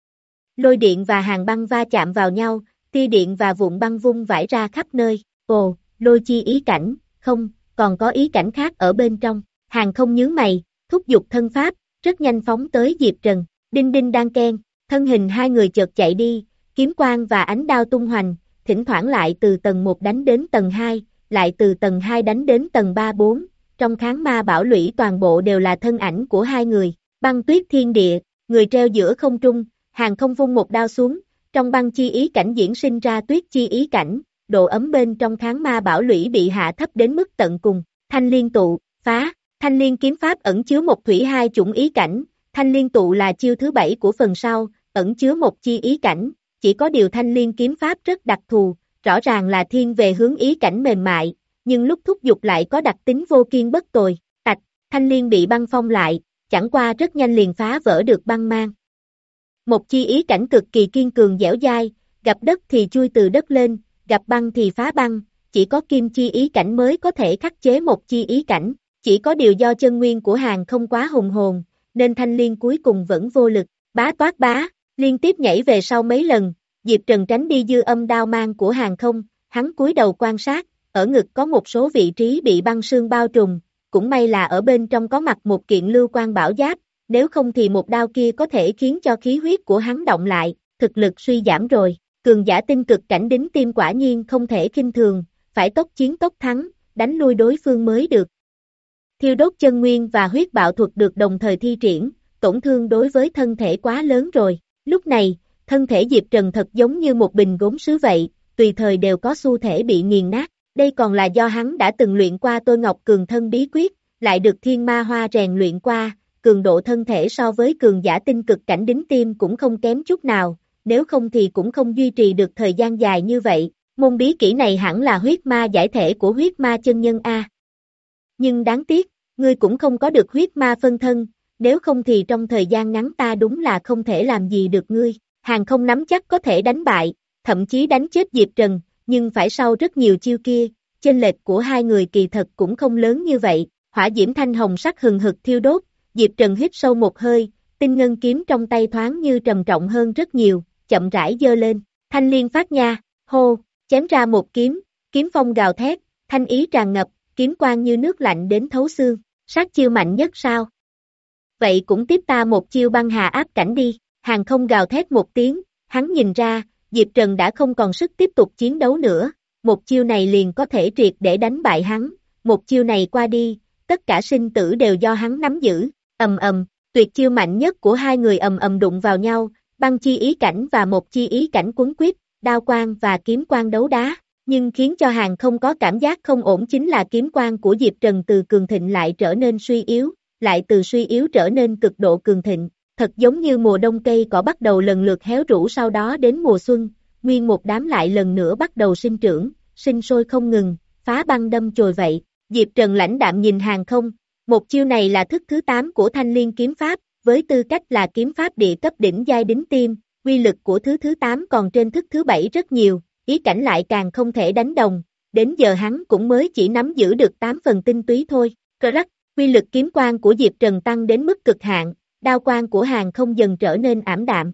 Lôi điện và hàng băng va chạm vào nhau, tia điện và vụn băng vung vãi ra khắp nơi, ồ, lôi chi ý cảnh, không, còn có ý cảnh khác ở bên trong, Hàng Không nhướng mày, thúc giục thân pháp, rất nhanh phóng tới Diệp Trần, đinh đinh đang keng, thân hình hai người chợt chạy đi, kiếm quang và ánh đao tung hoành, thỉnh thoảng lại từ tầng một đánh đến tầng hai, lại từ tầng hai đánh đến tầng ba bốn, trong kháng ma bảo lũy toàn bộ đều là thân ảnh của hai người, băng tuyết thiên địa, người treo giữa không trung, Hàng Không vung một đao xuống, trong băng chi ý cảnh diễn sinh ra tuyết chi ý cảnh, độ ấm bên trong kháng ma bảo lũy bị hạ thấp đến mức tận cùng, thanh liên tụ, phá, thanh liên kiếm pháp ẩn chứa một thủy hai chủng ý cảnh, thanh liên tụ là chiêu thứ bảy của phần sau, ẩn chứa một chi ý cảnh, chỉ có điều thanh liên kiếm pháp rất đặc thù, rõ ràng là thiên về hướng ý cảnh mềm mại, nhưng lúc thúc giục lại có đặc tính vô kiên bất tồi, tạch, thanh liên bị băng phong lại, chẳng qua rất nhanh liền phá vỡ được băng mang. Một chi ý cảnh cực kỳ kiên cường dẻo dai, gặp đất thì chui từ đất lên, gặp băng thì phá băng, chỉ có kim chi ý cảnh mới có thể khắc chế một chi ý cảnh, chỉ có điều do chân nguyên của Hàng Không quá hùng hồn, nên thanh liên cuối cùng vẫn vô lực, bá toát bá, liên tiếp nhảy về sau mấy lần, Diệp Trần tránh đi dư âm đao mang của Hàng Không, hắn cúi đầu quan sát, ở ngực có một số vị trí bị băng sương bao trùm, cũng may là ở bên trong có mặc một kiện lưu quan bảo giáp, nếu không thì một đao kia có thể khiến cho khí huyết của hắn động lại, thực lực suy giảm rồi. Cường giả tinh cực cảnh đính tim quả nhiên không thể khinh thường, phải tốc chiến tốc thắng, đánh lui đối phương mới được. Thiêu đốt chân nguyên và huyết bạo thuật được đồng thời thi triển, tổn thương đối với thân thể quá lớn rồi. Lúc này, thân thể Diệp Trần thật giống như một bình gốm sứ vậy, tùy thời đều có xu thể bị nghiền nát. Đây còn là do hắn đã từng luyện qua Tôi Ngọc Cường Thân bí quyết, lại được Thiên Ma Hoa rèn luyện qua, cường độ thân thể so với cường giả tinh cực cảnh đính tim cũng không kém chút nào, nếu không thì cũng không duy trì được thời gian dài như vậy. Môn bí kỹ này hẳn là huyết ma giải thể của huyết ma chân nhân A. Nhưng đáng tiếc, ngươi cũng không có được huyết ma phân thân, nếu không thì trong thời gian ngắn ta đúng là không thể làm gì được ngươi. Hàng không nắm chắc có thể đánh bại, thậm chí đánh chết Diệp Trần, nhưng phải sau rất nhiều chiêu kia, chênh lệch của hai người kỳ thật cũng không lớn như vậy. Hỏa diễm thanh hồng sắc hừng hực thiêu đốt, Diệp Trần hít sâu một hơi, tinh ngân kiếm trong tay thoáng như trầm trọng hơn rất nhiều, chậm rãi giơ lên, thanh liên phát nha, hô, chém ra một kiếm, kiếm phong gào thét, thanh ý tràn ngập, kiếm quang như nước lạnh đến thấu xương, sát chiêu mạnh nhất sao? Vậy cũng tiếp ta một chiêu băng hà áp cảnh đi. Hàng không gào thét một tiếng, hắn nhìn ra, Diệp Trần đã không còn sức tiếp tục chiến đấu nữa, một chiêu này liền có thể triệt để đánh bại hắn, một chiêu này qua đi, tất cả sinh tử đều do hắn nắm giữ, ầm ầm, tuyệt chiêu mạnh nhất của hai người ầm ầm đụng vào nhau, băng chi ý cảnh và một chi ý cảnh cuốn quýt, đao quang và kiếm quang đấu đá, nhưng khiến cho Hàng không có cảm giác không ổn chính là kiếm quang của Diệp Trần từ cường thịnh lại trở nên suy yếu, lại từ suy yếu trở nên cực độ cường thịnh. Thật giống như mùa đông cây cỏ bắt đầu lần lượt héo rũ sau đó đến mùa xuân, nguyên một đám lại lần nữa bắt đầu sinh trưởng, sinh sôi không ngừng, phá băng đâm chồi vậy. Diệp Trần lãnh đạm nhìn Hàng không, một chiêu này là thức thứ tám của Thanh Liên kiếm pháp, với tư cách là kiếm pháp địa cấp đỉnh giai đính tim, uy lực của thứ thứ tám còn trên thức thứ bảy rất nhiều, ý cảnh lại càng không thể đánh đồng, đến giờ hắn cũng mới chỉ nắm giữ được tám phần tinh túy thôi. Cơ rắc, uy lực kiếm quang của Diệp Trần tăng đến mức cực hạn. Đao quang của Hàng không dần trở nên ảm đạm.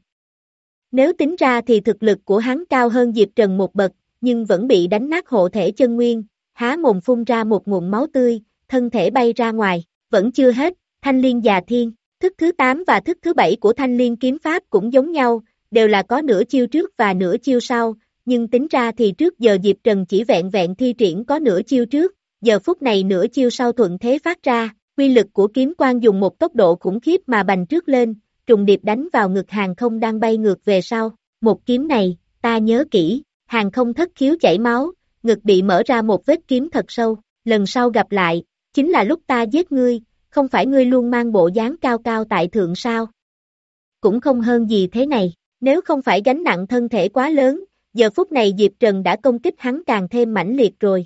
Nếu tính ra thì thực lực của hắn cao hơn Diệp Trần một bậc, nhưng vẫn bị đánh nát hộ thể chân nguyên, há mồm phun ra một nguồn máu tươi, thân thể bay ra ngoài, vẫn chưa hết, Thanh Liên Già Thiên, thức thứ tám và thức thứ bảy của Thanh Liên kiếm pháp cũng giống nhau, đều là có nửa chiêu trước và nửa chiêu sau, nhưng tính ra thì trước giờ Diệp Trần chỉ vẹn vẹn thi triển có nửa chiêu trước, giờ phút này nửa chiêu sau thuận thế phát ra. Uy lực của kiếm quang dùng một tốc độ khủng khiếp mà bành trước lên, trùng điệp đánh vào ngực Hàng không đang bay ngược về sau. Một kiếm này, ta nhớ kỹ, Hàng không thất khiếu chảy máu, ngực bị mở ra một vết kiếm thật sâu. Lần sau gặp lại, chính là lúc ta giết ngươi, không phải ngươi luôn mang bộ dáng cao cao tại thượng sao? Cũng không hơn gì thế này, nếu không phải gánh nặng thân thể quá lớn, giờ phút này Diệp Trần đã công kích hắn càng thêm mãnh liệt rồi.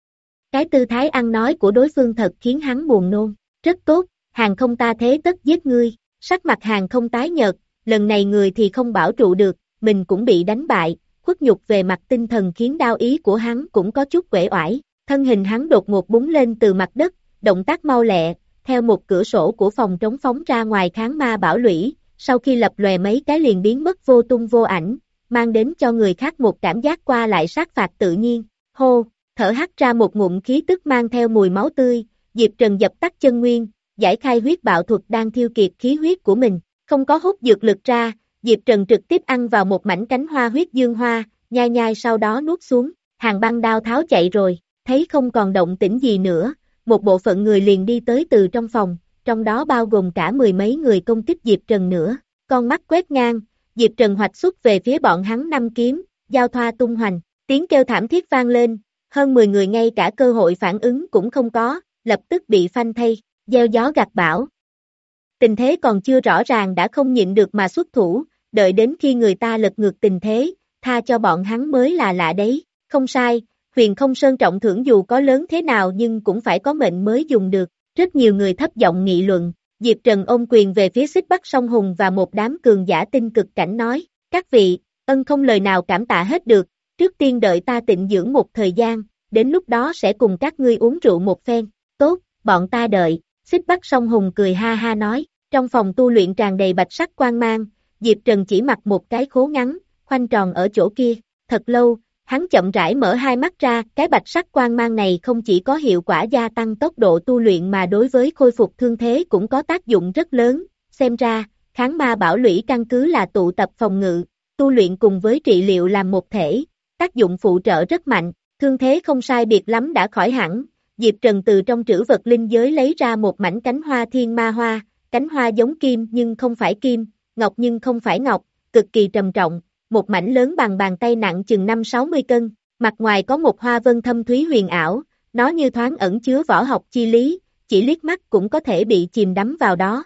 Cái tư thái ăn nói của đối phương thật khiến hắn buồn nôn. Rất tốt, Hàng không ta thế tất giết ngươi. Sắc mặt Hàng không tái nhợt, lần này người thì không bảo trụ được, mình cũng bị đánh bại, khuất nhục về mặt tinh thần khiến đao ý của hắn cũng có chút uể oải. Thân hình hắn đột ngột búng lên từ mặt đất, động tác mau lẹ, theo một cửa sổ của phòng trống phóng ra ngoài kháng ma bảo lũy, sau khi lập lòe mấy cái liền biến mất vô tung vô ảnh, mang đến cho người khác một cảm giác qua lại sát phạt tự nhiên. Hô, thở hắt ra một ngụm khí tức mang theo mùi máu tươi, Diệp Trần dập tắt chân nguyên, giải khai huyết bạo thuật đang thiêu kiệt khí huyết của mình, không có hút dược lực ra, Diệp Trần trực tiếp ăn vào một mảnh cánh hoa huyết dương hoa, nhai nhai sau đó nuốt xuống, Hàng băng đao tháo chạy rồi, thấy không còn động tĩnh gì nữa, một bộ phận người liền đi tới từ trong phòng, trong đó bao gồm cả mười mấy người công kích Diệp Trần nữa, con mắt quét ngang, Diệp Trần hoạch xuất về phía bọn hắn năm kiếm, giao thoa tung hoành, tiếng kêu thảm thiết vang lên, hơn mười người ngay cả cơ hội phản ứng cũng không có, lập tức bị phanh thây, gieo gió gặt bão. Tình thế còn chưa rõ ràng đã không nhịn được mà xuất thủ, đợi đến khi người ta lật ngược tình thế, tha cho bọn hắn mới là lạ đấy, không sai, Huyền Không Sơn trọng thưởng dù có lớn thế nào nhưng cũng phải có mệnh mới dùng được, rất nhiều người thấp giọng nghị luận, Diệp Trần ôm quyền về phía Xích Bắc Song Hùng và một đám cường giả tinh cực cảnh nói, các vị, ân không lời nào cảm tạ hết được, trước tiên đợi ta tịnh dưỡng một thời gian, đến lúc đó sẽ cùng các ngươi uống rượu một phen, tốt, bọn ta đợi, Xích Bắc Song Hùng cười ha ha nói, trong phòng tu luyện tràn đầy bạch sắc quang mang, Diệp Trần chỉ mặc một cái khố ngắn, khoanh tròn ở chỗ kia, thật lâu, Hắn chậm rãi mở hai mắt ra, cái bạch sắc quang mang này không chỉ có hiệu quả gia tăng tốc độ tu luyện mà đối với khôi phục thương thế cũng có tác dụng rất lớn, xem ra, kháng ma bảo lũy căn cứ là tụ tập phòng ngự, tu luyện cùng với trị liệu làm một thể, tác dụng phụ trợ rất mạnh, thương thế không sai biệt lắm đã khỏi hẳn, Diệp Trần từ trong trữ vật linh giới lấy ra một mảnh cánh hoa thiên ma hoa, cánh hoa giống kim nhưng không phải kim, ngọc nhưng không phải ngọc, cực kỳ trầm trọng, một mảnh lớn bằng bàn tay nặng chừng năm sáu mươi cân, mặt ngoài có một hoa vân thâm thúy huyền ảo, nó như thoáng ẩn chứa võ học chi lý, chỉ liếc mắt cũng có thể bị chìm đắm vào đó.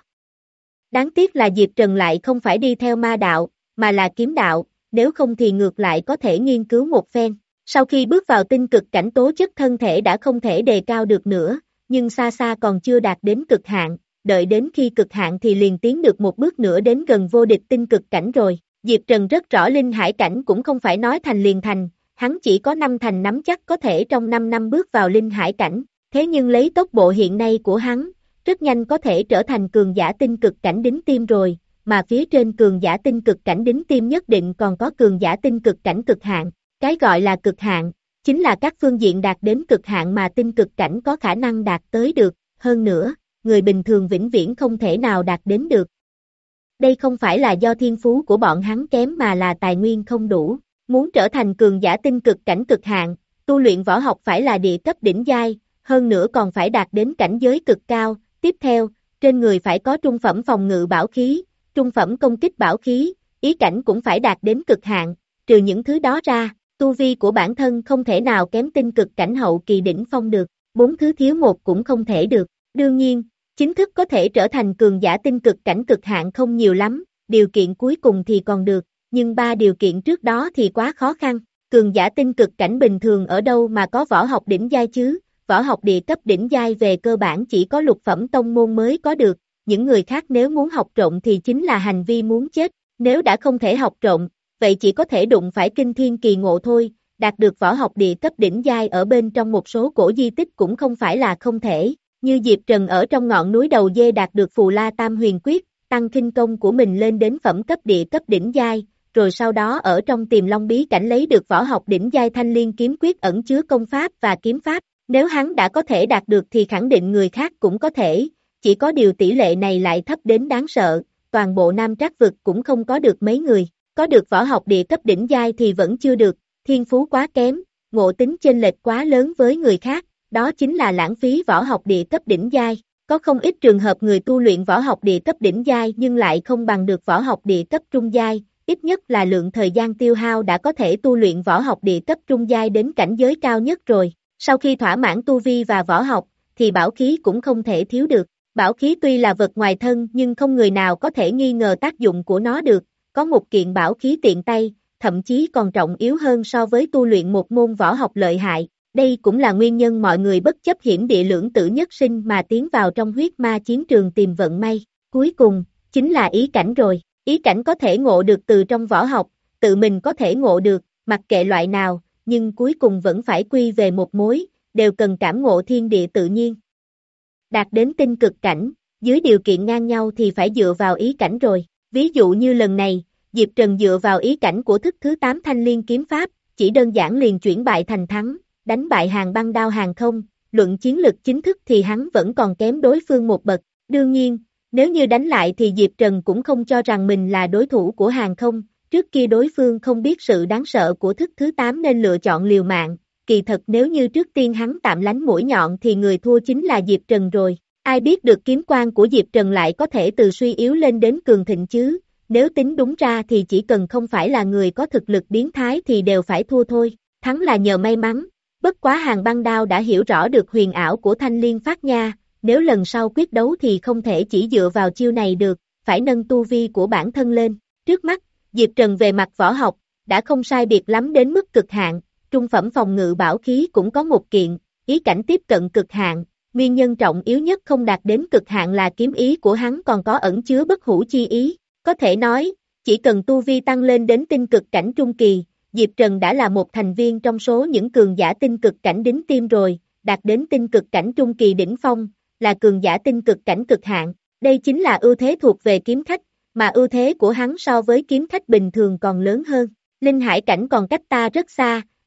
Đáng tiếc là Diệp Trần lại không phải đi theo ma đạo, mà là kiếm đạo, nếu không thì ngược lại có thể nghiên cứu một phen. Sau khi bước vào tinh cực cảnh tố chất thân thể đã không thể đề cao được nữa, nhưng xa xa còn chưa đạt đến cực hạn, đợi đến khi cực hạn thì liền tiến được một bước nữa đến gần vô địch tinh cực cảnh rồi. Diệp Trần rất rõ linh hải cảnh cũng không phải nói thành liền thành, hắn chỉ có năm thành nắm chắc có thể trong năm năm bước vào linh hải cảnh, thế nhưng lấy tốc độ hiện nay của hắn, rất nhanh có thể trở thành cường giả tinh cực cảnh đính tim rồi, mà phía trên cường giả tinh cực cảnh đính tim nhất định còn có cường giả tinh cực cảnh cực hạn. Cái gọi là cực hạn, chính là các phương diện đạt đến cực hạn mà tinh cực cảnh có khả năng đạt tới được, hơn nữa, người bình thường vĩnh viễn không thể nào đạt đến được. Đây không phải là do thiên phú của bọn hắn kém mà là tài nguyên không đủ, muốn trở thành cường giả tinh cực cảnh cực hạn, tu luyện võ học phải là địa cấp đỉnh giai, hơn nữa còn phải đạt đến cảnh giới cực cao, tiếp theo, trên người phải có trung phẩm phòng ngự bảo khí, trung phẩm công kích bảo khí, ý cảnh cũng phải đạt đến cực hạn, trừ những thứ đó ra. Tu vi của bản thân không thể nào kém tinh cực cảnh hậu kỳ đỉnh phong được, bốn thứ thiếu một cũng không thể được. Đương nhiên, chính thức có thể trở thành cường giả tinh cực cảnh cực hạn không nhiều lắm, điều kiện cuối cùng thì còn được, nhưng ba điều kiện trước đó thì quá khó khăn. Cường giả tinh cực cảnh bình thường ở đâu mà có võ học đỉnh giai chứ, võ học địa cấp đỉnh giai về cơ bản chỉ có lục phẩm tông môn mới có được, những người khác nếu muốn học trộm thì chính là hành vi muốn chết, nếu đã không thể học trộm, vậy chỉ có thể đụng phải kinh thiên kỳ ngộ thôi, đạt được võ học địa cấp đỉnh giai ở bên trong một số cổ di tích cũng không phải là không thể, như Diệp Trần ở trong ngọn núi đầu dê đạt được Phù La Tam Huyền Quyết, tăng kinh công của mình lên đến phẩm cấp địa cấp đỉnh giai, rồi sau đó ở trong Tiềm Long bí cảnh lấy được võ học đỉnh giai Thanh Liên kiếm quyết ẩn chứa công pháp và kiếm pháp, nếu hắn đã có thể đạt được thì khẳng định người khác cũng có thể, chỉ có điều tỷ lệ này lại thấp đến đáng sợ, toàn bộ Nam Trác vực cũng không có được mấy người. Có được võ học địa cấp đỉnh giai thì vẫn chưa được, thiên phú quá kém, ngộ tính chênh lệch quá lớn với người khác, đó chính là lãng phí võ học địa cấp đỉnh giai. Có không ít trường hợp người tu luyện võ học địa cấp đỉnh giai nhưng lại không bằng được võ học địa cấp trung giai, ít nhất là lượng thời gian tiêu hao đã có thể tu luyện võ học địa cấp trung giai đến cảnh giới cao nhất rồi. Sau khi thỏa mãn tu vi và võ học, thì bảo khí cũng không thể thiếu được. Bảo khí tuy là vật ngoài thân nhưng không người nào có thể nghi ngờ tác dụng của nó được. Có một kiện bảo khí tiện tay, thậm chí còn trọng yếu hơn so với tu luyện một môn võ học lợi hại. Đây cũng là nguyên nhân mọi người bất chấp hiểm địa lưỡng tử nhất sinh mà tiến vào trong huyết ma chiến trường tìm vận may. Cuối cùng, chính là ý cảnh rồi. Ý cảnh có thể ngộ được từ trong võ học, tự mình có thể ngộ được, mặc kệ loại nào, nhưng cuối cùng vẫn phải quy về một mối, đều cần cảm ngộ thiên địa tự nhiên. Đạt đến tinh cực cảnh, dưới điều kiện ngang nhau thì phải dựa vào ý cảnh rồi. Ví dụ như lần này, Diệp Trần dựa vào ý cảnh của thức thứ tám Thanh Liên kiếm pháp, chỉ đơn giản liền chuyển bại thành thắng, đánh bại Hàng Băng Đao Hàng Không, luận chiến lực chính thức thì hắn vẫn còn kém đối phương một bậc. Đương nhiên, nếu như đánh lại thì Diệp Trần cũng không cho rằng mình là đối thủ của Hàng Không, trước kia đối phương không biết sự đáng sợ của thức thứ tám nên lựa chọn liều mạng, kỳ thật nếu như trước tiên hắn tạm lánh mũi nhọn thì người thua chính là Diệp Trần rồi. Ai biết được kiếm quan của Diệp Trần lại có thể từ suy yếu lên đến cường thịnh chứ, nếu tính đúng ra thì chỉ cần không phải là người có thực lực biến thái thì đều phải thua thôi, thắng là nhờ may mắn, bất quá Hàng Băng Đao đã hiểu rõ được huyền ảo của Thanh Liên Phát Nha, nếu lần sau quyết đấu thì không thể chỉ dựa vào chiêu này được, phải nâng tu vi của bản thân lên, trước mắt, Diệp Trần về mặt võ học, đã không sai biệt lắm đến mức cực hạn, trung phẩm phòng ngự bảo khí cũng có một kiện, ý cảnh tiếp cận cực hạn. Nguyên nhân trọng yếu nhất không đạt đến cực hạn là kiếm ý của hắn còn có ẩn chứa bất hủ chi ý. Có thể nói, chỉ cần tu vi tăng lên đến tinh cực cảnh trung kỳ, Diệp Trần đã là một thành viên trong số những cường giả tinh cực cảnh đính tim rồi, đạt đến tinh cực cảnh trung kỳ đỉnh phong, là cường giả tinh cực cảnh cực hạn. Đây chính là ưu thế thuộc về kiếm khách, mà ưu thế của hắn so với kiếm khách bình thường còn lớn hơn. Linh hải cảnh còn cách ta rất xa,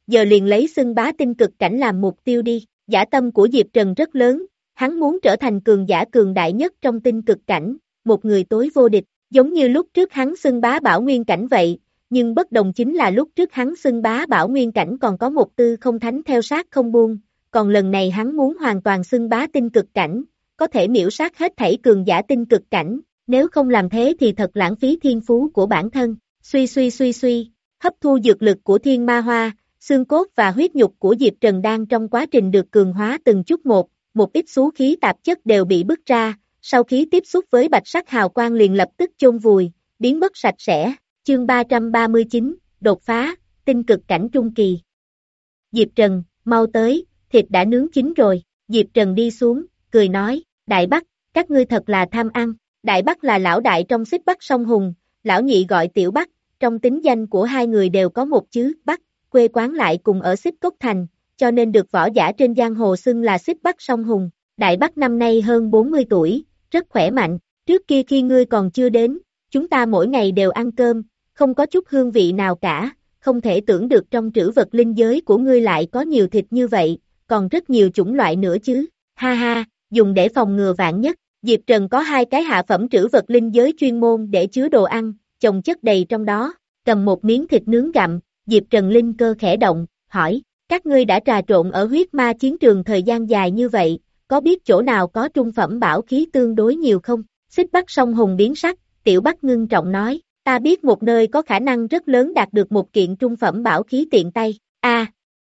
giờ liền lấy xưng bá tinh cực cảnh làm mục tiêu đi. Dã tâm của Diệp Trần rất lớn, hắn muốn trở thành cường giả cường đại nhất trong tinh cực cảnh, một người tối vô địch, giống như lúc trước hắn xưng bá Bảo Nguyên cảnh vậy, nhưng bất đồng chính là lúc trước hắn xưng bá Bảo Nguyên cảnh còn có một tư không thánh theo sát không buông, còn lần này hắn muốn hoàn toàn xưng bá tinh cực cảnh, có thể miểu sát hết thảy cường giả tinh cực cảnh, nếu không làm thế thì thật lãng phí thiên phú của bản thân. Suy suy suy suy, hấp thu dược lực của thiên ma hoa, xương cốt và huyết nhục của Diệp Trần đang trong quá trình được cường hóa từng chút một, một ít xú khí tạp chất đều bị bức ra, sau khi tiếp xúc với bạch sắc hào quang liền lập tức chôn vùi, biến mất sạch sẽ. Chương ba trăm ba mươi chín, đột phá, tinh cực cảnh trung kỳ. Diệp Trần, mau tới, thịt đã nướng chín rồi. Diệp Trần đi xuống, cười nói, Đại Bắc, các ngươi thật là tham ăn. Đại Bắc là lão đại trong xích Bắc sông Hùng, lão nhị gọi Tiểu Bắc, trong tính danh của hai người đều có một chữ Bắc, quê quán lại cùng ở xích Cốc Thành, cho nên được võ giả trên giang hồ xưng là xích Bắc sông Hùng. Đại Bắc năm nay hơn bốn mươi tuổi, rất khỏe mạnh, trước kia khi ngươi còn chưa đến, chúng ta mỗi ngày đều ăn cơm, không có chút hương vị nào cả, không thể tưởng được trong trữ vật linh giới của ngươi lại có nhiều thịt như vậy, còn rất nhiều chủng loại nữa chứ, ha ha, dùng để phòng ngừa vạn nhất. Diệp Trần có hai cái hạ phẩm trữ vật linh giới chuyên môn để chứa đồ ăn, chồng chất đầy trong đó, cầm một miếng thịt nướng gặm, Diệp Trần linh cơ khẽ động, hỏi, các ngươi đã trà trộn ở huyết ma chiến trường thời gian dài như vậy, có biết chỗ nào có trung phẩm bảo khí tương đối nhiều không? Xích Bắc sông Hùng biến sắc, Tiểu Bắc ngưng trọng nói, ta biết một nơi có khả năng rất lớn đạt được một kiện trung phẩm bảo khí tiện tay, a à,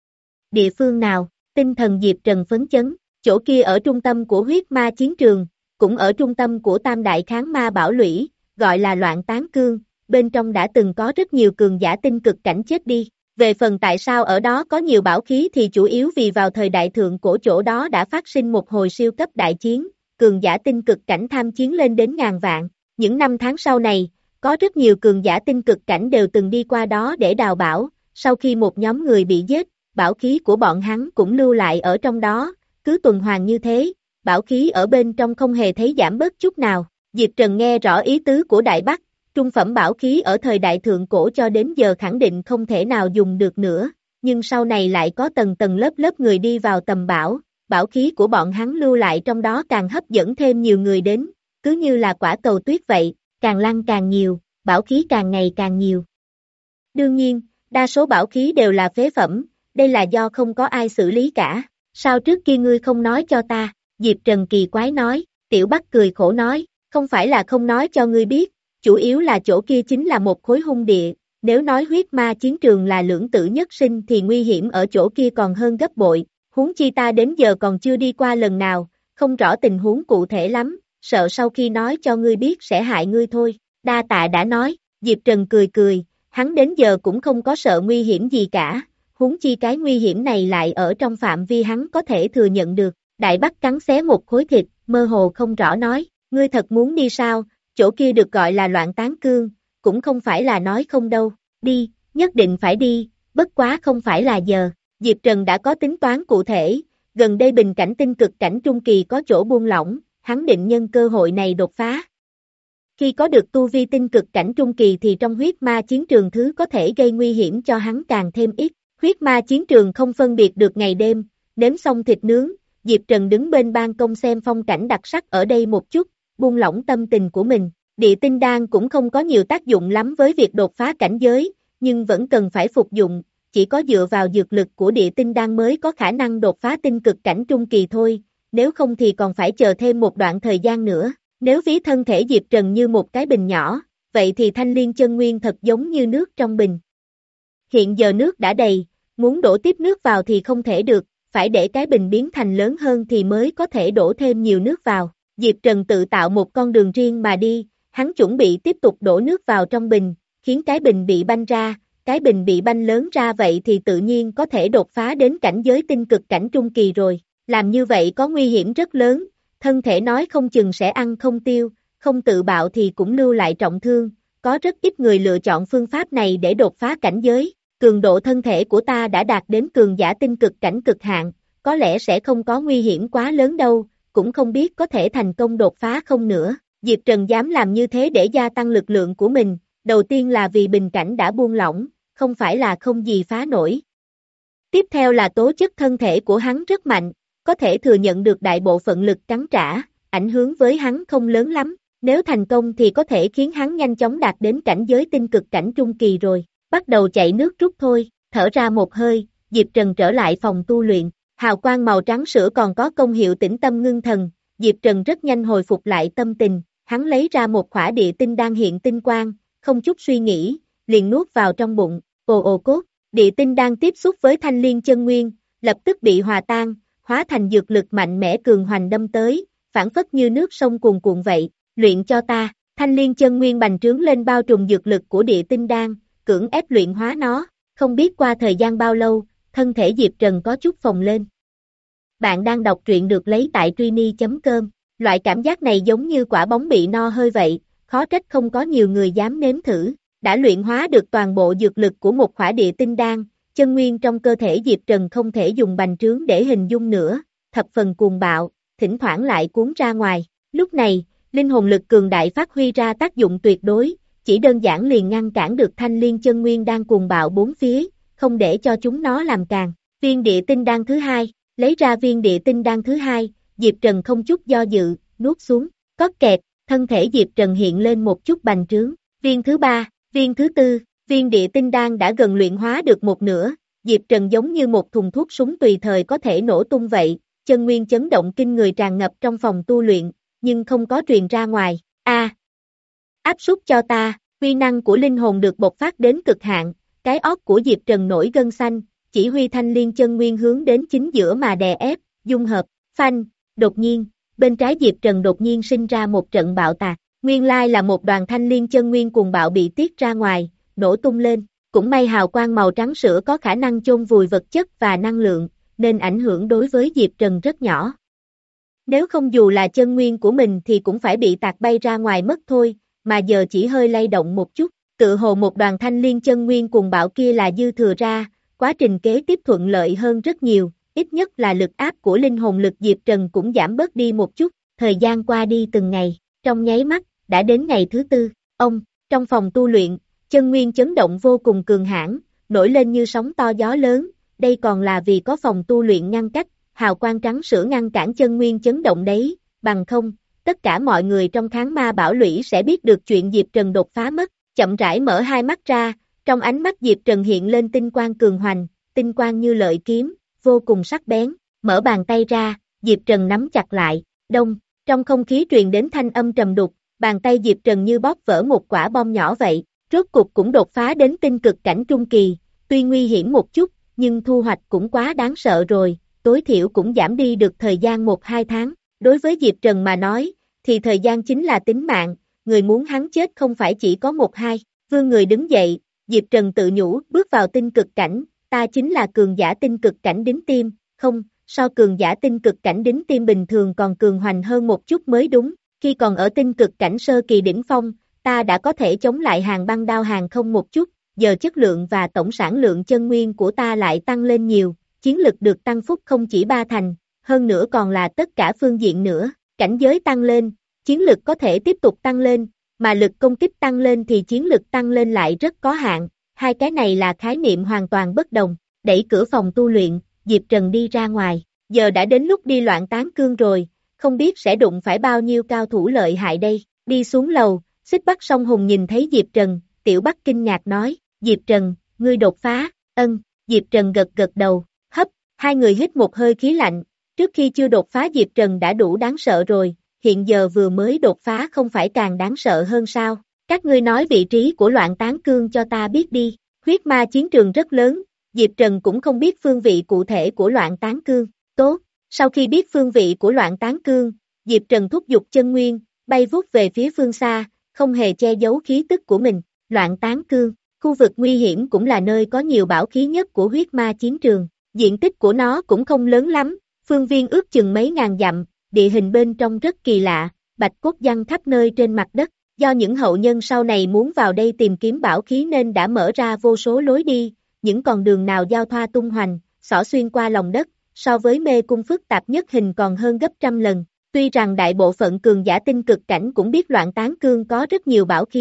địa phương nào? Tinh thần Diệp Trần phấn chấn, chỗ kia ở trung tâm của huyết ma chiến trường, cũng ở trung tâm của tam đại kháng ma bảo lũy, gọi là loạn tán cương, bên trong đã từng có rất nhiều cường giả tinh cực cảnh chết đi. Về phần tại sao ở đó có nhiều bảo khí thì chủ yếu vì vào thời đại thượng cổ chỗ đó đã phát sinh một hồi siêu cấp đại chiến, cường giả tinh cực cảnh tham chiến lên đến ngàn vạn. Những năm tháng sau này, có rất nhiều cường giả tinh cực cảnh đều từng đi qua đó để đào bảo, sau khi một nhóm người bị giết, bảo khí của bọn hắn cũng lưu lại ở trong đó, cứ tuần hoàn như thế, bảo khí ở bên trong không hề thấy giảm bớt chút nào. Diệp Trần nghe rõ ý tứ của Đại Bắc, trung phẩm bảo khí ở thời đại thượng cổ cho đến giờ khẳng định không thể nào dùng được nữa, nhưng sau này lại có tầng tầng lớp lớp người đi vào tầm bảo, bảo khí của bọn hắn lưu lại trong đó càng hấp dẫn thêm nhiều người đến, cứ như là quả cầu tuyết vậy, càng lăn càng nhiều, bảo khí càng ngày càng nhiều. Đương nhiên, đa số bảo khí đều là phế phẩm, đây là do không có ai xử lý cả, sao trước kia ngươi không nói cho ta? Diệp Trần kỳ quái nói, Tiểu Bắc cười khổ nói, không phải là không nói cho ngươi biết, chủ yếu là chỗ kia chính là một khối hung địa, nếu nói huyết ma chiến trường là lưỡng tử nhất sinh thì nguy hiểm ở chỗ kia còn hơn gấp bội, huống chi ta đến giờ còn chưa đi qua lần nào, không rõ tình huống cụ thể lắm, sợ sau khi nói cho ngươi biết sẽ hại ngươi thôi, đa tạ đã nói. Diệp Trần cười cười, hắn đến giờ cũng không có sợ nguy hiểm gì cả, huống chi cái nguy hiểm này lại ở trong phạm vi hắn có thể thừa nhận được. Đại Bắc cắn xé một khối thịt, mơ hồ không rõ nói, ngươi thật muốn đi sao, chỗ kia được gọi là loạn tán cương, cũng không phải là nói không đâu, đi, nhất định phải đi, bất quá không phải là giờ. Diệp Trần đã có tính toán cụ thể, gần đây bình cảnh tinh cực cảnh trung kỳ có chỗ buông lỏng, hắn định nhân cơ hội này đột phá. Khi có được tu vi tinh cực cảnh trung kỳ thì trong huyết ma chiến trường thứ có thể gây nguy hiểm cho hắn càng thêm ít, huyết ma chiến trường không phân biệt được ngày đêm, nếm xong thịt nướng, Diệp Trần đứng bên ban công xem phong cảnh đặc sắc ở đây một chút, buông lỏng tâm tình của mình. Địa tinh đan cũng không có nhiều tác dụng lắm với việc đột phá cảnh giới, nhưng vẫn cần phải phục dụng, chỉ có dựa vào dược lực của địa tinh đan mới có khả năng đột phá tinh cực cảnh trung kỳ thôi, nếu không thì còn phải chờ thêm một đoạn thời gian nữa. Nếu ví thân thể Diệp Trần như một cái bình nhỏ, vậy thì thanh liên chân nguyên thật giống như nước trong bình. Hiện giờ nước đã đầy, muốn đổ tiếp nước vào thì không thể được, phải để cái bình biến thành lớn hơn thì mới có thể đổ thêm nhiều nước vào. Diệp Trần tự tạo một con đường riêng mà đi, hắn chuẩn bị tiếp tục đổ nước vào trong bình, khiến cái bình bị banh ra, cái bình bị banh lớn ra vậy thì tự nhiên có thể đột phá đến cảnh giới tinh cực cảnh trung kỳ rồi. Làm như vậy có nguy hiểm rất lớn, thân thể nói không chừng sẽ ăn không tiêu, không tự bạo thì cũng lưu lại trọng thương, có rất ít người lựa chọn phương pháp này để đột phá cảnh giới. Cường độ thân thể của ta đã đạt đến cường giả tinh cực cảnh cực hạn, có lẽ sẽ không có nguy hiểm quá lớn đâu, cũng không biết có thể thành công đột phá không nữa. Diệp Trần dám làm như thế để gia tăng lực lượng của mình, đầu tiên là vì bình cảnh đã buông lỏng, không phải là không gì phá nổi. Tiếp theo là tố chất thân thể của hắn rất mạnh, có thể thừa nhận được đại bộ phận lực cắn trả, ảnh hưởng với hắn không lớn lắm. Nếu thành công thì có thể khiến hắn nhanh chóng đạt đến cảnh giới tinh cực cảnh trung kỳ rồi. Bắt đầu chạy nước rút thôi, thở ra một hơi, Diệp Trần trở lại phòng tu luyện. Hào quang màu trắng sữa còn có công hiệu tĩnh tâm ngưng thần, Diệp Trần rất nhanh hồi phục lại tâm tình. Hắn lấy ra một khỏa địa tinh đang hiện tinh quang, không chút suy nghĩ, liền nuốt vào trong bụng. Ồ ồ cốt, địa tinh đang tiếp xúc với thanh liên chân nguyên, lập tức bị hòa tan, hóa thành dược lực mạnh mẽ cường hoành đâm tới, phản phất như nước sông cuồn cuộn vậy. Luyện cho ta, thanh liên chân nguyên bành trướng lên bao trùm dược lực của địa tinh đan, cưỡng ép luyện hóa nó, không biết qua thời gian bao lâu, thân thể Diệp Trần có chút phồng lên. Bạn đang đọc truyện được lấy tại Trini chấm com, loại cảm giác này giống như quả bóng bị no hơi vậy, khó trách không có nhiều người dám nếm thử. Đã luyện hóa được toàn bộ dược lực của một khỏa địa tinh đan, chân nguyên trong cơ thể Diệp Trần không thể dùng bành trướng để hình dung nữa, thập phần cuồng bạo, thỉnh thoảng lại cuốn ra ngoài. Lúc này, linh hồn lực cường đại phát huy ra tác dụng tuyệt đối, chỉ đơn giản liền ngăn cản được thanh liên chân nguyên đang cuồng bạo bốn phía, không để cho chúng nó làm càng. Viên địa tinh đan thứ hai, lấy ra viên địa tinh đan thứ hai, Diệp Trần không chút do dự, nuốt xuống, cót kẹt, thân thể Diệp Trần hiện lên một chút bành trướng. Viên thứ ba, viên thứ tư, viên địa tinh đan đã gần luyện hóa được một nửa, Diệp Trần giống như một thùng thuốc súng tùy thời có thể nổ tung vậy, chân nguyên chấn động kinh người tràn ngập trong phòng tu luyện, nhưng không có truyền ra ngoài. A, à, áp suất cho ta, uy năng của linh hồn được bộc phát đến cực hạn, cái óc của Diệp Trần nổi gân xanh, chỉ huy thanh liên chân nguyên hướng đến chính giữa mà đè ép, dung hợp, phanh, đột nhiên, bên trái Diệp Trần đột nhiên sinh ra một trận bạo tạc, nguyên lai là một đoàn thanh liên chân nguyên cuồng bạo bị tiết ra ngoài, nổ tung lên, cũng may hào quang màu trắng sữa có khả năng chôn vùi vật chất và năng lượng, nên ảnh hưởng đối với Diệp Trần rất nhỏ. Nếu không dù là chân nguyên của mình thì cũng phải bị tạc bay ra ngoài mất thôi, mà giờ chỉ hơi lay động một chút, tự hồ một đoàn thanh liên chân nguyên cuồng bạo kia là dư thừa ra, quá trình kế tiếp thuận lợi hơn rất nhiều, ít nhất là lực áp của linh hồn lực Diệp Trần cũng giảm bớt đi một chút, thời gian qua đi từng ngày, trong nháy mắt, đã đến ngày thứ tư, ông, trong phòng tu luyện, chân nguyên chấn động vô cùng cường hãn, nổi lên như sóng to gió lớn, đây còn là vì có phòng tu luyện ngăn cách, hào quang trắng sữa ngăn cản chân nguyên chấn động đấy, bằng không, tất cả mọi người trong kháng ma bảo lũy sẽ biết được chuyện Diệp Trần đột phá mất, chậm rãi mở hai mắt ra, trong ánh mắt Diệp Trần hiện lên tinh quang cường hoành, tinh quang như lợi kiếm, vô cùng sắc bén, mở bàn tay ra, Diệp Trần nắm chặt lại, đông, trong không khí truyền đến thanh âm trầm đục, bàn tay Diệp Trần như bóp vỡ một quả bom nhỏ vậy, rốt cục cũng đột phá đến tinh cực cảnh trung kỳ, tuy nguy hiểm một chút, nhưng thu hoạch cũng quá đáng sợ rồi, tối thiểu cũng giảm đi được thời gian một hai tháng, đối với Diệp Trần mà nói, thì thời gian chính là tính mạng, người muốn hắn chết không phải chỉ có một hai, vương người đứng dậy, Diệp Trần tự nhủ, bước vào tinh cực cảnh, ta chính là cường giả tinh cực cảnh đính tim, không, so cường giả tinh cực cảnh đính tim bình thường còn cường hoành hơn một chút mới đúng, khi còn ở tinh cực cảnh sơ kỳ đỉnh phong, ta đã có thể chống lại hàng băng đao hàng không một chút, giờ chất lượng và tổng sản lượng chân nguyên của ta lại tăng lên nhiều, chiến lực được tăng phúc không chỉ ba thành, hơn nữa còn là tất cả phương diện nữa, cảnh giới tăng lên, chiến lực có thể tiếp tục tăng lên, mà lực công kích tăng lên thì chiến lực tăng lên lại rất có hạn, hai cái này là khái niệm hoàn toàn bất đồng, đẩy cửa phòng tu luyện, Diệp Trần đi ra ngoài, giờ đã đến lúc đi loạn tán cương rồi, không biết sẽ đụng phải bao nhiêu cao thủ lợi hại đây, đi xuống lầu, Xích Bắc Song Hùng nhìn thấy Diệp Trần, Tiểu Bắc kinh ngạc nói, Diệp Trần, ngươi đột phá, ân, Diệp Trần gật gật đầu, hấp, hai người hít một hơi khí lạnh, trước khi chưa đột phá Diệp Trần đã đủ đáng sợ rồi, hiện giờ vừa mới đột phá không phải càng đáng sợ hơn sao, các ngươi nói vị trí của loạn tán cương cho ta biết đi, huyết ma chiến trường rất lớn, Diệp Trần cũng không biết phương vị cụ thể của loạn tán cương, tốt, sau khi biết phương vị của loạn tán cương, Diệp Trần thúc giục chân nguyên, bay vút về phía phương xa, không hề che giấu khí tức của mình, loạn tán cương, khu vực nguy hiểm cũng là nơi có nhiều bảo khí nhất của huyết ma chiến trường, diện tích của nó cũng không lớn lắm, phương viên ước chừng mấy ngàn dặm, địa hình bên trong rất kỳ lạ, bạch cốt giăng khắp nơi trên mặt đất, do những hậu nhân sau này muốn vào đây tìm kiếm bảo khí nên đã mở ra vô số lối đi, những con đường nào giao thoa tung hoành, xỏ xuyên qua lòng đất, so với mê cung phức tạp nhất hình còn hơn gấp trăm lần. Tuy rằng đại bộ phận cường giả tinh cực cảnh cũng biết loạn tán cương có rất nhiều bảo khí,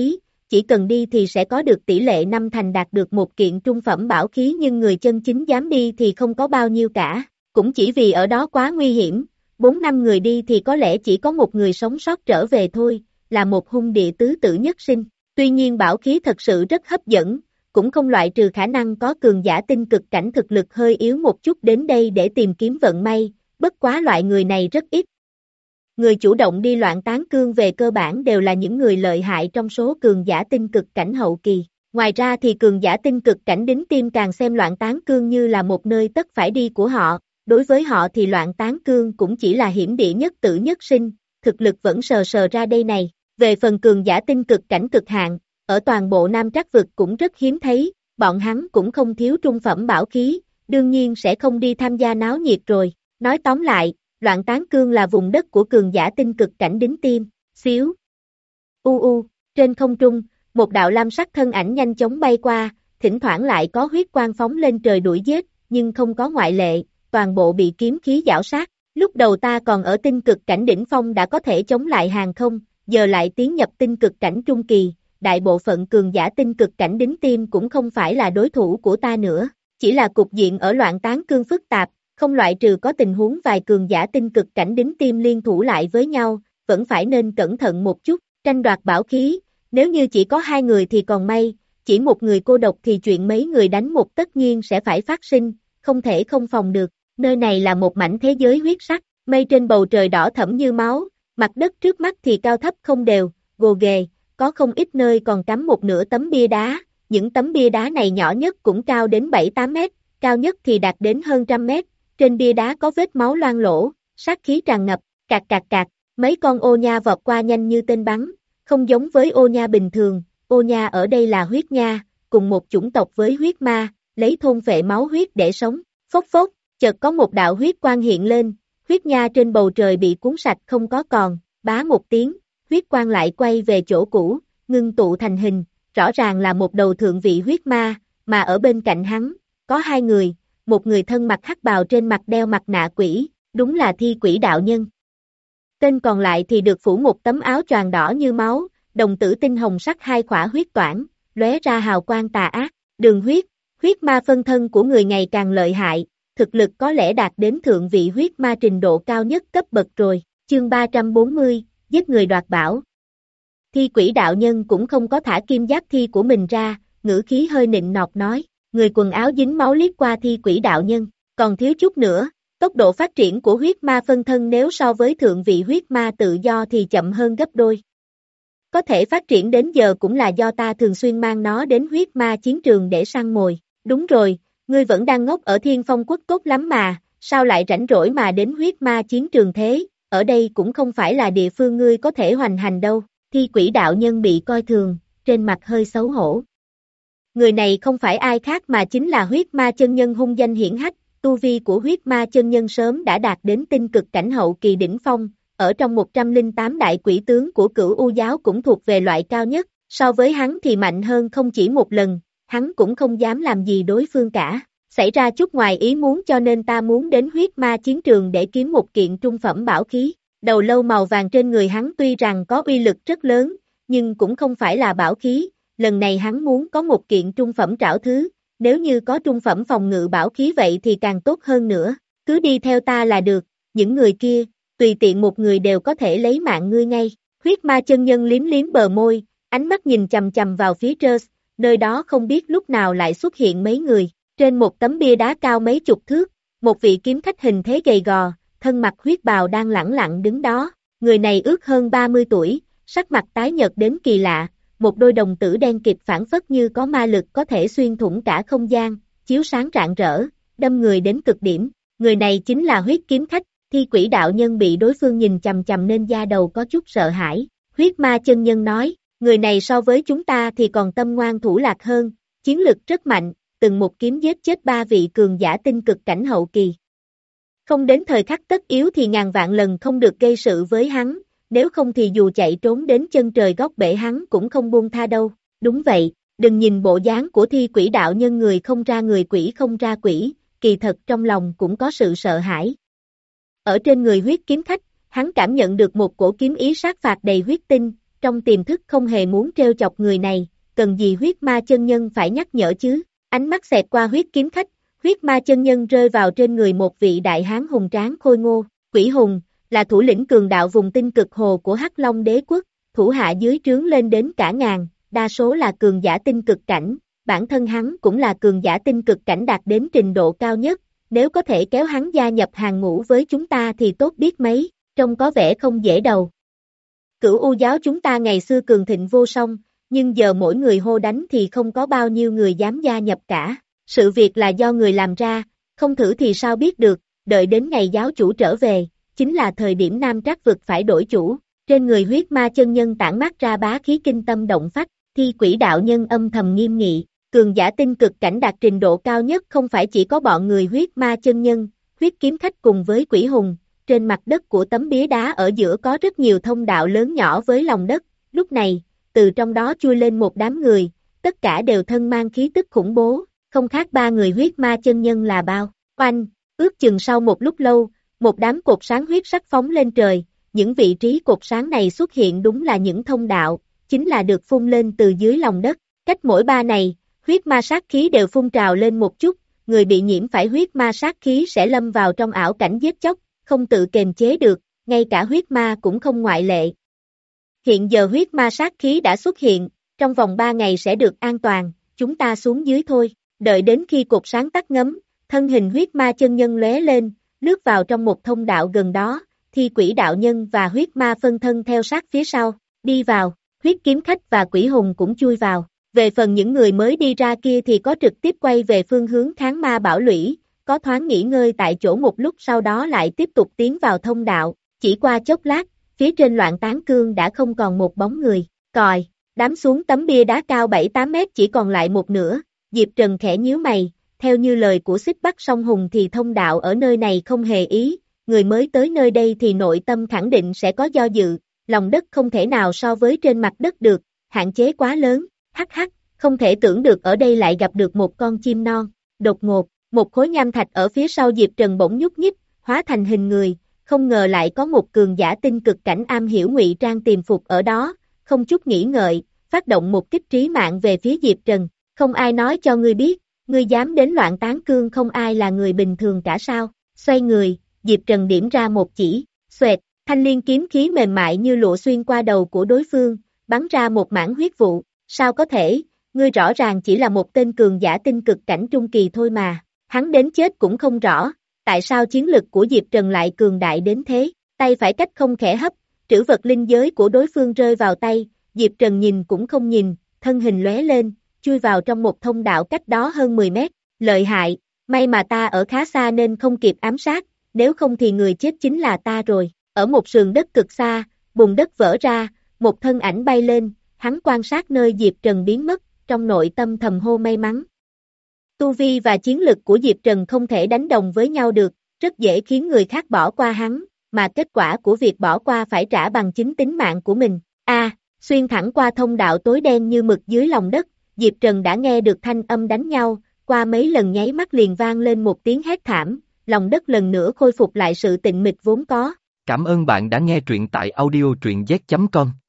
chỉ cần đi thì sẽ có được tỷ lệ năm thành đạt được một kiện trung phẩm bảo khí nhưng người chân chính dám đi thì không có bao nhiêu cả, cũng chỉ vì ở đó quá nguy hiểm, bốn năm người đi thì có lẽ chỉ có một người sống sót trở về thôi, là một hung địa tứ tử nhất sinh. Tuy nhiên bảo khí thật sự rất hấp dẫn, cũng không loại trừ khả năng có cường giả tinh cực cảnh thực lực hơi yếu một chút đến đây để tìm kiếm vận may, bất quá loại người này rất ít. Người chủ động đi loạn tán cương về cơ bản đều là những người lợi hại trong số cường giả tinh cực cảnh hậu kỳ. Ngoài ra thì cường giả tinh cực cảnh đính tim càng xem loạn tán cương như là một nơi tất phải đi của họ, đối với họ thì loạn tán cương cũng chỉ là hiểm địa nhất tử nhất sinh, thực lực vẫn sờ sờ ra đây này. Về phần cường giả tinh cực cảnh cực hạn, ở toàn bộ Nam Trắc vực cũng rất hiếm thấy, bọn hắn cũng không thiếu trung phẩm bảo khí, đương nhiên sẽ không đi tham gia náo nhiệt rồi. Nói tóm lại, loạn tán cương là vùng đất của cường giả tinh cực cảnh đính tim, xíu. U u, trên không trung, một đạo lam sắc thân ảnh nhanh chóng bay qua, thỉnh thoảng lại có huyết quang phóng lên trời đuổi giết, nhưng không có ngoại lệ, toàn bộ bị kiếm khí giảo sát. Lúc đầu ta còn ở tinh cực cảnh đỉnh phong đã có thể chống lại hàng không, giờ lại tiến nhập tinh cực cảnh trung kỳ, đại bộ phận cường giả tinh cực cảnh đính tim cũng không phải là đối thủ của ta nữa, chỉ là cục diện ở loạn tán cương phức tạp, không loại trừ có tình huống vài cường giả tinh cực cảnh đính tim liên thủ lại với nhau, vẫn phải nên cẩn thận một chút, tranh đoạt bảo khí, nếu như chỉ có hai người thì còn may, chỉ một người cô độc thì chuyện mấy người đánh một tất nhiên sẽ phải phát sinh, không thể không phòng được, nơi này là một mảnh thế giới huyết sắc, mây trên bầu trời đỏ thẫm như máu, mặt đất trước mắt thì cao thấp không đều, gồ ghề, có không ít nơi còn cắm một nửa tấm bia đá, những tấm bia đá này nhỏ nhất cũng cao đến bảy tám mét, cao nhất thì đạt đến hơn trăm mét, trên bia đá có vết máu loang lỗ, sát khí tràn ngập, cạc cạc cạc, mấy con ô nha vọt qua nhanh như tên bắn, không giống với ô nha bình thường, ô nha ở đây là huyết nha, cùng một chủng tộc với huyết ma, lấy thôn phệ máu huyết để sống, phốc phốc, chợt có một đạo huyết quang hiện lên, huyết nha trên bầu trời bị cuốn sạch không có còn, bá một tiếng, huyết quang lại quay về chỗ cũ, ngưng tụ thành hình, rõ ràng là một đầu thượng vị huyết ma, mà ở bên cạnh hắn, có hai người, một người thân mặc hắc bào trên mặt đeo mặt nạ quỷ, đúng là thi quỷ đạo nhân. Tên còn lại thì được phủ một tấm áo choàng đỏ như máu, đồng tử tinh hồng sắc hai khỏa huyết toản, lóe ra hào quang tà ác, đường huyết, huyết ma phân thân của người ngày càng lợi hại, thực lực có lẽ đạt đến thượng vị huyết ma trình độ cao nhất cấp bậc rồi, chương ba trăm bốn mươi, giết người đoạt bảo. Thi quỷ đạo nhân cũng không có thả kim giáp thi của mình ra, ngữ khí hơi nịnh nọt nói, người quần áo dính máu liếc qua thi quỷ đạo nhân, còn thiếu chút nữa, tốc độ phát triển của huyết ma phân thân nếu so với thượng vị huyết ma tự do thì chậm hơn gấp đôi. Có thể phát triển đến giờ cũng là do ta thường xuyên mang nó đến huyết ma chiến trường để săn mồi, đúng rồi, ngươi vẫn đang ngốc ở Thiên Phong Quốc tốt lắm mà, sao lại rảnh rỗi mà đến huyết ma chiến trường thế, ở đây cũng không phải là địa phương ngươi có thể hoành hành đâu, thi quỷ đạo nhân bị coi thường, trên mặt hơi xấu hổ. Người này không phải ai khác mà chính là huyết ma chân nhân hung danh hiển hách, tu vi của huyết ma chân nhân sớm đã đạt đến tinh cực cảnh hậu kỳ đỉnh phong, ở trong một trăm lẻ tám đại quỷ tướng của Cửu U giáo cũng thuộc về loại cao nhất, so với hắn thì mạnh hơn không chỉ một lần, hắn cũng không dám làm gì đối phương cả. Xảy ra chút ngoài ý muốn cho nên ta muốn đến huyết ma chiến trường để kiếm một kiện trung phẩm bảo khí. Đầu lâu màu vàng trên người hắn tuy rằng có uy lực rất lớn, nhưng cũng không phải là bảo khí, lần này hắn muốn có một kiện trung phẩm trảo thứ, nếu như có trung phẩm phòng ngự bảo khí vậy thì càng tốt hơn nữa, cứ đi theo ta là được, những người kia, tùy tiện một người đều có thể lấy mạng ngươi ngay. Huyết ma chân nhân liếm liếm bờ môi, ánh mắt nhìn chầm chầm vào phía Trớs, nơi đó không biết lúc nào lại xuất hiện mấy người, trên một tấm bia đá cao mấy chục thước, một vị kiếm khách hình thế gầy gò, thân mặc huyết bào đang lẳng lặng đứng đó, người này ước hơn ba mươi tuổi, sắc mặt tái nhợt đến kỳ lạ, một đôi đồng tử đen kịt phản phất như có ma lực có thể xuyên thủng cả không gian, chiếu sáng rạng rỡ, đâm người đến cực điểm, người này chính là huyết kiếm khách, thi quỷ đạo nhân bị đối phương nhìn chầm chầm nên da đầu có chút sợ hãi, huyết ma chân nhân nói, người này so với chúng ta thì còn tâm ngoan thủ lạc hơn, chiến lực rất mạnh, từng một kiếm giết chết ba vị cường giả tinh cực cảnh hậu kỳ. Không đến thời khắc tất yếu thì ngàn vạn lần không được gây sự với hắn, nếu không thì dù chạy trốn đến chân trời góc bể hắn cũng không buông tha đâu. Đúng vậy, đừng nhìn bộ dáng của thi quỷ đạo nhân người không ra người quỷ không ra quỷ, kỳ thật trong lòng cũng có sự sợ hãi. Ở trên người huyết kiếm khách, hắn cảm nhận được một cổ kiếm ý sát phạt đầy huyết tinh, trong tiềm thức không hề muốn trêu chọc người này, cần gì huyết ma chân nhân phải nhắc nhở chứ, ánh mắt xẹt qua huyết kiếm khách, huyết ma chân nhân rơi vào trên người một vị đại hán hùng tráng khôi ngô, Quỷ Hùng, là thủ lĩnh cường đạo vùng tinh cực hồ của Hắc Long đế quốc, thủ hạ dưới trướng lên đến cả ngàn, đa số là cường giả tinh cực cảnh, bản thân hắn cũng là cường giả tinh cực cảnh đạt đến trình độ cao nhất, nếu có thể kéo hắn gia nhập hàng ngũ với chúng ta thì tốt biết mấy, trông có vẻ không dễ đầu. Cửu U giáo chúng ta ngày xưa cường thịnh vô song, nhưng giờ mỗi người hô đánh thì không có bao nhiêu người dám gia nhập cả, sự việc là do người làm ra, không thử thì sao biết được, đợi đến ngày giáo chủ trở về, chính là thời điểm Nam Trác vực phải đổi chủ, trên người huyết ma chân nhân tản mát ra bá khí kinh tâm động phách, Thi Quỷ đạo nhân âm thầm nghiêm nghị, cường giả tinh cực cảnh đạt trình độ cao nhất không phải chỉ có bọn người huyết ma chân nhân, huyết kiếm khách cùng với Quỷ Hùng, trên mặt đất của tấm bia đá ở giữa có rất nhiều thông đạo lớn nhỏ với lòng đất, lúc này, từ trong đó chui lên một đám người, tất cả đều thân mang khí tức khủng bố, không khác ba người huyết ma chân nhân là bao, oanh, ước chừng sau một lúc lâu, một đám cột sáng huyết sắc phóng lên trời, những vị trí cột sáng này xuất hiện đúng là những thông đạo, chính là được phun lên từ dưới lòng đất, cách mỗi ba này, huyết ma sát khí đều phun trào lên một chút, người bị nhiễm phải huyết ma sát khí sẽ lâm vào trong ảo cảnh giết chóc, không tự kềm chế được, ngay cả huyết ma cũng không ngoại lệ. Hiện giờ huyết ma sát khí đã xuất hiện, trong vòng ba ngày sẽ được an toàn, chúng ta xuống dưới thôi, đợi đến khi cột sáng tắt ngấm, thân hình huyết ma chân nhân lóe lên, lướt vào trong một thông đạo gần đó, Thi Quỷ đạo nhân và huyết ma phân thân theo sát phía sau, đi vào, huyết kiếm khách và Quỷ Hùng cũng chui vào. Về phần những người mới đi ra kia thì có trực tiếp quay về phương hướng Kháng Ma Bảo Lũy, có thoáng nghỉ ngơi tại chỗ một lúc sau đó lại tiếp tục tiến vào thông đạo, chỉ qua chốc lát, phía trên Loạn Tán Cương đã không còn một bóng người, còi, đám xuống tấm bia đá cao bảy tám mét chỉ còn lại một nửa, Diệp Trần khẽ nhíu mày, theo như lời của Xích Bắc Song Hùng thì thông đạo ở nơi này không hề ý, người mới tới nơi đây thì nội tâm khẳng định sẽ có do dự, lòng đất không thể nào so với trên mặt đất được, hạn chế quá lớn. Hắc hắc, không thể tưởng được ở đây lại gặp được một con chim non, đột ngột, một khối nham thạch ở phía sau Diệp Trần bỗng nhúc nhích, hóa thành hình người, không ngờ lại có một cường giả tinh cực cảnh am hiểu ngụy trang tiềm phục ở đó, không chút nghĩ ngợi, phát động một kích trí mạng về phía Diệp Trần, không ai nói cho ngươi biết, ngươi dám đến Loạn Tán Cương không ai là người bình thường cả sao, xoay người, Diệp Trần điểm ra một chỉ, xoẹt, thanh liên kiếm khí mềm mại như lụa xuyên qua đầu của đối phương, bắn ra một mảng huyết vụ. Sao có thể, ngươi rõ ràng chỉ là một tên cường giả tinh cực cảnh trung kỳ thôi mà, hắn đến chết cũng không rõ, tại sao chiến lực của Diệp Trần lại cường đại đến thế, tay phải cách không khẽ hấp, trữ vật linh giới của đối phương rơi vào tay, Diệp Trần nhìn cũng không nhìn, thân hình lóe lên, chui vào trong một thông đạo cách đó hơn mười mét, lợi hại, may mà ta ở khá xa nên không kịp ám sát, nếu không thì người chết chính là ta rồi, ở một sườn đất cực xa, bùn đất vỡ ra, một thân ảnh bay lên, hắn quan sát nơi Diệp Trần biến mất, trong nội tâm thầm hô may mắn. Tu vi và chiến lực của Diệp Trần không thể đánh đồng với nhau được, rất dễ khiến người khác bỏ qua hắn, mà kết quả của việc bỏ qua phải trả bằng chính tính mạng của mình. A, à, xuyên thẳng qua thông đạo tối đen như mực dưới lòng đất, Diệp Trần đã nghe được thanh âm đánh nhau, qua mấy lần nháy mắt liền vang lên một tiếng hét thảm, lòng đất lần nữa khôi phục lại sự tĩnh mịch vốn có. Cảm ơn bạn đã nghe truyện tại audio truyện z chấm com.